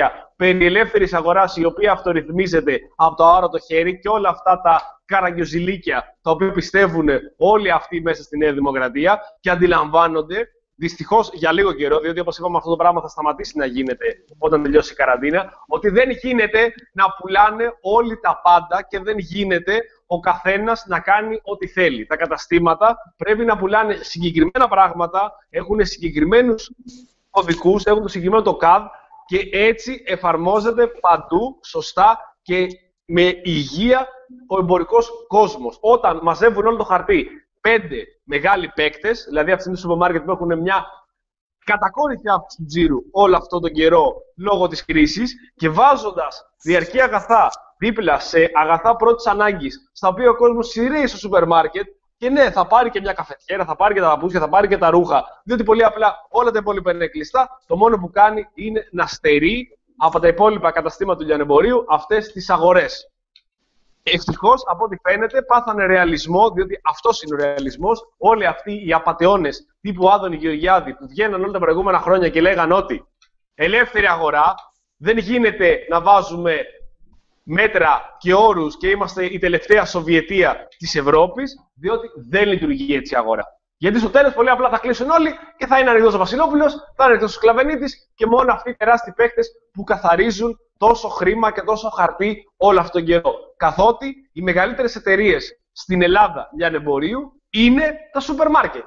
περί ελεύθερης αγοράς, η οποία αυτορυθμίζεται από το αόρατο χέρι, και όλα αυτά τα καραγκιοζηλίκια τα οποία πιστεύουν όλοι αυτοί μέσα στη Νέα Δημοκρατία και αντιλαμβάνονται, δυστυχώς για λίγο καιρό, διότι όπως είπαμε αυτό το πράγμα θα σταματήσει να γίνεται όταν τελειώσει η καραντίνα, ότι δεν γίνεται να πουλάνε όλοι τα πάντα και δεν γίνεται ο καθένας να κάνει ό,τι θέλει. Τα καταστήματα πρέπει να πουλάνε συγκεκριμένα πράγματα, έχουν συγκεκριμένους κωδικούς, έχουν το συγκεκριμένο το καδ και έτσι εφαρμόζεται παντού σωστά και με υγεία ο εμπορικός κόσμος. Όταν μαζεύουν όλο το χαρτί πέντε μεγάλοι παίκτες, δηλαδή αυτοί είναι σούπερ μάρκετ που έχουν μια κατακόρυφη αύξηση του τζίρου όλο αυτόν τον καιρό λόγω της κρίσης και βάζοντας διαρκή αγαθά δίπλα σε αγαθά πρώτης ανάγκης, στα οποία ο κόσμος σειραίει στο σούπερ μάρκετ, και ναι, θα πάρει και μια καφετιέρα, θα πάρει και τα παπούτσια, θα πάρει και τα ρούχα, διότι πολύ απλά όλα τα υπόλοιπα είναι κλειστά. Το μόνο που κάνει είναι να στερεί από τα υπόλοιπα καταστήματα του λιανεμπορίου αυτές τις αγορές. Ευτυχώς, από ό,τι φαίνεται, πάθανε ρεαλισμό, διότι αυτός είναι ο ρεαλισμός. Όλοι αυτοί οι απατεώνες τύπου Άδωνη Γεωργιάδη που βγαίναν όλα τα προηγούμενα χρόνια και λέγαν ότι ελεύθερη αγορά, δεν γίνεται να βάζουμε μέτρα και όρους και είμαστε η τελευταία Σοβιετία της Ευρώπης, διότι δεν λειτουργεί έτσι η αγορά. Γιατί στο τέλος πολύ απλά θα κλείσουν όλοι και θα είναι ανοιχτός ο Βασιλόπουλος, θα είναι ανοιχτός ο Σκλαβενίτης και μόνο αυτοί οι τεράστιοι παίκτες που καθαρίζουν τόσο χρήμα και τόσο χαρτί όλο αυτόν τον καιρό. Καθότι οι μεγαλύτερες εταιρείες στην Ελλάδα λιανεμπορίου είναι τα σούπερ μάρκετ.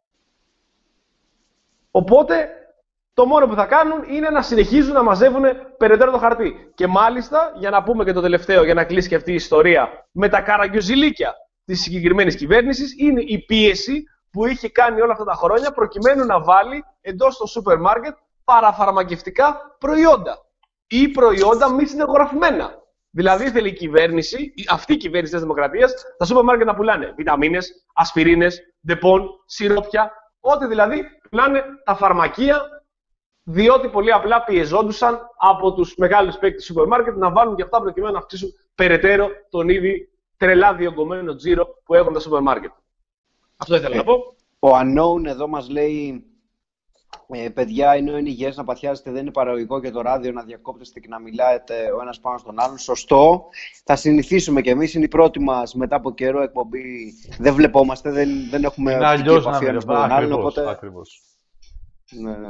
Οπότε το μόνο που θα κάνουν είναι να συνεχίζουν να μαζεύουν περαιτέρω το χαρτί. Και μάλιστα, για να πούμε και το τελευταίο, για να κλείσει και αυτή η ιστορία με τα καραγκιοζηλίκια της συγκεκριμένης κυβέρνησης, είναι η πίεση που είχε κάνει όλα αυτά τα χρόνια προκειμένου να βάλει εντός των σούπερ μάρκετ παραφαρμακευτικά προϊόντα ή προϊόντα μη συνεγγραφημένα. Δηλαδή ήθελε η κυβέρνηση, αυτή η κυβέρνηση της Δημοκρατίας, τα σούπερ μάρκετ να πουλάνε βιταμίνες, ασπιρίνες, ντεπών, σιρόπια, ό,τι δηλαδή πουλάνε τα φαρμακεία, διότι πολύ απλά πιεζόντουσαν από τους μεγάλους παίκτες σούπερ μάρκετ να βάλουν και αυτά προκειμένου να αυξήσουν περαιτέρω τον ήδη τρελά διωγγωμένο τζίρο που έχουν τα σούπερ μάρκετ. Αυτό ήθελα ε, να πω. Ο Unknown εδώ μας λέει, ε, παιδιά, ενώ είναι υγιές να παθιάζετε, δεν είναι παραγωγικό και το ράδιο να διακόπτεστε και να μιλάτε ο ένας πάνω στον άλλον. Σωστό. Θα συνηθίσουμε κι εμείς. Είναι η πρώτη μας μετά από καιρό εκπομπή. Δεν βλεπόμαστε, δεν, δεν έχουμε οπτική επαφή ένας με τον άλλον. Οπότε... Ακριβώς. Ναι, ναι.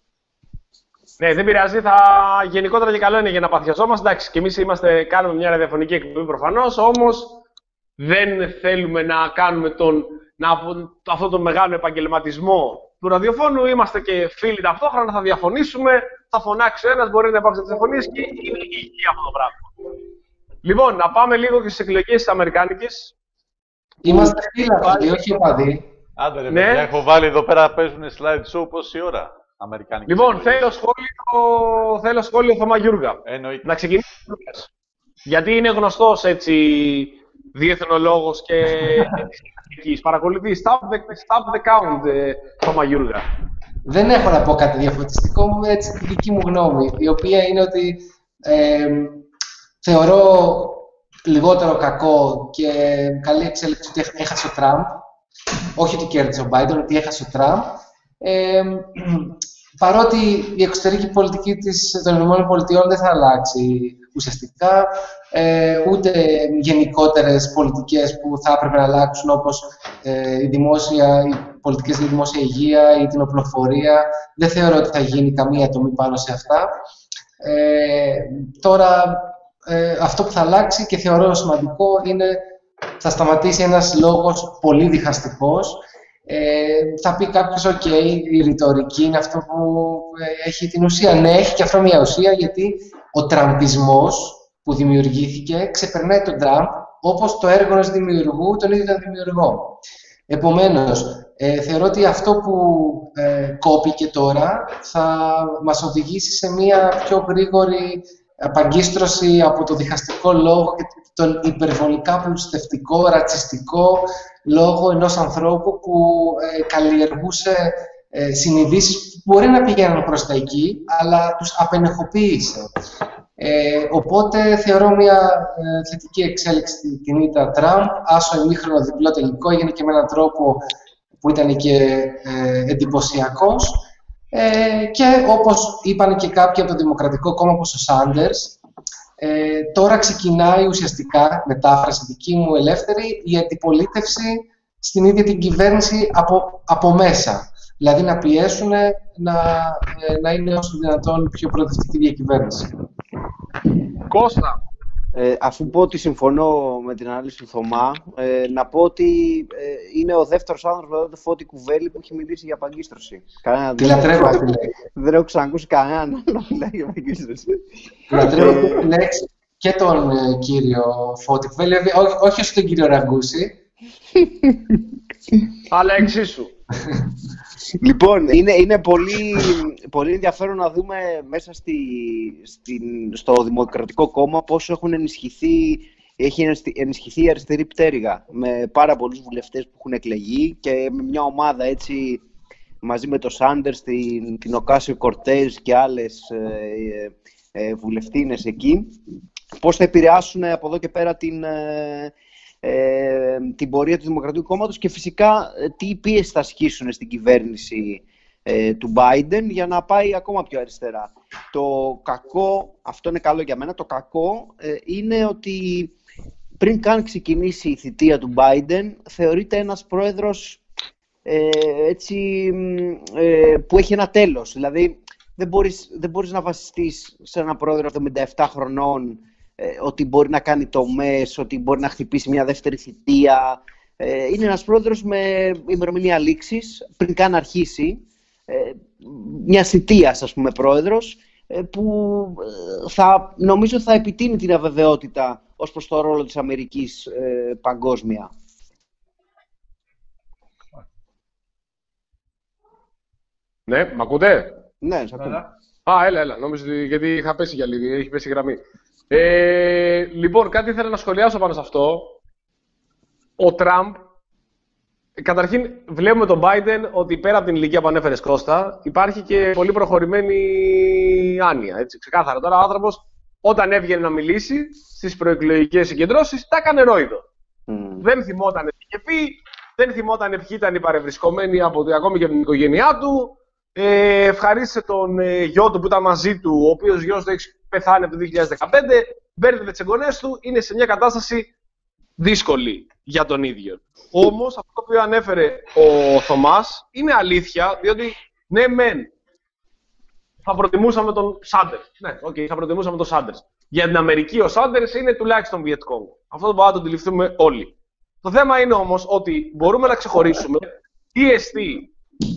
Ναι, δεν πειράζει. Θα... Γενικότερα και καλό είναι για να παθιαζόμαστε. Εντάξει, και εμείς είμαστε, κάνουμε μια ραδιοφωνική εκπομπή προφανώς, όμως δεν θέλουμε να κάνουμε τον, να, αυτόν τον μεγάλο επαγγελματισμό του ραδιοφώνου. Είμαστε και φίλοι ταυτόχρονα, θα διαφωνήσουμε, θα φωνάξει ο ένας, μπορεί να υπάρξει διαφωνίες και είναι υγιή αυτό το πράγμα. Λοιπόν, να πάμε λίγο και στις εκλογές της Αμερικάνικης. Είμαστε φίλοι, όχι οπαδοί. Άντε ρε, ναι. Παιδιά, έχω βάλει εδώ πέρα, παίζουν slide show πόση ώρα. Αμερικάνικη. Λοιπόν, θέλω σχόλιο, θέλω σχόλιο Θωμά Γιούργα. Εννοείται. Να ξεκινήσουμε. Γιατί είναι γνωστός έτσι διεθνολόγος και εκεί. Παρακολουθεί. Stop the, stop the count, ε, Θωμά Γιούργα. Δεν έχω να πω κάτι διαφορετικό μου, έτσι τη δική μου γνώμη, η οποία είναι ότι ε, θεωρώ λιγότερο κακό και καλή εξέλιξη ότι έχασε ο Τραμπ. Όχι ότι κέρδισε ο Μπάιντεν, ότι έχασε ο Τραμπ. Ε, παρότι η εξωτερική πολιτική της, των ΗΠΑ δεν θα αλλάξει ουσιαστικά, ε, ούτε γενικότερες πολιτικές που θα έπρεπε να αλλάξουν, όπως ε, η δημόσια, οι πολιτικές για τη δημόσια υγεία ή την οπλοφορία, δεν θεωρώ ότι θα γίνει καμία τομή πάνω σε αυτά. Ε, τώρα, ε, αυτό που θα αλλάξει και θεωρώ σημαντικό είναι θα σταματήσει ένας λόγος πολύ διχαστικός. Ε, θα πει κάποιος, ok, η ρητορική είναι αυτό που ε, έχει την ουσία. Ναι, έχει και αυτό μια ουσία, γιατί ο τραμπισμός που δημιουργήθηκε ξεπερνάει τον Τραμπ, όπως το έργο ενός δημιουργού, τον ίδιο τον δημιουργό. Επομένως, ε, θεωρώ ότι αυτό που ε, κόπηκε τώρα θα μας οδηγήσει σε μια πιο γρήγορη απαγκίστρωση από το διχαστικό λόγο και τον υπερβολικά πλουστευτικό, ρατσιστικό λόγο ενός ανθρώπου που ε, καλλιεργούσε ε, συνειδήσεις που μπορεί να πηγαίνουν προς τα εκεί, αλλά τους απενεχοποίησε. Ε, οπότε θεωρώ μια ε, θετική εξέλιξη την ήττα Τραμπ, άσο ημίχρονο διπλό τελικό, έγινε και με έναν τρόπο που ήταν και ε, εντυπωσιακός. Ε, και όπως είπαν και κάποιοι από το Δημοκρατικό Κόμμα, όπως ο Σάντερς, ε, τώρα ξεκινάει ουσιαστικά, μετάφραση δική μου ελεύθερη, η αντιπολίτευση στην ίδια την κυβέρνηση από, από μέσα. Δηλαδή να πιέσουν να, να είναι όσο δυνατόν πιο προοδευτική διακυβέρνηση. Κώστα. Ε, αφού πω ότι συμφωνώ με την ανάλυση του Θωμά, ε, να πω ότι ε, είναι ο δεύτερος άνθρωπος μετά το Φώτη Κουβέλη που έχει μιλήσει για παγκίστρωση. Τι λατρεύω αυτή τη λέξη. Δεν έχω ξανακούσει κανέναν να μιλάει για παγκίστρωση. Λατρεύω αυτή τη λέξη και τον ε, κύριο Φώτη Κουβέλη, όχι, όχι ως τον κύριο Ραγκούση. Αλλά εξίσου. Λοιπόν, είναι, είναι πολύ, πολύ ενδιαφέρον να δούμε μέσα στη, στη, στο Δημοκρατικό Κόμμα πόσο έχουν ενισχυθεί, έχει ενισχυθεί η αριστερή πτέρυγα με πάρα πολλούς βουλευτές που έχουν εκλεγεί και με μια ομάδα έτσι μαζί με το Σάντερς, την, την Οκάσιο Κορτέζ και άλλες ε, ε, βουλευτίνες εκεί, πώς θα επηρεάσουν από εδώ και πέρα την... Ε, Ε, την πορεία του Δημοκρατικού Κόμματος και φυσικά τι πίεση θα ασκήσουν στην κυβέρνηση ε, του Biden για να πάει ακόμα πιο αριστερά. Το κακό, αυτό είναι καλό για μένα, το κακό ε, είναι ότι πριν καν ξεκινήσει η θητεία του Biden θεωρείται ένας πρόεδρος ε, έτσι, ε, που έχει ένα τέλος. Δηλαδή δεν μπορείς, δεν μπορείς να βασιστείς σε έναν πρόεδρο εβδομήντα επτά χρονών ότι μπορεί να κάνει τομές, ότι μπορεί να χτυπήσει μια δεύτερη θητεία. Είναι ένας πρόεδρος με ημερομηνία λήξης, πριν καν αρχίσει, μια θητείας, ας πούμε, πρόεδρος, που θα, νομίζω θα επιτείνει την αβεβαιότητα ως προς το ρόλο της Αμερικής ε, παγκόσμια. Ναι, μ' ακούτε? Ναι, σ' ακούω. Α, έλα, έλα, νόμιζα γιατί είχα πέσει για λίγο, έχει πέσει η γραμμή. Ε, λοιπόν, κάτι ήθελα να σχολιάσω πάνω σε αυτό. Ο Τραμπ, καταρχήν βλέπουμε τον Biden ότι πέρα από την ηλικία που ανέφερες, Κώστα, υπάρχει και πολύ προχωρημένη άνοια. Έτσι, ξεκάθαρα τώρα ο άνθρωπος όταν έβγαινε να μιλήσει στις προεκλογικές συγκεντρώσεις τα έκανε ρόιδο. Mm. Δεν θυμόταν τι είχε πει, δεν θυμόταν ποιοι ήταν οι παρευρισκομένοι από, ακόμη και από την οικογένειά του. Ε, ευχαρίστησε τον ε, γιο του που ήταν μαζί του, ο οποίος γιος του έχει πεθάνει από το δύο χιλιάδες δεκαπέντε, μπέρδευε τις εγγονές του, είναι σε μια κατάσταση δύσκολη για τον ίδιο. Όμως αυτό που ανέφερε ο Θωμάς είναι αλήθεια, διότι ναι μεν θα προτιμούσαμε τον Σάντερς. Ναι, okay, θα προτιμούσαμε τον Σάντερς. Για την Αμερική ο Σάντερς είναι τουλάχιστον Βιετκόγκ. Αυτό μπορούμε να το αντιληφθούμε όλοι. Το θέμα είναι όμως ότι μπορούμε να ξεχωρίσουμε τι εστί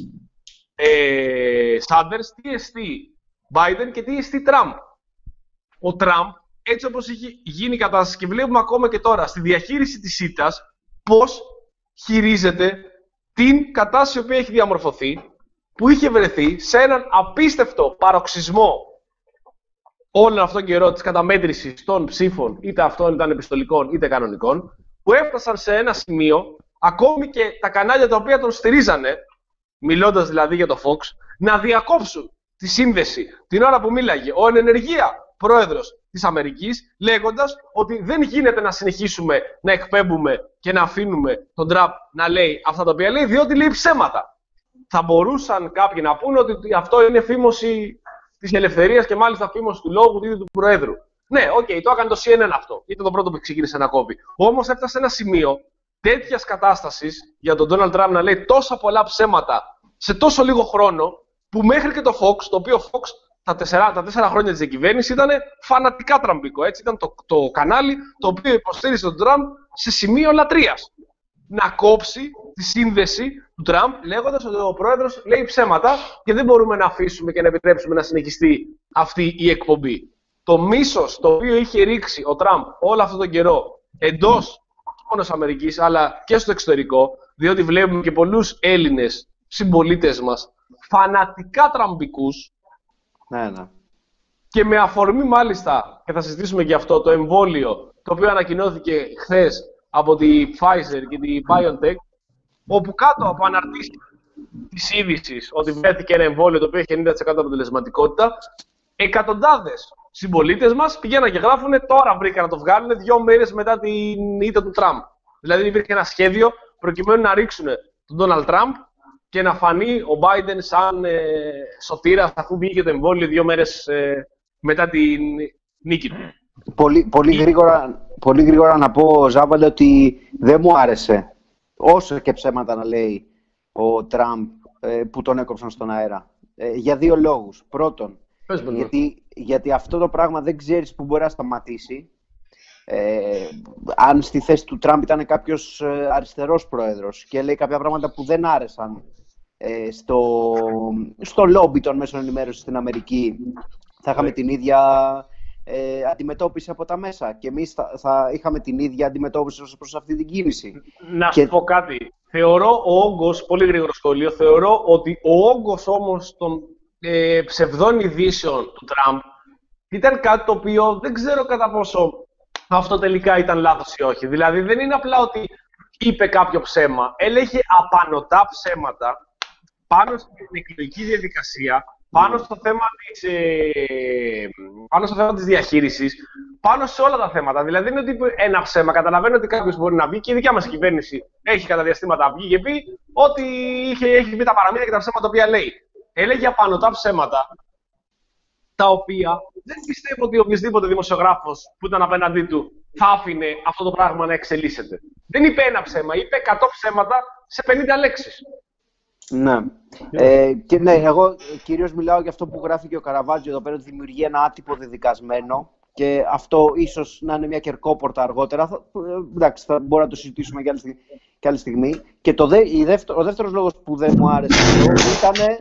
Σάντερς, τι εστί Biden και τι εστί Τραμπ. Ο Τραμπ, έτσι όπως έχει γίνει η κατάσταση και βλέπουμε ακόμα και τώρα στη διαχείριση της ΣΥΤΑς, πώς χειρίζεται την κατάσταση που έχει διαμορφωθεί, που είχε βρεθεί σε έναν απίστευτο παροξισμό όλον αυτόν τον καιρό της καταμέτρησης των ψήφων, είτε αυτών ήταν επιστολικών είτε κανονικών, που έφτασαν σε ένα σημείο, ακόμη και τα κανάλια τα οποία τον στηρίζανε, μιλώντας δηλαδή για το Fox, να διακόψουν τη σύνδεση την ώρα που μίλαγε ο εν ενεργεία πρόεδρος της Αμερικής, λέγοντας ότι δεν γίνεται να συνεχίσουμε να εκπέμπουμε και να αφήνουμε τον Τραμπ να λέει αυτά τα οποία λέει, διότι λέει ψέματα. Θα μπορούσαν κάποιοι να πούνε ότι αυτό είναι φήμωση της ελευθερίας και μάλιστα φήμωση του λόγου του, του Προέδρου. Ναι, οκ, okay, το έκανε το σι εν εν αυτό. Ήταν το πρώτο που ξεκίνησε να κόβει. Όμως έφτασε σε ένα σημείο τέτοιας κατάστασης για τον Ντόναλντ Τραμπ να λέει τόσα πολλά ψέματα σε τόσο λίγο χρόνο, που μέχρι και το Fox, το οποίο Fox τα τέσσερα, τα τέσσερα χρόνια της διακυβέρνησης ήταν φανατικά τραμπικό. Έτσι, ήταν το, το κανάλι το οποίο υποστήριζε τον Τραμπ σε σημείο λατρείας. Να κόψει τη σύνδεση του Τραμπ, λέγοντας ότι ο πρόεδρος λέει ψέματα και δεν μπορούμε να αφήσουμε και να επιτρέψουμε να συνεχιστεί αυτή η εκπομπή. Το μίσος το οποίο είχε ρίξει ο Τραμπ όλο αυτόν τον καιρό εντός μόνο της Αμερικής αλλά και στο εξωτερικό, διότι βλέπουμε και πολλούς Έλληνες συμπολίτες μας φανατικά τραμπικούς, ναι, ναι. Και με αφορμή μάλιστα, και θα συζητήσουμε και αυτό, το εμβόλιο το οποίο ανακοινώθηκε χθες από τη Pfizer και τη BioNTech, όπου κάτω από αναρτήσεις της είδησης ότι βρέθηκε ένα εμβόλιο το οποίο έχει ενενήντα τοις εκατό αποτελεσματικότητα, εκατοντάδες συμπολίτες μας πηγαίναν και γράφουν τώρα βρήκαν να το βγάλουν δύο μέρες μετά την ήττα του Τραμπ. Δηλαδή υπήρχε ένα σχέδιο προκειμένου να ρίξουν τον Ντόναλντ Τραμπ και να φανεί ο Biden σαν ε, σωτήρας αφού βγήκε το εμβόλιο δύο μέρες ε, μετά την νίκη του. Πολύ, πολύ, γρήγορα, πολύ γρήγορα να πω, Ζάβαλε, ότι δεν μου άρεσε όσο και ψέματα να λέει ο Τραμπ ε, που τον έκοψαν στον αέρα. Ε, για δύο λόγους. Πρώτον, γιατί, γιατί αυτό το πράγμα δεν ξέρεις που μπορεί να σταματήσει. Ε, αν στη θέση του Τραμπ ήταν κάποιος ε, αριστερός πρόεδρος και λέει κάποια πράγματα που δεν άρεσαν ε, στο, στο λόμπι των μέσων ενημέρωσης στην Αμερική, θα είχαμε την ίδια ε, αντιμετώπιση από τα μέσα και εμείς θα, θα είχαμε την ίδια αντιμετώπιση ως προς αυτή την κίνηση. Να και... σου πω κάτι. Θεωρώ ο όγκος, πολύ γρήγορο σχόλιο, θεωρώ ότι ο όγκος όμως των ε, ψευδών ειδήσεων του Τραμπ ήταν κάτι το οποίο δεν ξέρω κατά πόσο αυτό τελικά ήταν λάθος ή όχι. Δηλαδή δεν είναι απλά ότι είπε κάποιο ψέμα, έλεγε απανωτά ψέματα πάνω στην εκλογική διαδικασία, πάνω στο θέμα της, ε, πάνω στο θέμα της διαχείρισης, πάνω σε όλα τα θέματα. Δηλαδή δεν είναι ότι είπε ένα ψέμα. Καταλαβαίνω ότι κάποιος μπορεί να βγει και η δικιά μας κυβέρνηση έχει κατά διαστήματα βγει και πει ότι είχε, έχει πει τα παραμύθια και τα ψέματα τα οποία λέει. Έλεγε απανωτά ψέματα, τα οποία δεν πιστεύω ότι οποιοδήποτε δημοσιογράφος που ήταν απέναντί του θα άφηνε αυτό το πράγμα να εξελίσσεται. Δεν είπε ένα ψέμα, είπε εκατό ψέματα σε πενήντα λέξεις. Ναι. Ε, και ναι, εγώ κυρίως μιλάω για αυτό που γράφει και ο Καραβάτζιο εδώ πέρα, ότι δημιουργεί ένα άτυπο δεδικασμένο και αυτό ίσως να είναι μια κερκόπορτα αργότερα. Θα, εντάξει, θα μπορούμε να το συζητήσουμε και άλλη στιγμή. Και, άλλη στιγμή. και το δε, η δεύτερο, ο δεύτερος λόγος που δεν μου άρεσε ήταν...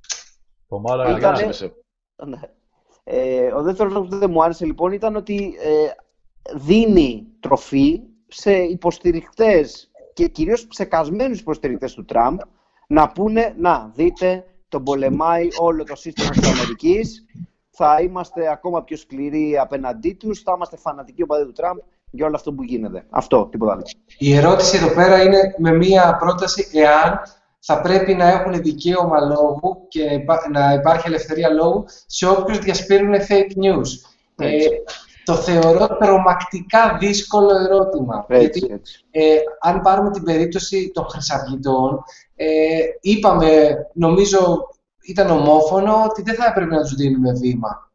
Το μάλλον ήτανε, ναι. ε, ο δεύτερος λόγος που δεν μου άρεσε λοιπόν ήταν ότι ε, δίνει τροφή σε υποστηρικτές και κυρίως ψεκασμένους υποστηρικτές του Τραμπ να πούνε, να δείτε, τον πολεμάει όλο το σύστημα της Αμερικής, θα είμαστε ακόμα πιο σκληροί απέναντί τους, θα είμαστε φανατικοί οπαδοί του Τραμπ για όλο αυτό που γίνεται. Αυτό, τίποτα άλλο. Η ερώτηση εδώ πέρα είναι με μία πρόταση εάν θα πρέπει να έχουν δικαίωμα λόγου και να υπάρχει ελευθερία λόγου σε όποιους διασπείρουν fake news. Ε, το θεωρώ τρομακτικά δύσκολο ερώτημα. Έτσι, γιατί έτσι. Ε, αν πάρουμε την περίπτωση των χρυσαυγητών, ε, είπαμε, νομίζω ήταν ομόφωνο, ότι δεν θα έπρεπε να τους δίνουμε βήμα.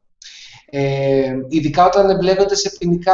Ε, ειδικά όταν εμπλέκονται σε ποινικά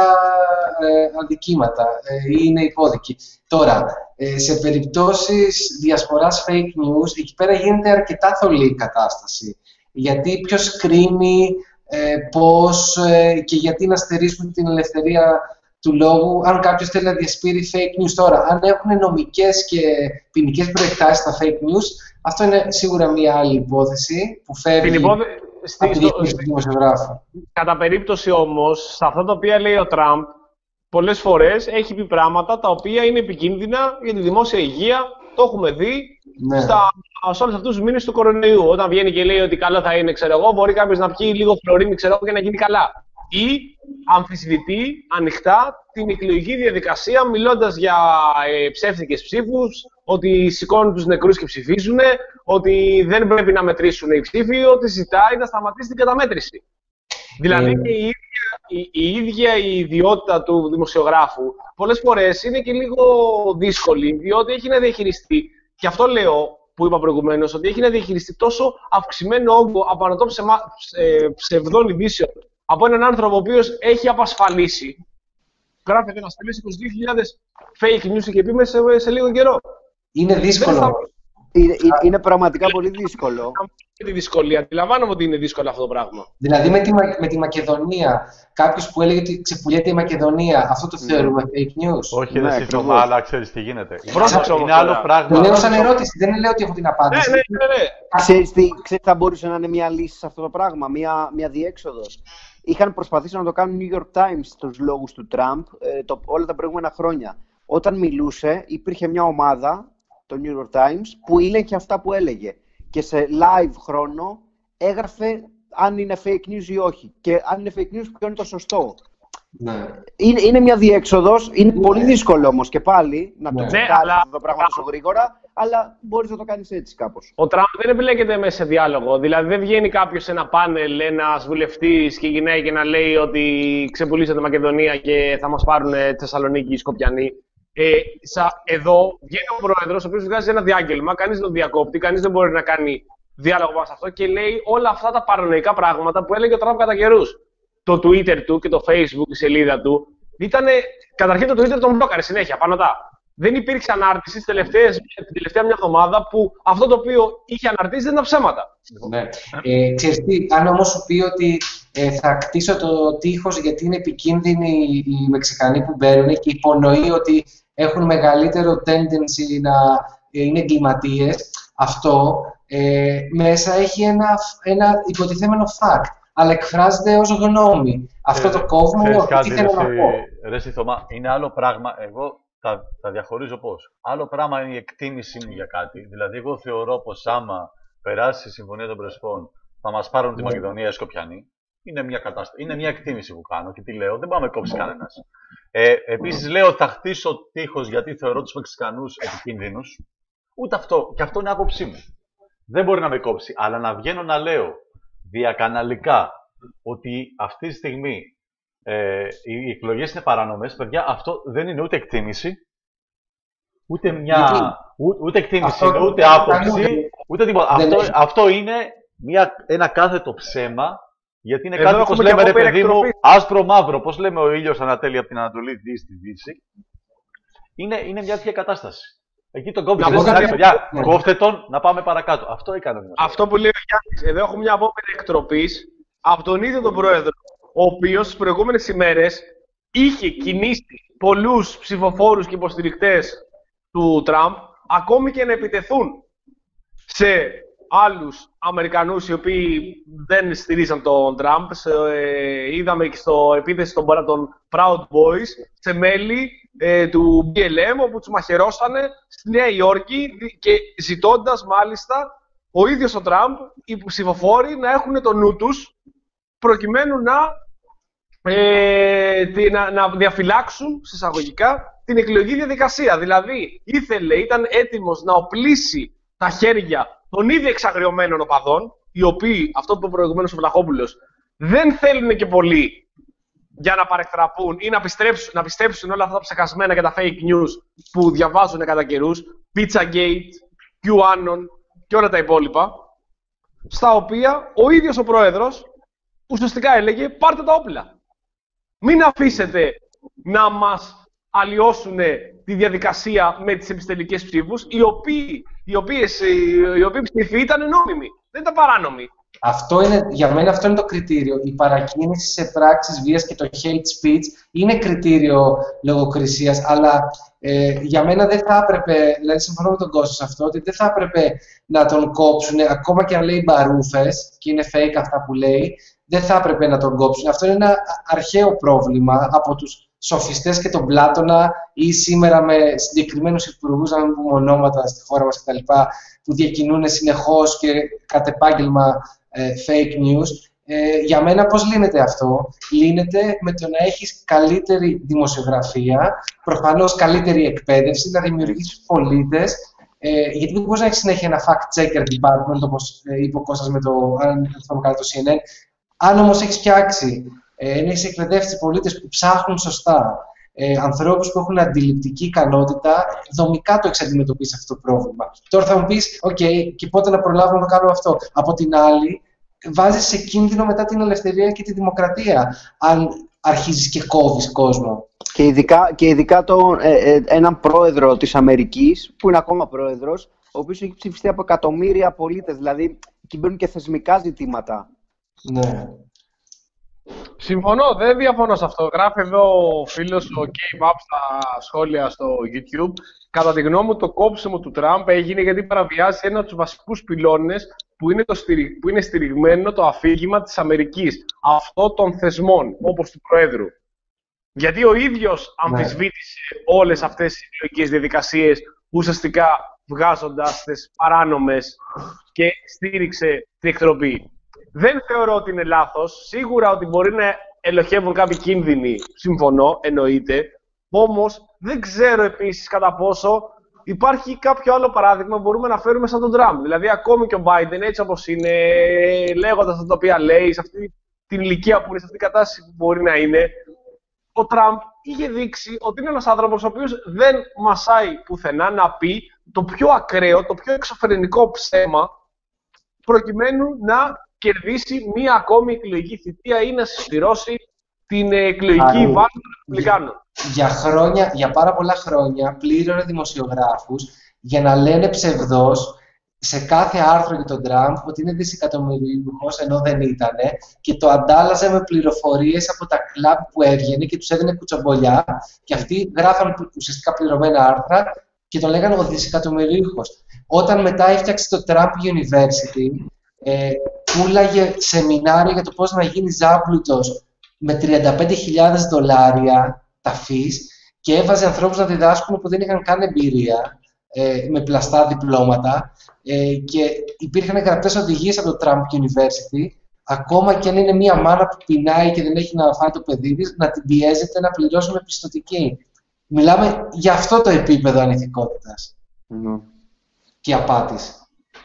ε, αδικήματα ε, ή είναι υπόδικοι. Τώρα, ε, σε περιπτώσεις διασποράς fake news, εκεί πέρα γίνεται αρκετά θολή η κατάσταση. Γιατί ποιος κρίνει, ε, πώς ε, και γιατί να στερήσουμε την ελευθερία του λόγου, αν κάποιος θέλει να διασπείρει fake news. Τώρα, αν έχουν νομικές και ποινικές προεκτάσεις τα fake news, αυτό είναι σίγουρα μια άλλη υπόθεση που φεύγει υπόθε... από τη διεύθυνση του δημοσιογράφου. Κατά περίπτωση όμως, σε αυτά τα οποία λέει ο Τραμπ, πολλές φορές έχει πει πράγματα τα οποία είναι επικίνδυνα για τη δημόσια υγεία. Το έχουμε δει Ναι. στα, σε όλους αυτούς τους μήνες του κορονοϊού. Όταν βγαίνει και λέει ότι καλό θα είναι, ξέρω εγώ, μπορεί κάποιος να πιει λίγο φλωρίνη, ξέρω εγώ, και να γίνει καλά. Ή αμφισβητεί ανοιχτά την εκλογική διαδικασία, μιλώντας για ε, ψεύτικες ψήφους, ότι σηκώνουν τους νεκρούς και ψηφίζουν, ότι δεν πρέπει να μετρήσουν οι ψήφοι, ότι ζητάει να σταματήσει την καταμέτρηση. Δηλαδή Mm. και η ίδια, η, η ίδια η ιδιότητα του δημοσιογράφου πολλές φορές είναι και λίγο δύσκολη, διότι έχει να διαχειριστεί, και αυτό λέω που είπα προηγουμένως, ότι έχει να διαχειριστεί τόσο αυξημένο όγκο απανωτών ψεμα, ψε, ψευδών ειδήσεων από έναν άνθρωπο ο οποίος έχει απασφαλίσει. Γράφεται να στείλει είκοσι δύο χιλιάδες fake news και πει σε, σε λίγο καιρό. Είναι δύσκολο. Θα... Είναι, είναι πραγματικά πολύ δύσκολο. Τη δυσκολία. Αντιλαμβάνομαι ότι είναι δύσκολο αυτό το πράγμα. Δηλαδή με τη, με τη Μακεδονία, κάποιος που έλεγε ότι ξεπουλιέται η Μακεδονία, αυτό το θεωρούμε fake news? Όχι, Ναι, δεν σύμφωνα, ακριβώς. αλλά ξέρεις τι γίνεται. Πρόσεξε Είναι όμως άλλο τώρα. πράγμα. Το λέω σαν ερώτηση, δεν λέω ότι έχω την Ναι, απάντηση. ναι, ναι. ναι. Ξέρεις τι, ξέρεις, θα μπορούσε να είναι μια λύση σε αυτό το πράγμα, μια, μια διέξοδος. Είχαν προσπαθήσει να το κάνουν New York Times στους λόγους του Τραμπ ε, το, όλα τα προηγούμενα χρόνια. Όταν μιλούσε, υπήρχε μια ομάδα, το New York Times, που ήλεγχε αυτά που έλεγε. Και σε live χρόνο έγραφε αν είναι fake news ή όχι. Και αν είναι fake news, ποιο είναι το σωστό. Ναι. Είναι, είναι μια διέξοδος, είναι πολύ δύσκολο όμως και πάλι να το Ναι. ξεκάρεις Ναι, αλλά- αυτό το πράγμα τόσο γρήγορα, αλλά μπορείς να το κάνεις έτσι κάπως. Ο Τραμπ δεν εμπλέκεται μέσα σε διάλογο. Δηλαδή, δεν βγαίνει κάποιος σε ένα πάνελ, ένας βουλευτής και γυρνάει και να λέει ότι ξεπουλήσατε Μακεδονία και θα μας πάρουν Θεσσαλονίκη οι Σκοπιανοί. Ε, σα, εδώ βγαίνει ο πρόεδρος, ο οποίος βγάζει ένα διάγγελμα, κανείς δεν τον διακόπτει, κανείς δεν μπορεί να κάνει διάλογο πάνω σε αυτό και λέει όλα αυτά τα παρανοϊκά πράγματα που έλεγε ο Τραμπ κατά καιρούς. Το Twitter του και το Facebook, η σελίδα του, ήταν. Καταρχήν το Twitter τον μπλόκαρε συνέχεια, πανωτά. Δεν υπήρξε ανάρτηση την τελευταία μια εβδομάδα που αυτό το οποίο είχε αναρτήσει δεν ήταν ψέματα. Ναι. Ε, ξέρεις τι, αν όμως σου πει ότι ε, θα κτίσω το τείχος γιατί είναι επικίνδυνοι οι Μεξικανοί που μπαίνουν και υπονοεί ότι έχουν μεγαλύτερο tendency να ε, είναι εγκληματίες, αυτό ε, μέσα έχει ένα, ένα υποτιθέμενο fact, αλλά εκφράζεται ως γνώμη. Αυτό το κόβουμε, τι θέλω να πω. Ρε Θωμά, είναι άλλο πράγμα. Εγώ τα, τα διαχωρίζω πώς. Άλλο πράγμα είναι η εκτίμησή μου για κάτι. Δηλαδή, εγώ θεωρώ πως άμα περάσει η Συμφωνία των Πρεσπών θα μας πάρουν τη Μακεδονία οι Σκοπιανοί. Είναι μια κατάσταση. Είναι μια εκτίμηση που κάνω και τι λέω. Δεν πάμε να κόψει κανένας. Ε, Επίσης, λέω θα χτίσω τείχος γιατί θεωρώ τους Μεξικανούς επικίνδυνους. Ούτε αυτό. Και αυτό είναι άποψή μου. Δεν μπορεί να με κόψει. Αλλά να βγαίνω να λέω διακαναλικά ότι αυτή τη στιγμή ε, οι εκλογές είναι παράνομες, παιδιά, αυτό δεν είναι ούτε εκτίμηση, ούτε μια. Ού, ούτε εκτίμηση, αυτό, ούτε άποψη, ούτε τίποτα. Αυτό, αυτό είναι μια, ένα κάθετο ψέμα, γιατί είναι εδώ κάτι όπως λέμε, ρε παιδί μου, άσπρο-μαύρο. Πώς λέμε ο ήλιος ανατέλει από την Ανατολή, δει στη Δύση. Είναι, είναι μια τέτοια κατάσταση. Εκεί τον κόβει. Παιδιά, κόφτε τον να πάμε παρακάτω. Αυτό έκανε. Αυτό που λέει ο Γιάννης. Εδώ έχουμε μια απόπειρα εκτροπής από τον ίδιο τον πρόεδρο, ο οποίος στις προηγούμενες ημέρες είχε κινήσει πολλούς ψηφοφόρους και υποστηρικτές του Τραμπ, ακόμη και να επιτεθούν σε άλλους Αμερικανούς οι οποίοι δεν στηρίζαν τον Τραμπ. Ε, είδαμε και στο επίθεση των, των Proud Boys σε μέλη ε, του μπι ελ εμ, όπου τους μαχαιρώσανε στη Νέα Υόρκη και ζητώντας μάλιστα ο ίδιος ο Τραμπ, οι ψηφοφόροι να έχουν το νου τους προκειμένου να, ε, να, να διαφυλάξουν συσσαγωγικά την εκλογική διαδικασία. Δηλαδή ήθελε, ήταν έτοιμος να οπλίσει τα χέρια των ήδη εξαγριωμένων οπαδών, οι οποίοι, αυτό που είπε προηγουμένως ο Βλαχόπουλος, δεν θέλουν και πολύ για να παρεκτραπούν ή να πιστέψουν, να πιστέψουν όλα αυτά τα ψεκασμένα και τα fake news που διαβάζουν κατά καιρούς, Pizzagate, QAnon και όλα τα υπόλοιπα, στα οποία ο ίδιος ο πρόεδρος ουσιαστικά έλεγε πάρτε τα όπλα. Μην αφήσετε να μας αλλοιώσουν τη διαδικασία με τις επιστελικές ψήφους, οι οποίοι, οι οποίες, οι οποίοι ψήφοι ήταν νόμιμοι, δεν ήταν παράνομοι. Αυτό είναι, για μένα αυτό είναι το κριτήριο. Η παρακίνηση σε πράξεις βίας και το hate speech είναι κριτήριο λογοκρισίας, αλλά ε, για μένα δεν θα έπρεπε, δηλαδή συμφωνώ με τον Κώστα σε αυτό, ότι δεν θα έπρεπε να τον κόψουν, ακόμα και αν λέει μπαρούφες και είναι fake αυτά που λέει, δεν θα έπρεπε να τον κόψουν. Αυτό είναι ένα αρχαίο πρόβλημα από τους σοφιστές και τον Πλάτωνα ή σήμερα με συγκεκριμένους υπουργούς, να μην πούμε ονόματα στη χώρα μας κτλ., που διακινούν συνεχώς και κατ' επάγγελμα ε, fake news. Ε, για μένα πώς λύνεται αυτό? Λύνεται με το να έχεις καλύτερη δημοσιογραφία, προφανώς καλύτερη εκπαίδευση, να δημιουργήσεις πολίτες, ε, γιατί δεν μπορείς να έχεις συνέχεια ένα fact-checker department, όπως ε, είπε ο Κώστας με το, αν θυμάμαι καλά, το σι εν εν. Αν όμως έχεις φτιάξει, ε, έχεις εκπαιδεύσει πολίτες που ψάχνουν σωστά, ε, ανθρώπους που έχουν αντιληπτική ικανότητα, δομικά το έχεις αντιμετωπίσει αυτό το πρόβλημα. Τώρα θα μου πεις, οκ, okay, και πότε να προλάβουμε να το κάνουμε αυτό? Από την άλλη, βάζεις σε κίνδυνο μετά την ελευθερία και τη δημοκρατία, αν αρχίζεις και κόβεις κόσμο. Και ειδικά, και ειδικά τον, ε, ε, έναν πρόεδρο της Αμερικής, που είναι ακόμα πρόεδρος, ο οποίος έχει ψηφιστεί από εκατομμύρια πολίτες, δηλαδή εκεί μπαίνουν και θεσμικά ζητήματα. Ναι. Συμφωνώ, δεν διαφωνώ σε αυτό. Γράφει εδώ ο φίλος ο K-Map στα σχόλια στο YouTube. Κατά τη γνώμη μου, το κόψιμο του Τραμπ έγινε γιατί παραβιάζει ένα από τους βασικούς πυλώνες που είναι, το στηρι... που είναι στηριγμένο το αφήγημα της Αμερικής. Αυτό των θεσμών, όπως του Προέδρου. Γιατί ο ίδιος αμφισβήτησε ναι. όλες αυτές τις εκλογικές διαδικασίες, ουσιαστικά βγάζοντας τις παράνομες και στήριξε την εκτροπή. Δεν θεωρώ ότι είναι λάθος. Σίγουρα ότι μπορεί να ελοχεύουν κάποιοι κίνδυνοι. Συμφωνώ, εννοείται. Όμως δεν ξέρω επίσης κατά πόσο υπάρχει κάποιο άλλο παράδειγμα που μπορούμε να φέρουμε σαν τον Τραμπ. Δηλαδή, ακόμη και ο Biden, έτσι όπως είναι, λέγοντας αυτά τα οποία λέει, σε αυτή την ηλικία που είναι, σε αυτή την κατάσταση που μπορεί να είναι, ο Τραμπ είχε δείξει ότι είναι ένας άνθρωπος ο οποίος δεν μασάει πουθενά να πει το πιο ακραίο, το πιο εξωφρενικό ψέμα προκειμένου να κερδίσει μία ακόμη εκλογική θητεία ή να συσπυρώσει την εκλογική βάση των Ρεπουμπλικάνων. Για, χρόνια, για πάρα πολλά χρόνια πλήρωνε δημοσιογράφους για να λένε ψευδώς σε κάθε άρθρο για τον Τραμπ ότι είναι δισεκατομμυριούχος, ενώ δεν ήτανε, και το αντάλλαζε με πληροφορίες από τα κλαμπ που έβγαινε και τους έδινε κουτσομπολιά, και αυτοί γράφαν ουσιαστικά πληρωμένα άρθρα και τον λέγανε ο δισεκατομμυριούχος. Όταν μετά έφτιαξε το Trump University, ε, πουλάγε σεμινάρια για το πώς να γίνει ζάμπλουτος με τριάντα πέντε χιλιάδες δολάρια τα fees, και έβαζε ανθρώπους να διδάσκουν που δεν είχαν καν εμπειρία, ε, με πλαστά διπλώματα, ε, και υπήρχαν γραπτές οδηγίες από το Trump University, ακόμα και αν είναι μία μάνα που πεινάει και δεν έχει να φάει το παιδί της, να την πιέζεται να πληρώσει με πιστωτική. Μιλάμε για αυτό το επίπεδο ανηθικότητας mm. και απάτης.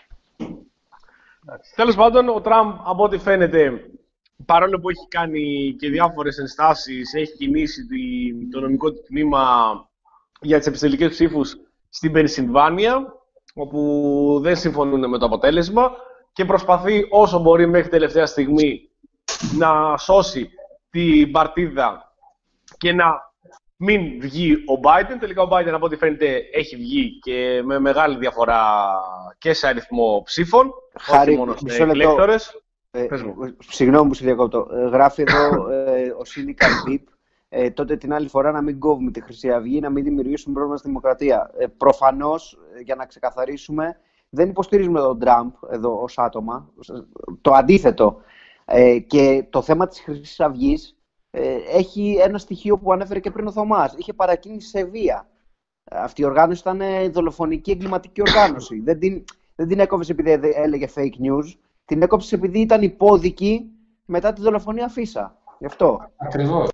Τέλος πάντων, ο Τραμπ, από ό,τι φαίνεται, παρόλο που έχει κάνει και διάφορες ενστάσεις, έχει κινήσει το νομικό του τμήμα για τις επιστελικές ψήφους στην Πενσιλβάνια, όπου δεν συμφωνούν με το αποτέλεσμα, και προσπαθεί όσο μπορεί μέχρι τελευταία στιγμή να σώσει την παρτίδα και να μην βγει ο Biden. Τελικά ο Biden, από ό,τι φαίνεται, έχει βγει και με μεγάλη διαφορά και σε αριθμό ψήφων, Χάρη, όχι μόνο σε εκλέκτορες. Ε, Συγγνώμη που σε διακόπτω. Ε, γράφει εδώ ε, ο Cynical Deep, ε, τότε την άλλη φορά να μην κόβουμε τη Χρυσή Αυγή, να μην δημιουργήσουμε πρόβλημα στη δημοκρατία. Ε, προφανώς, για να ξεκαθαρίσουμε, δεν υποστηρίζουμε τον Τραμπ εδώ ως άτομα. Το αντίθετο. Ε, και το θέμα της Χρυσής Αυγής ε, έχει ένα στοιχείο που ανέφερε και πριν ο Θωμάς. Είχε παρακίνηση σε βία. Αυτή η οργάνωση ήταν δολοφονική εγκληματική οργάνωση. δεν, την, δεν την έκοβε επειδή έλεγε fake news. Την έκοψε επειδή ήταν υπόδικη μετά τη δολοφονία Φίσα. Γι' αυτό. Ακριβώς.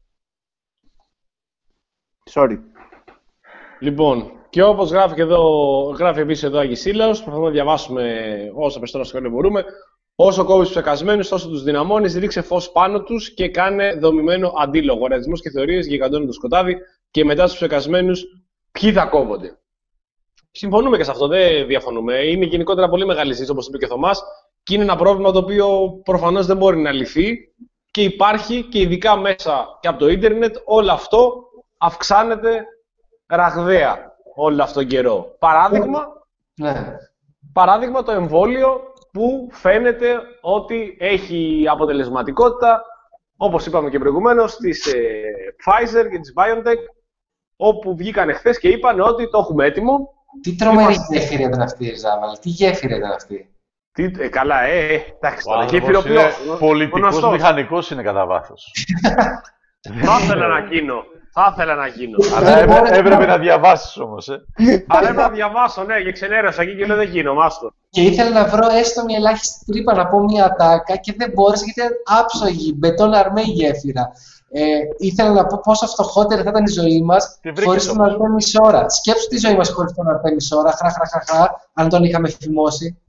Sorry. Λοιπόν, και όπως γράφει, και εδώ, γράφει επίσης εδώ Αγισίλαος, προσπαθούμε να διαβάσουμε όσο περισσότερο σχόλια μπορούμε. Όσο κόβεις τους εκασμένους, τόσο τους δυναμώνεις, ρίξε φως πάνω τους και κάνε δομημένο αντίλογο. Ρεαλισμός και θεωρίες γιγαντώνουν το σκοτάδι, και μετά στους εκασμένους ποιοι θα κόβονται. Συμφωνούμε και σε αυτό, δεν διαφωνούμε. Είναι γενικότερα πολύ μεγάλη συζήτηση, όπως είπε και ο Θωμάς, και είναι ένα πρόβλημα το οποίο προφανώς δεν μπορεί να λυθεί και υπάρχει, και ειδικά μέσα και από το ίντερνετ όλο αυτό αυξάνεται ραγδαία όλο αυτόν τον καιρό. Παράδειγμα, ναι. παράδειγμα το εμβόλιο που φαίνεται ότι έχει αποτελεσματικότητα, όπως είπαμε και προηγουμένως, της ε, Pfizer και της BioNTech, όπου βγήκαν χθες και είπαν ότι το έχουμε έτοιμο. Τι τρομερή γέφυρα ήταν αυτή, Ζάβαλ, τι γέφυρα ήταν αυτή. Τι, ε, καλά, ε, εντάξει τώρα, γέφυρο ποιο. Πολιτικός μηχανικός είναι κατά βάθος. Θα ήθελα να γίνω. Θα ήθελα να γίνω. Αλλά έπρεπε, έπρεπε να διαβάσεις όμως, ε. Αλλά έπρεπε να διαβάσω, ναι, και ξενέρωσα εκεί και λέω δεν γίνω, μάστο. Και ήθελα να βρω έστω μια ελάχιστη τρύπα να πω μια ατάκα και δεν μπόρεσα γιατί ήταν άψογη, μπετόν αρμέ η γέφυρα. Ε, ήθελα να πω πόσο φτωχότερη θα ήταν η ζωή μας χωρίς τον Αρτέμις ώρα. Σκέψου τη ζωή μας χωρίς τον Αρτέμις ώρα, χραχραχαχα, αν τον είχαμε φημώσει.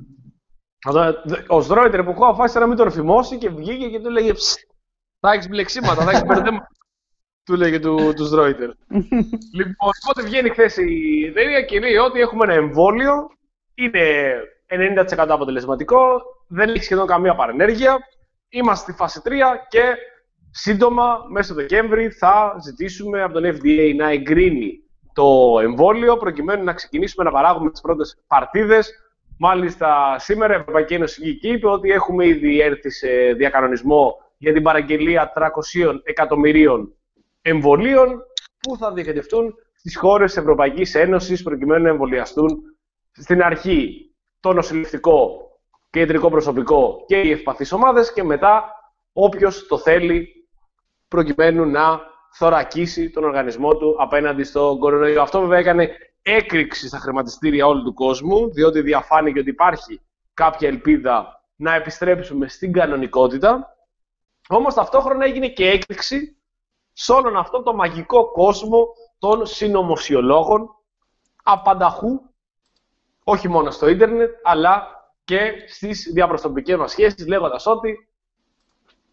Ο Στρόιτερ που έχω αφάσει να μην τον φημώσει και βγήκε και του έλεγε θα έχεις μπλεξίματα, θα έχεις μπερδέματα. Του λέγε του, του Στρόιτερ. Λοιπόν, οπότε βγαίνει χθες η εταιρεία και λέει ότι έχουμε ένα εμβόλιο, είναι ενενήντα τοις εκατό αποτελεσματικό, δεν έχει σχεδόν καμία παρενέργεια, είμαστε στη φάση τρία και σύντομα, μέσα στο Δεκέμβρη, θα ζητήσουμε από τον Εφ Ντι Έι να εγκρίνει το εμβόλιο προκειμένου να ξεκινήσουμε να παράγουμε τις πρώτες παρτίδες. Μάλιστα, σήμερα η Ευρωπαϊκή Ένωση βγήκε και είπε ότι έχουμε ήδη έρθει σε διακανονισμό για την παραγγελία τριακόσια εκατομμυρίων εμβολίων που θα διοχετευτούν στις χώρες της Ευρωπαϊκής Ένωσης προκειμένου να εμβολιαστούν στην αρχή το νοσηλευτικό και ιατρικό προσωπικό και οι ευπαθείς ομάδες και μετά όποιος το θέλει προκειμένου να θωρακίσει τον οργανισμό του απέναντι στον κορονοϊό. Αυτό βέβαια έκανε έκρηξη στα χρηματιστήρια όλου του κόσμου, διότι διαφάνηκε ότι υπάρχει κάποια ελπίδα να επιστρέψουμε στην κανονικότητα. Όμως ταυτόχρονα έγινε και έκρηξη σε όλον αυτό το μαγικό κόσμο των συνωμοσιολόγων απανταχού, όχι μόνο στο ίντερνετ, αλλά και στις διαπροσωπικές μας σχέσεις, λέγοντας ότι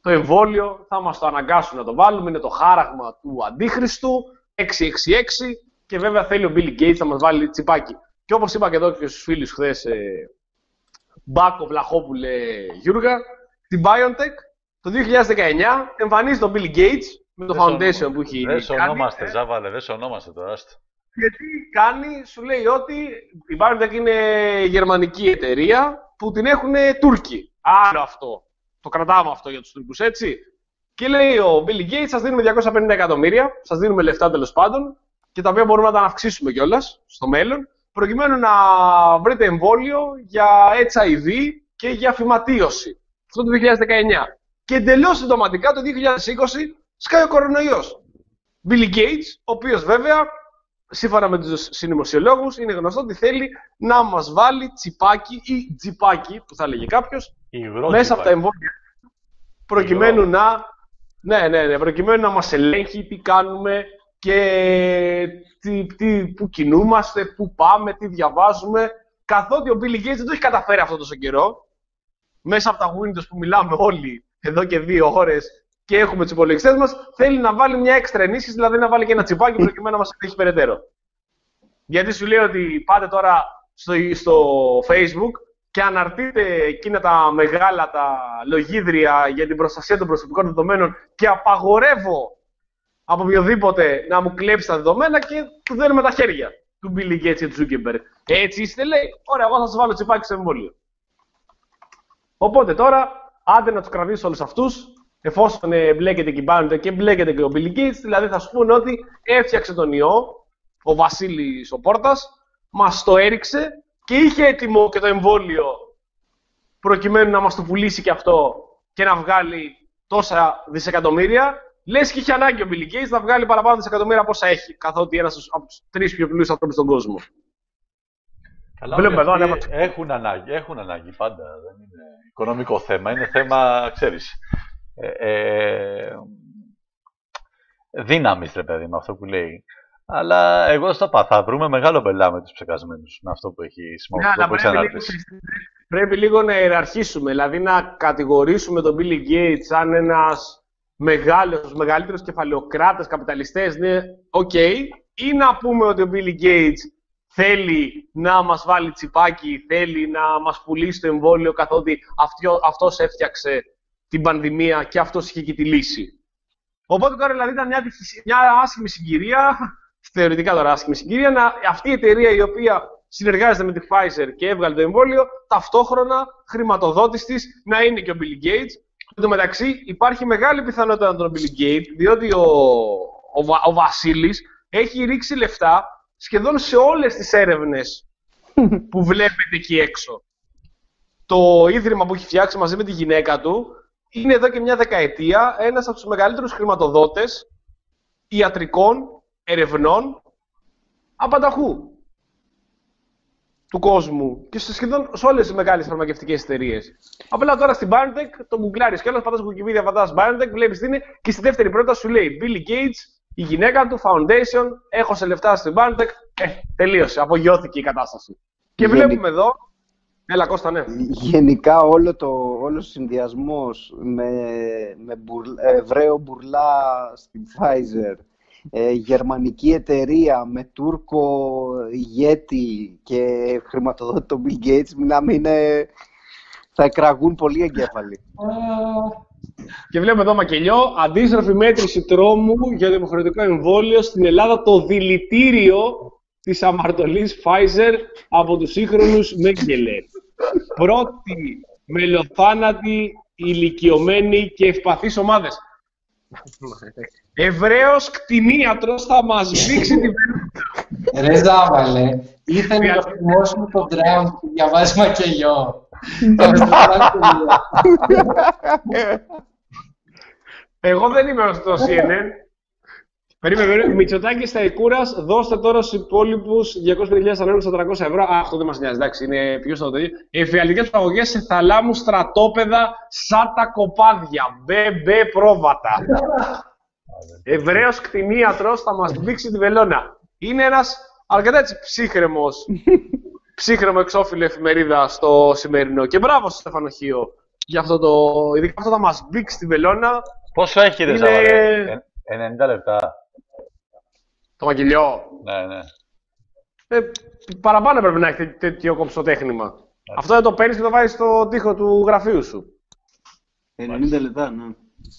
το εμβόλιο θα μας το αναγκάσουν να το βάλουμε. Είναι το χάραγμα του Αντίχριστου, έξι έξι έξι, και βέβαια θέλει ο Bill Gates να μας βάλει τσιπάκι. Και όπως είπα και εδώ και στους φίλους χθες, ε, Μπάκο, Βλαχόπουλε, Γιούργα, την BioNTech το δύο χιλιάδες δεκαεννιά εμφανίζει τον Bill Gates με το foundation που έχει κάνει. Δεν σωνόμαστε, ε. Ζάβαλε, δεν σωνόμαστε τώρα. Και τι κάνει, σου λέει ότι η BioNTech είναι γερμανική εταιρεία που την έχουν Τούρκοι. Άρα αυτό. Το κρατάμε αυτό για τους Τούρκους, έτσι. Και λέει ο Bill Gates, σας δίνουμε διακόσια πενήντα εκατομμύρια, σας δίνουμε λεφτά τέλος πάντων, και τα οποία μπορούμε να τα αυξήσουμε κιόλας στο μέλλον, προκειμένου να βρείτε εμβόλιο για έιτς άι βι και για φυματίωση. Αυτό το δύο χιλιάδες δεκαεννιά. Και εντελώς συντοματικά το δύο χιλιάδες είκοσι σκάει ο κορονοϊός. Bill Gates, ο οποίος βέβαια, σύμφωνα με τους συνωμοσιολόγους, είναι γνωστό ότι θέλει να μας βάλει τσιπάκι ή τζιπάκι, που θα έλεγε κάποιος, μέσα από τα εμβόλια, προκειμένου να, ναι, ναι, ναι, προκειμένου να μας ελέγχει τι κάνουμε και τι, τι, πού κινούμαστε, πού πάμε, τι διαβάζουμε, καθότι ο Bill Gates δεν το έχει καταφέρει αυτό τόσο καιρό. Μέσα από τα Windows που μιλάμε όλοι εδώ και δύο ώρες και έχουμε τους υπολογιστές μας, θέλει να βάλει μια έξτρα ενίσχυση, δηλαδή να βάλει και ένα τσιπάκι προκειμένου να μας ελέγχει περαιτέρω. Γιατί σου λέει ότι πάτε τώρα στο, στο Facebook και αναρτείτε εκείνα τα μεγάλα τα λογίδρια για την προστασία των προσωπικών δεδομένων και απαγορεύω από οποιοδήποτε να μου κλέψει τα δεδομένα και του δίνουμε τα χέρια του Bill Gates και του Zuckerberg. Έτσι είστε, λέει. Ωραία, εγώ θα σας βάλω τσιπάκι στο εμβόλιο. Οπότε τώρα, άντε να τους κρατήσω όλους αυτούς, εφόσον μπλέκεται και η BioNTech και μπλέκεται και ο Bill Gates, δηλαδή θα σου πούνε ότι έφτιαξε τον ιό, ο Βασίλης ο Πόρτας, μας το έριξε και είχε έτοιμο και το εμβόλιο προκειμένου να μας το πουλήσει και αυτό και να βγάλει τόσα δισεκατομμύρια. Λες και είχε ανάγκη ο Bill Gates να βγάλει παραπάνω δισεκατομμύρια από όσα έχει, καθότι ένας από τους τρεις πιο πλούσιους ανθρώπους στον κόσμο. Καλά, Βλέπουμε εδώ, ναι, έχουν, ανάγκη, έχουν ανάγκη πάντα, δεν είναι οικονομικό θέμα, είναι θέμα, ξέρεις, ε, ε, δύναμης, ρε παιδί, με αυτό που λέει. Αλλά εγώ στο πα, θα βρούμε μεγάλο μπελά με τους ψεκασμένους, με αυτό που έχει σημαίνει. Πρέπει λίγο να ιεραρχήσουμε, δηλαδή να κατηγορήσουμε τον Bill Gates σαν ένας μεγάλος, μεγαλύτερος κεφαλαιοκράτες, καπιταλιστές, ναι, οκ, okay, ή να πούμε ότι ο Bill Gates θέλει να μας βάλει τσιπάκι, θέλει να μας πουλήσει το εμβόλιο, καθότι αυτό, αυτός έφτιαξε την πανδημία και αυτός είχε και τη λύση. Οπότε τώρα δηλαδή ήταν μια, μια άσχημη συγκυρία, θεωρητικά τώρα άσχημη συγκυρία, να, αυτή η εταιρεία η οποία συνεργάζεται με τη Pfizer και έβγαλε το εμβόλιο, ταυτόχρονα χρηματοδότης της να είναι και ο Bill Gates. Εν τω μεταξύ υπάρχει μεγάλη πιθανότητα να τον Bill Gates, διότι ο, ο, ο Βασίλης έχει ρίξει λεφτά σχεδόν σε όλες τις έρευνες που βλέπετε εκεί έξω. Το ίδρυμα που έχει φτιάξει μαζί με τη γυναίκα του είναι εδώ και μια δεκαετία ένας από τους μεγαλύτερους χρηματοδότες ιατρικών ερευνών απανταχού του κόσμου και σε σχεδόν σε όλες τις μεγάλες φαρμακευτικές εταιρείες. Απλά τώρα στην BioNTech το γκουγκλάρεις και όλας πατάς Wikipedia, πατάς BioNTech, βλέπεις τι είναι και στη δεύτερη πρόταση σου λέει Bill Gates, η γυναίκα του, Foundation, έχωσε λεφτά στην BioNTech, ε, τελείωσε, απογειώθηκε η κατάσταση. Και Γενι... βλέπουμε εδώ, έλα Κώστα, ναι. Γενικά όλο το, όλος ο συνδυασμός με, με μπουρ, Εβραίο μπουρλά στην Pfizer, ε, γερμανική εταιρεία με Τούρκο ηγέτη και χρηματοδότη τον Bill Gates, μιλάμε είναι... θα εκραγούν πολλοί εγκέφαλοι. Και βλέπουμε εδώ μακελιό, αντίστροφη μέτρηση τρόμου για το υποχρεωτικό εμβόλιο στην Ελλάδα, το δηλητήριο της αμαρτωλής Pfizer από τους σύγχρονους Μέγκελε. Πρώτη μελοθάνατη, ηλικιωμένη και ευπαθείς ομάδες. Εβραίος κτηνίατρος θα μας δείξει την Ρε Ζάβαλε, ήθελε να θυμώσουμε τον Τραμπ που διαβάζει μακελιό. Εγώ δεν είμαι στο σι εν εν. Περίμενε, Μητσοτάκης στα Ικούρας, δώστε τώρα στους υπόλοιπους διακόσιες πενήντα χιλιάδες ανώνυμους τετρακόσια ευρώ. Α, αυτό δεν μας νοιάζει, εντάξει, είναι πιο στο τέλειο. Εφιαλτικές παραγωγές σε θαλάμους στρατόπεδα σαν τα κοπάδια. Μπε, πρόβατα. Εβραίος κτηνίατρος θα μας δείξει τη βελόνα. Είναι ένας αρκετά έτσι ψύχρεμος, ψύχρεμο εξώφυλλο εφημερίδα στο σημερινό. Και μπράβο στο Στεφανοχείο για αυτό το, ειδικά αυτό θα μας μπήξει στη βελόνα. Πόσο έχει ρε είναι... Ζάβαρε, ενενήντα λεπτά. Το μαγγελιό. Ναι, ναι. Ε, παραπάνω πρέπει να έχει τέτοιο κομψοτέχνημα. Yeah. Αυτό δεν το παίρνεις και το βάζεις στο τοίχο του γραφείου σου. ενενήντα λεπτά, ναι.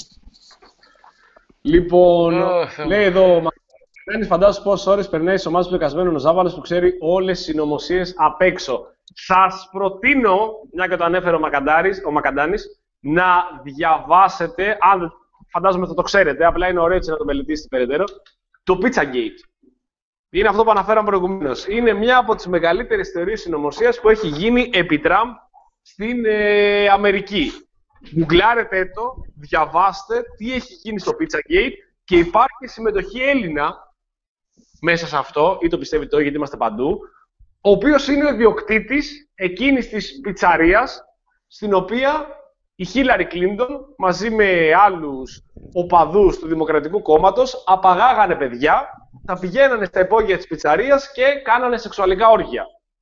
Λοιπόν, oh, λέει εδώ, φαντάζομαι πόσες ώρες περνάει στις ομάδες του πεκασμένου ο Ζάβαλος που ξέρει όλες τις συνωμοσίες απ' έξω. Σας προτείνω, μια και το ανέφερε ο, ο Μακαντάνης, να διαβάσετε, αν φαντάζομαι θα το ξέρετε, απλά είναι ωραίο έτσι να το μελετήσετε περαιτέρω, το Pizzagate. Είναι αυτό που αναφέραμε προηγουμένως. Είναι μια από τις μεγαλύτερες θεωρίες συνωμοσίας που έχει γίνει επί Τραμπ στην ε, Αμερική. Γκουγκλάρετε το, διαβάστε τι έχει γίνει στο Pizzagate και υπάρχει συμμετοχή Έλληνα μέσα σε αυτό, ή το πιστεύετε το, γιατί είμαστε παντού, ο οποίος είναι ο ιδιοκτήτης εκείνης της πιτσαρίας, στην οποία η Χίλαρη Κλίντον μαζί με άλλους οπαδούς του Δημοκρατικού Κόμματος απαγάγανε παιδιά, τα πηγαίνανε στα υπόγεια της πιτσαρίας και κάνανε σεξουαλικά όργια.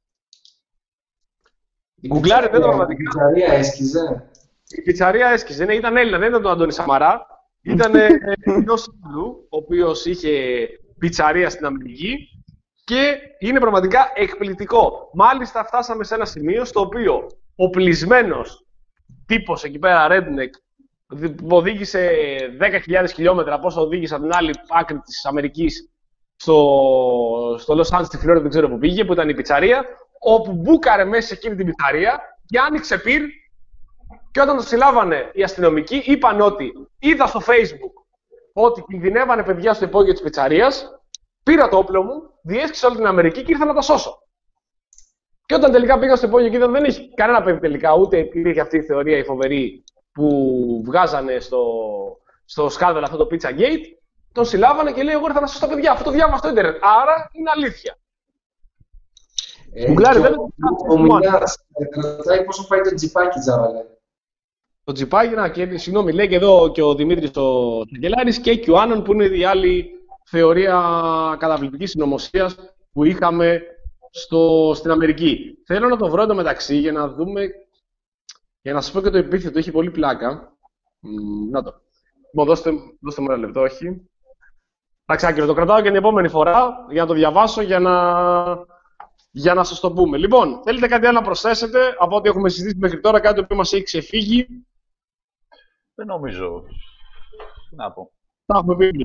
Η Γκουγκλάρετε το πραγματικά. Η πιτσαρία έσκιζε. Η πιτσαρία έσκιζε, ναι, ήταν Έλληνα, δεν ήταν τον Αντώνη Σαμαρά. Ήταν ενός άλλου, ο οποίος είχε πιτσαρία στην Αμερική και είναι πραγματικά εκπληκτικό. Μάλιστα φτάσαμε σε ένα σημείο στο οποίο ο πλεισμένος τύπος εκεί πέρα, redneck, που οδήγησε δέκα χιλιάδες χιλιόμετρα, πόσο οδήγησε από την άλλη άκρη της Αμερικής στο, στο Los Angeles, στη Φλόριντα, δεν ξέρω που πήγε, που ήταν η πιτσαρία, όπου μπούκαρε μέσα σε εκείνη την πιτσαρία και άνοιξε πυρ. Και όταν το συλλάβανε οι αστυνομικοί, είπαν ότι είδα στο Facebook ότι κινδυνεύανε παιδιά στο υπόγειο της πιτσαρίας, πήρα το όπλο μου, διέσχισα όλη την Αμερική και ήρθα να τα σώσω. Και όταν τελικά πήγα στο υπόγειο και είδα, δεν έχει κανένα παιδί τελικά, ούτε υπήρχε αυτή η θεωρία η φοβερή που βγάζανε στο, στο σκάνδαλο αυτό το Pizzagate, τον συλλάβανε και λέει: εγώ ήρθα να σώσω τα παιδιά. Αυτό το διάβασα στο Ιντερνετ. Άρα είναι αλήθεια. Ε, Γκλάρι, δεν ο Μινάς ρωτάει πόσο πάει το τζιπάκι, Τζάβαλε. Το τζιπάκι, να, και, συγγνώμη, λέει και εδώ και ο Δημήτρης ο Σαγγελάρης και η QAnon, που είναι η άλλη θεωρία καταπληκτικής συνωμοσίας που είχαμε στο, στην Αμερική. Θέλω να το βρω εντωμεταξύ για να δούμε, για να σας πω και το επίθετο, έχει πολύ πλάκα. Μ, να το. Λοιπόν, δώστε, δώστε μου ένα λεπτό, όχι. Εντάξει, Άκυρο, το κρατάω και την επόμενη φορά για να το διαβάσω, για να, για να σας το πούμε. Λοιπόν, θέλετε κάτι άλλο να προσθέσετε από ό,τι έχουμε συζητήσει μέχρι τώρα, κάτι το οποίο μας έχει ξεφύγει? Δεν νομίζω. Τι να πω. Τα έχουμε πει.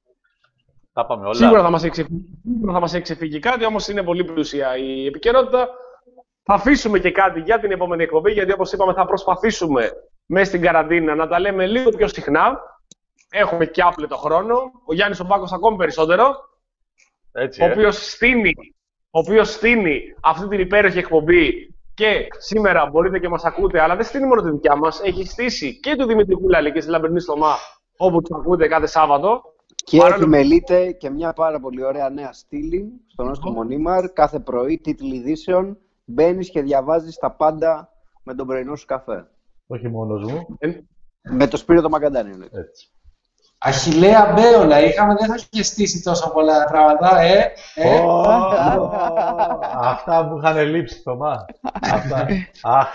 Τα πάμε όλα. Σίγουρα θα μας έχει ξεφύγει, σίγουρα θα μας έχει ξεφύγει κάτι, όμως είναι πολύ πλούσια η επικαιρότητα. Θα αφήσουμε και κάτι για την επόμενη εκπομπή, γιατί όπως είπαμε θα προσπαθήσουμε μέσα στην καραντίνα να τα λέμε λίγο πιο συχνά. Έχουμε και άπλετο χρόνο. Ο Γιάννης ο Μπάκος ακόμη περισσότερο. Έτσι, ο ε. οποίος στείνει, ο οποίος στείνει αυτή την υπέροχη εκπομπή και σήμερα μπορείτε και μας ακούτε, αλλά δεν στείνει μόνο τη δικιά μας. Έχει στήσει και του Δημήτρη Κούλαλη και στη Λαμπερνή Στομά, όπου τους ακούτε κάθε Σάββατο. Και Παρόλο... επιμελείται και μια πάρα πολύ ωραία νέα στήλη στον Όστο Μονίμαρ. Κάθε πρωί, τίτλοι ειδήσεων. Μπαίνεις και διαβάζεις τα πάντα με τον πρωινό σου καφέ. Όχι μόνος μου. Ε... Με το Σπύρο το Μακαντάνη. Έτσι. Αχιλλέα Μπέολα, είχαμε, δεν θα είχε στήσει τόσο πολλά πράγματα, ε. ε. Oh, oh, oh, αυτά που είχαν λείψει, Θωμά. Αυτά. Αχ.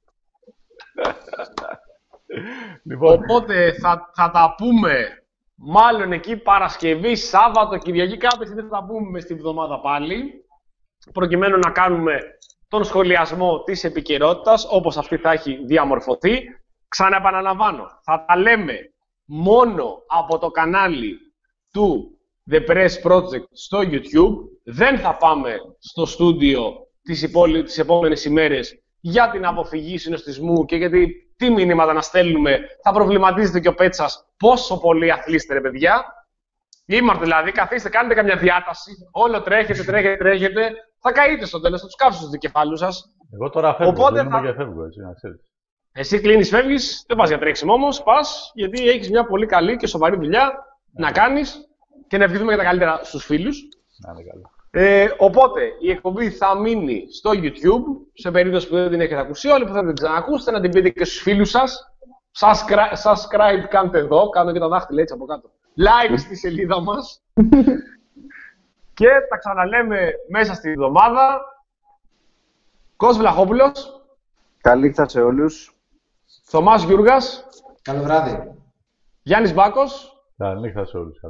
Λοιπόν. Οπότε θα, θα τα πούμε μάλλον εκεί Παρασκευή, Σάββατο, Κυριακή, κάποια στιγμή θα τα πούμε στη βδομάδα πάλι, προκειμένου να κάνουμε τον σχολιασμό της επικαιρότητας, όπως αυτή θα έχει διαμορφωθεί. Ξαναεπαναλαμβάνω, θα τα λέμε μόνο από το κανάλι του The Press Project στο YouTube. Δεν θα πάμε στο στούντιο τις, υπόλοι... τις επόμενες ημέρες για την αποφυγή συνοστισμού και γιατί τι μηνύματα να στέλνουμε. Θα προβληματίζεται και ο Πέτσας πόσο πολύ αθλείστε, ρε παιδιά. Είμαστε δηλαδή, καθίστε, κάνετε καμιά διάταση. Όλο τρέχετε, τρέχετε, τρέχετε. Θα καείτε στο τέλος, θα τους κάψετε στους δικεφάλους σας. Εγώ τώρα φεύγω, Οπότε δεν θα... είμαι και φεύγω, έτσι, να ξέρεις. Εσύ κλείνεις, φεύγεις, δεν πας για τρέξιμο όμως, πας γιατί έχεις μια πολύ καλή και σοβαρή δουλειά να κάνεις και να ευχηθούμε για τα καλύτερα στους φίλους. Να είναι καλά. Ε, οπότε η εκπομπή θα μείνει στο YouTube, σε περίπτωση που δεν την έχετε ακούσει όλοι, που θα την ξανακούσετε, να την πείτε και στους φίλους σας. Subscribe, subscribe κάντε εδώ, κάνω και τα δάχτυλα έτσι από κάτω. Like στη σελίδα μας. Και τα ξαναλέμε μέσα στη εβδομάδα. Κώστας Βλαχόπουλος. Καλή νύχτα σε όλους. Θωμάς Γιούργας. Καλό βράδυ. Γιάννης Μπάκος. Καληνύχτα σε όλους.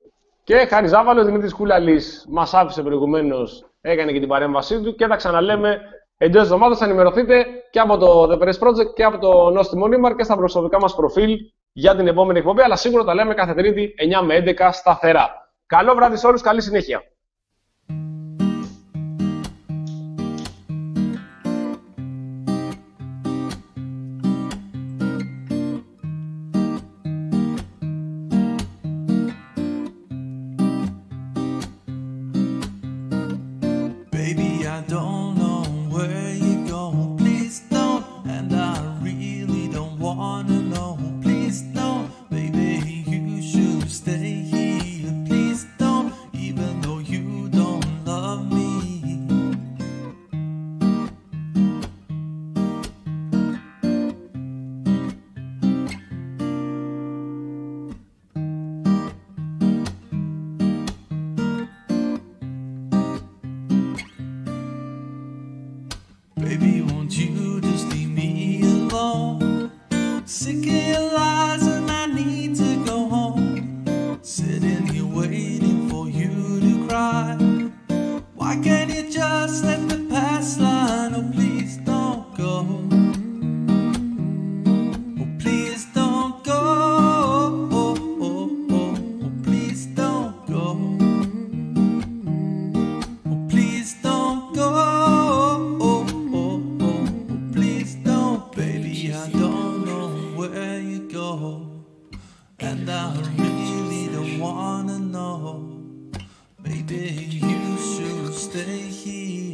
Και Χάρης Ζάβαλος, Δημήτρης Κούλαλης μας άφησε προηγουμένως, έκανε και την παρέμβασή του και τα ξαναλέμε εντός εβδομάδας. Θα ενημερωθείτε και από το The Press Project και από το Νόστιμο Νίμαρ και στα προσωπικά μας προφίλ για την επόμενη εκπομπή, αλλά σίγουρα τα λέμε κάθε Τρίτη εννιά με έντεκα σταθερά. Καλό βράδυ σε όλους, καλή συνέχεια.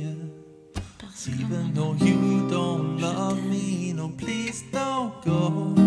Even though you don't love me, no, please don't go.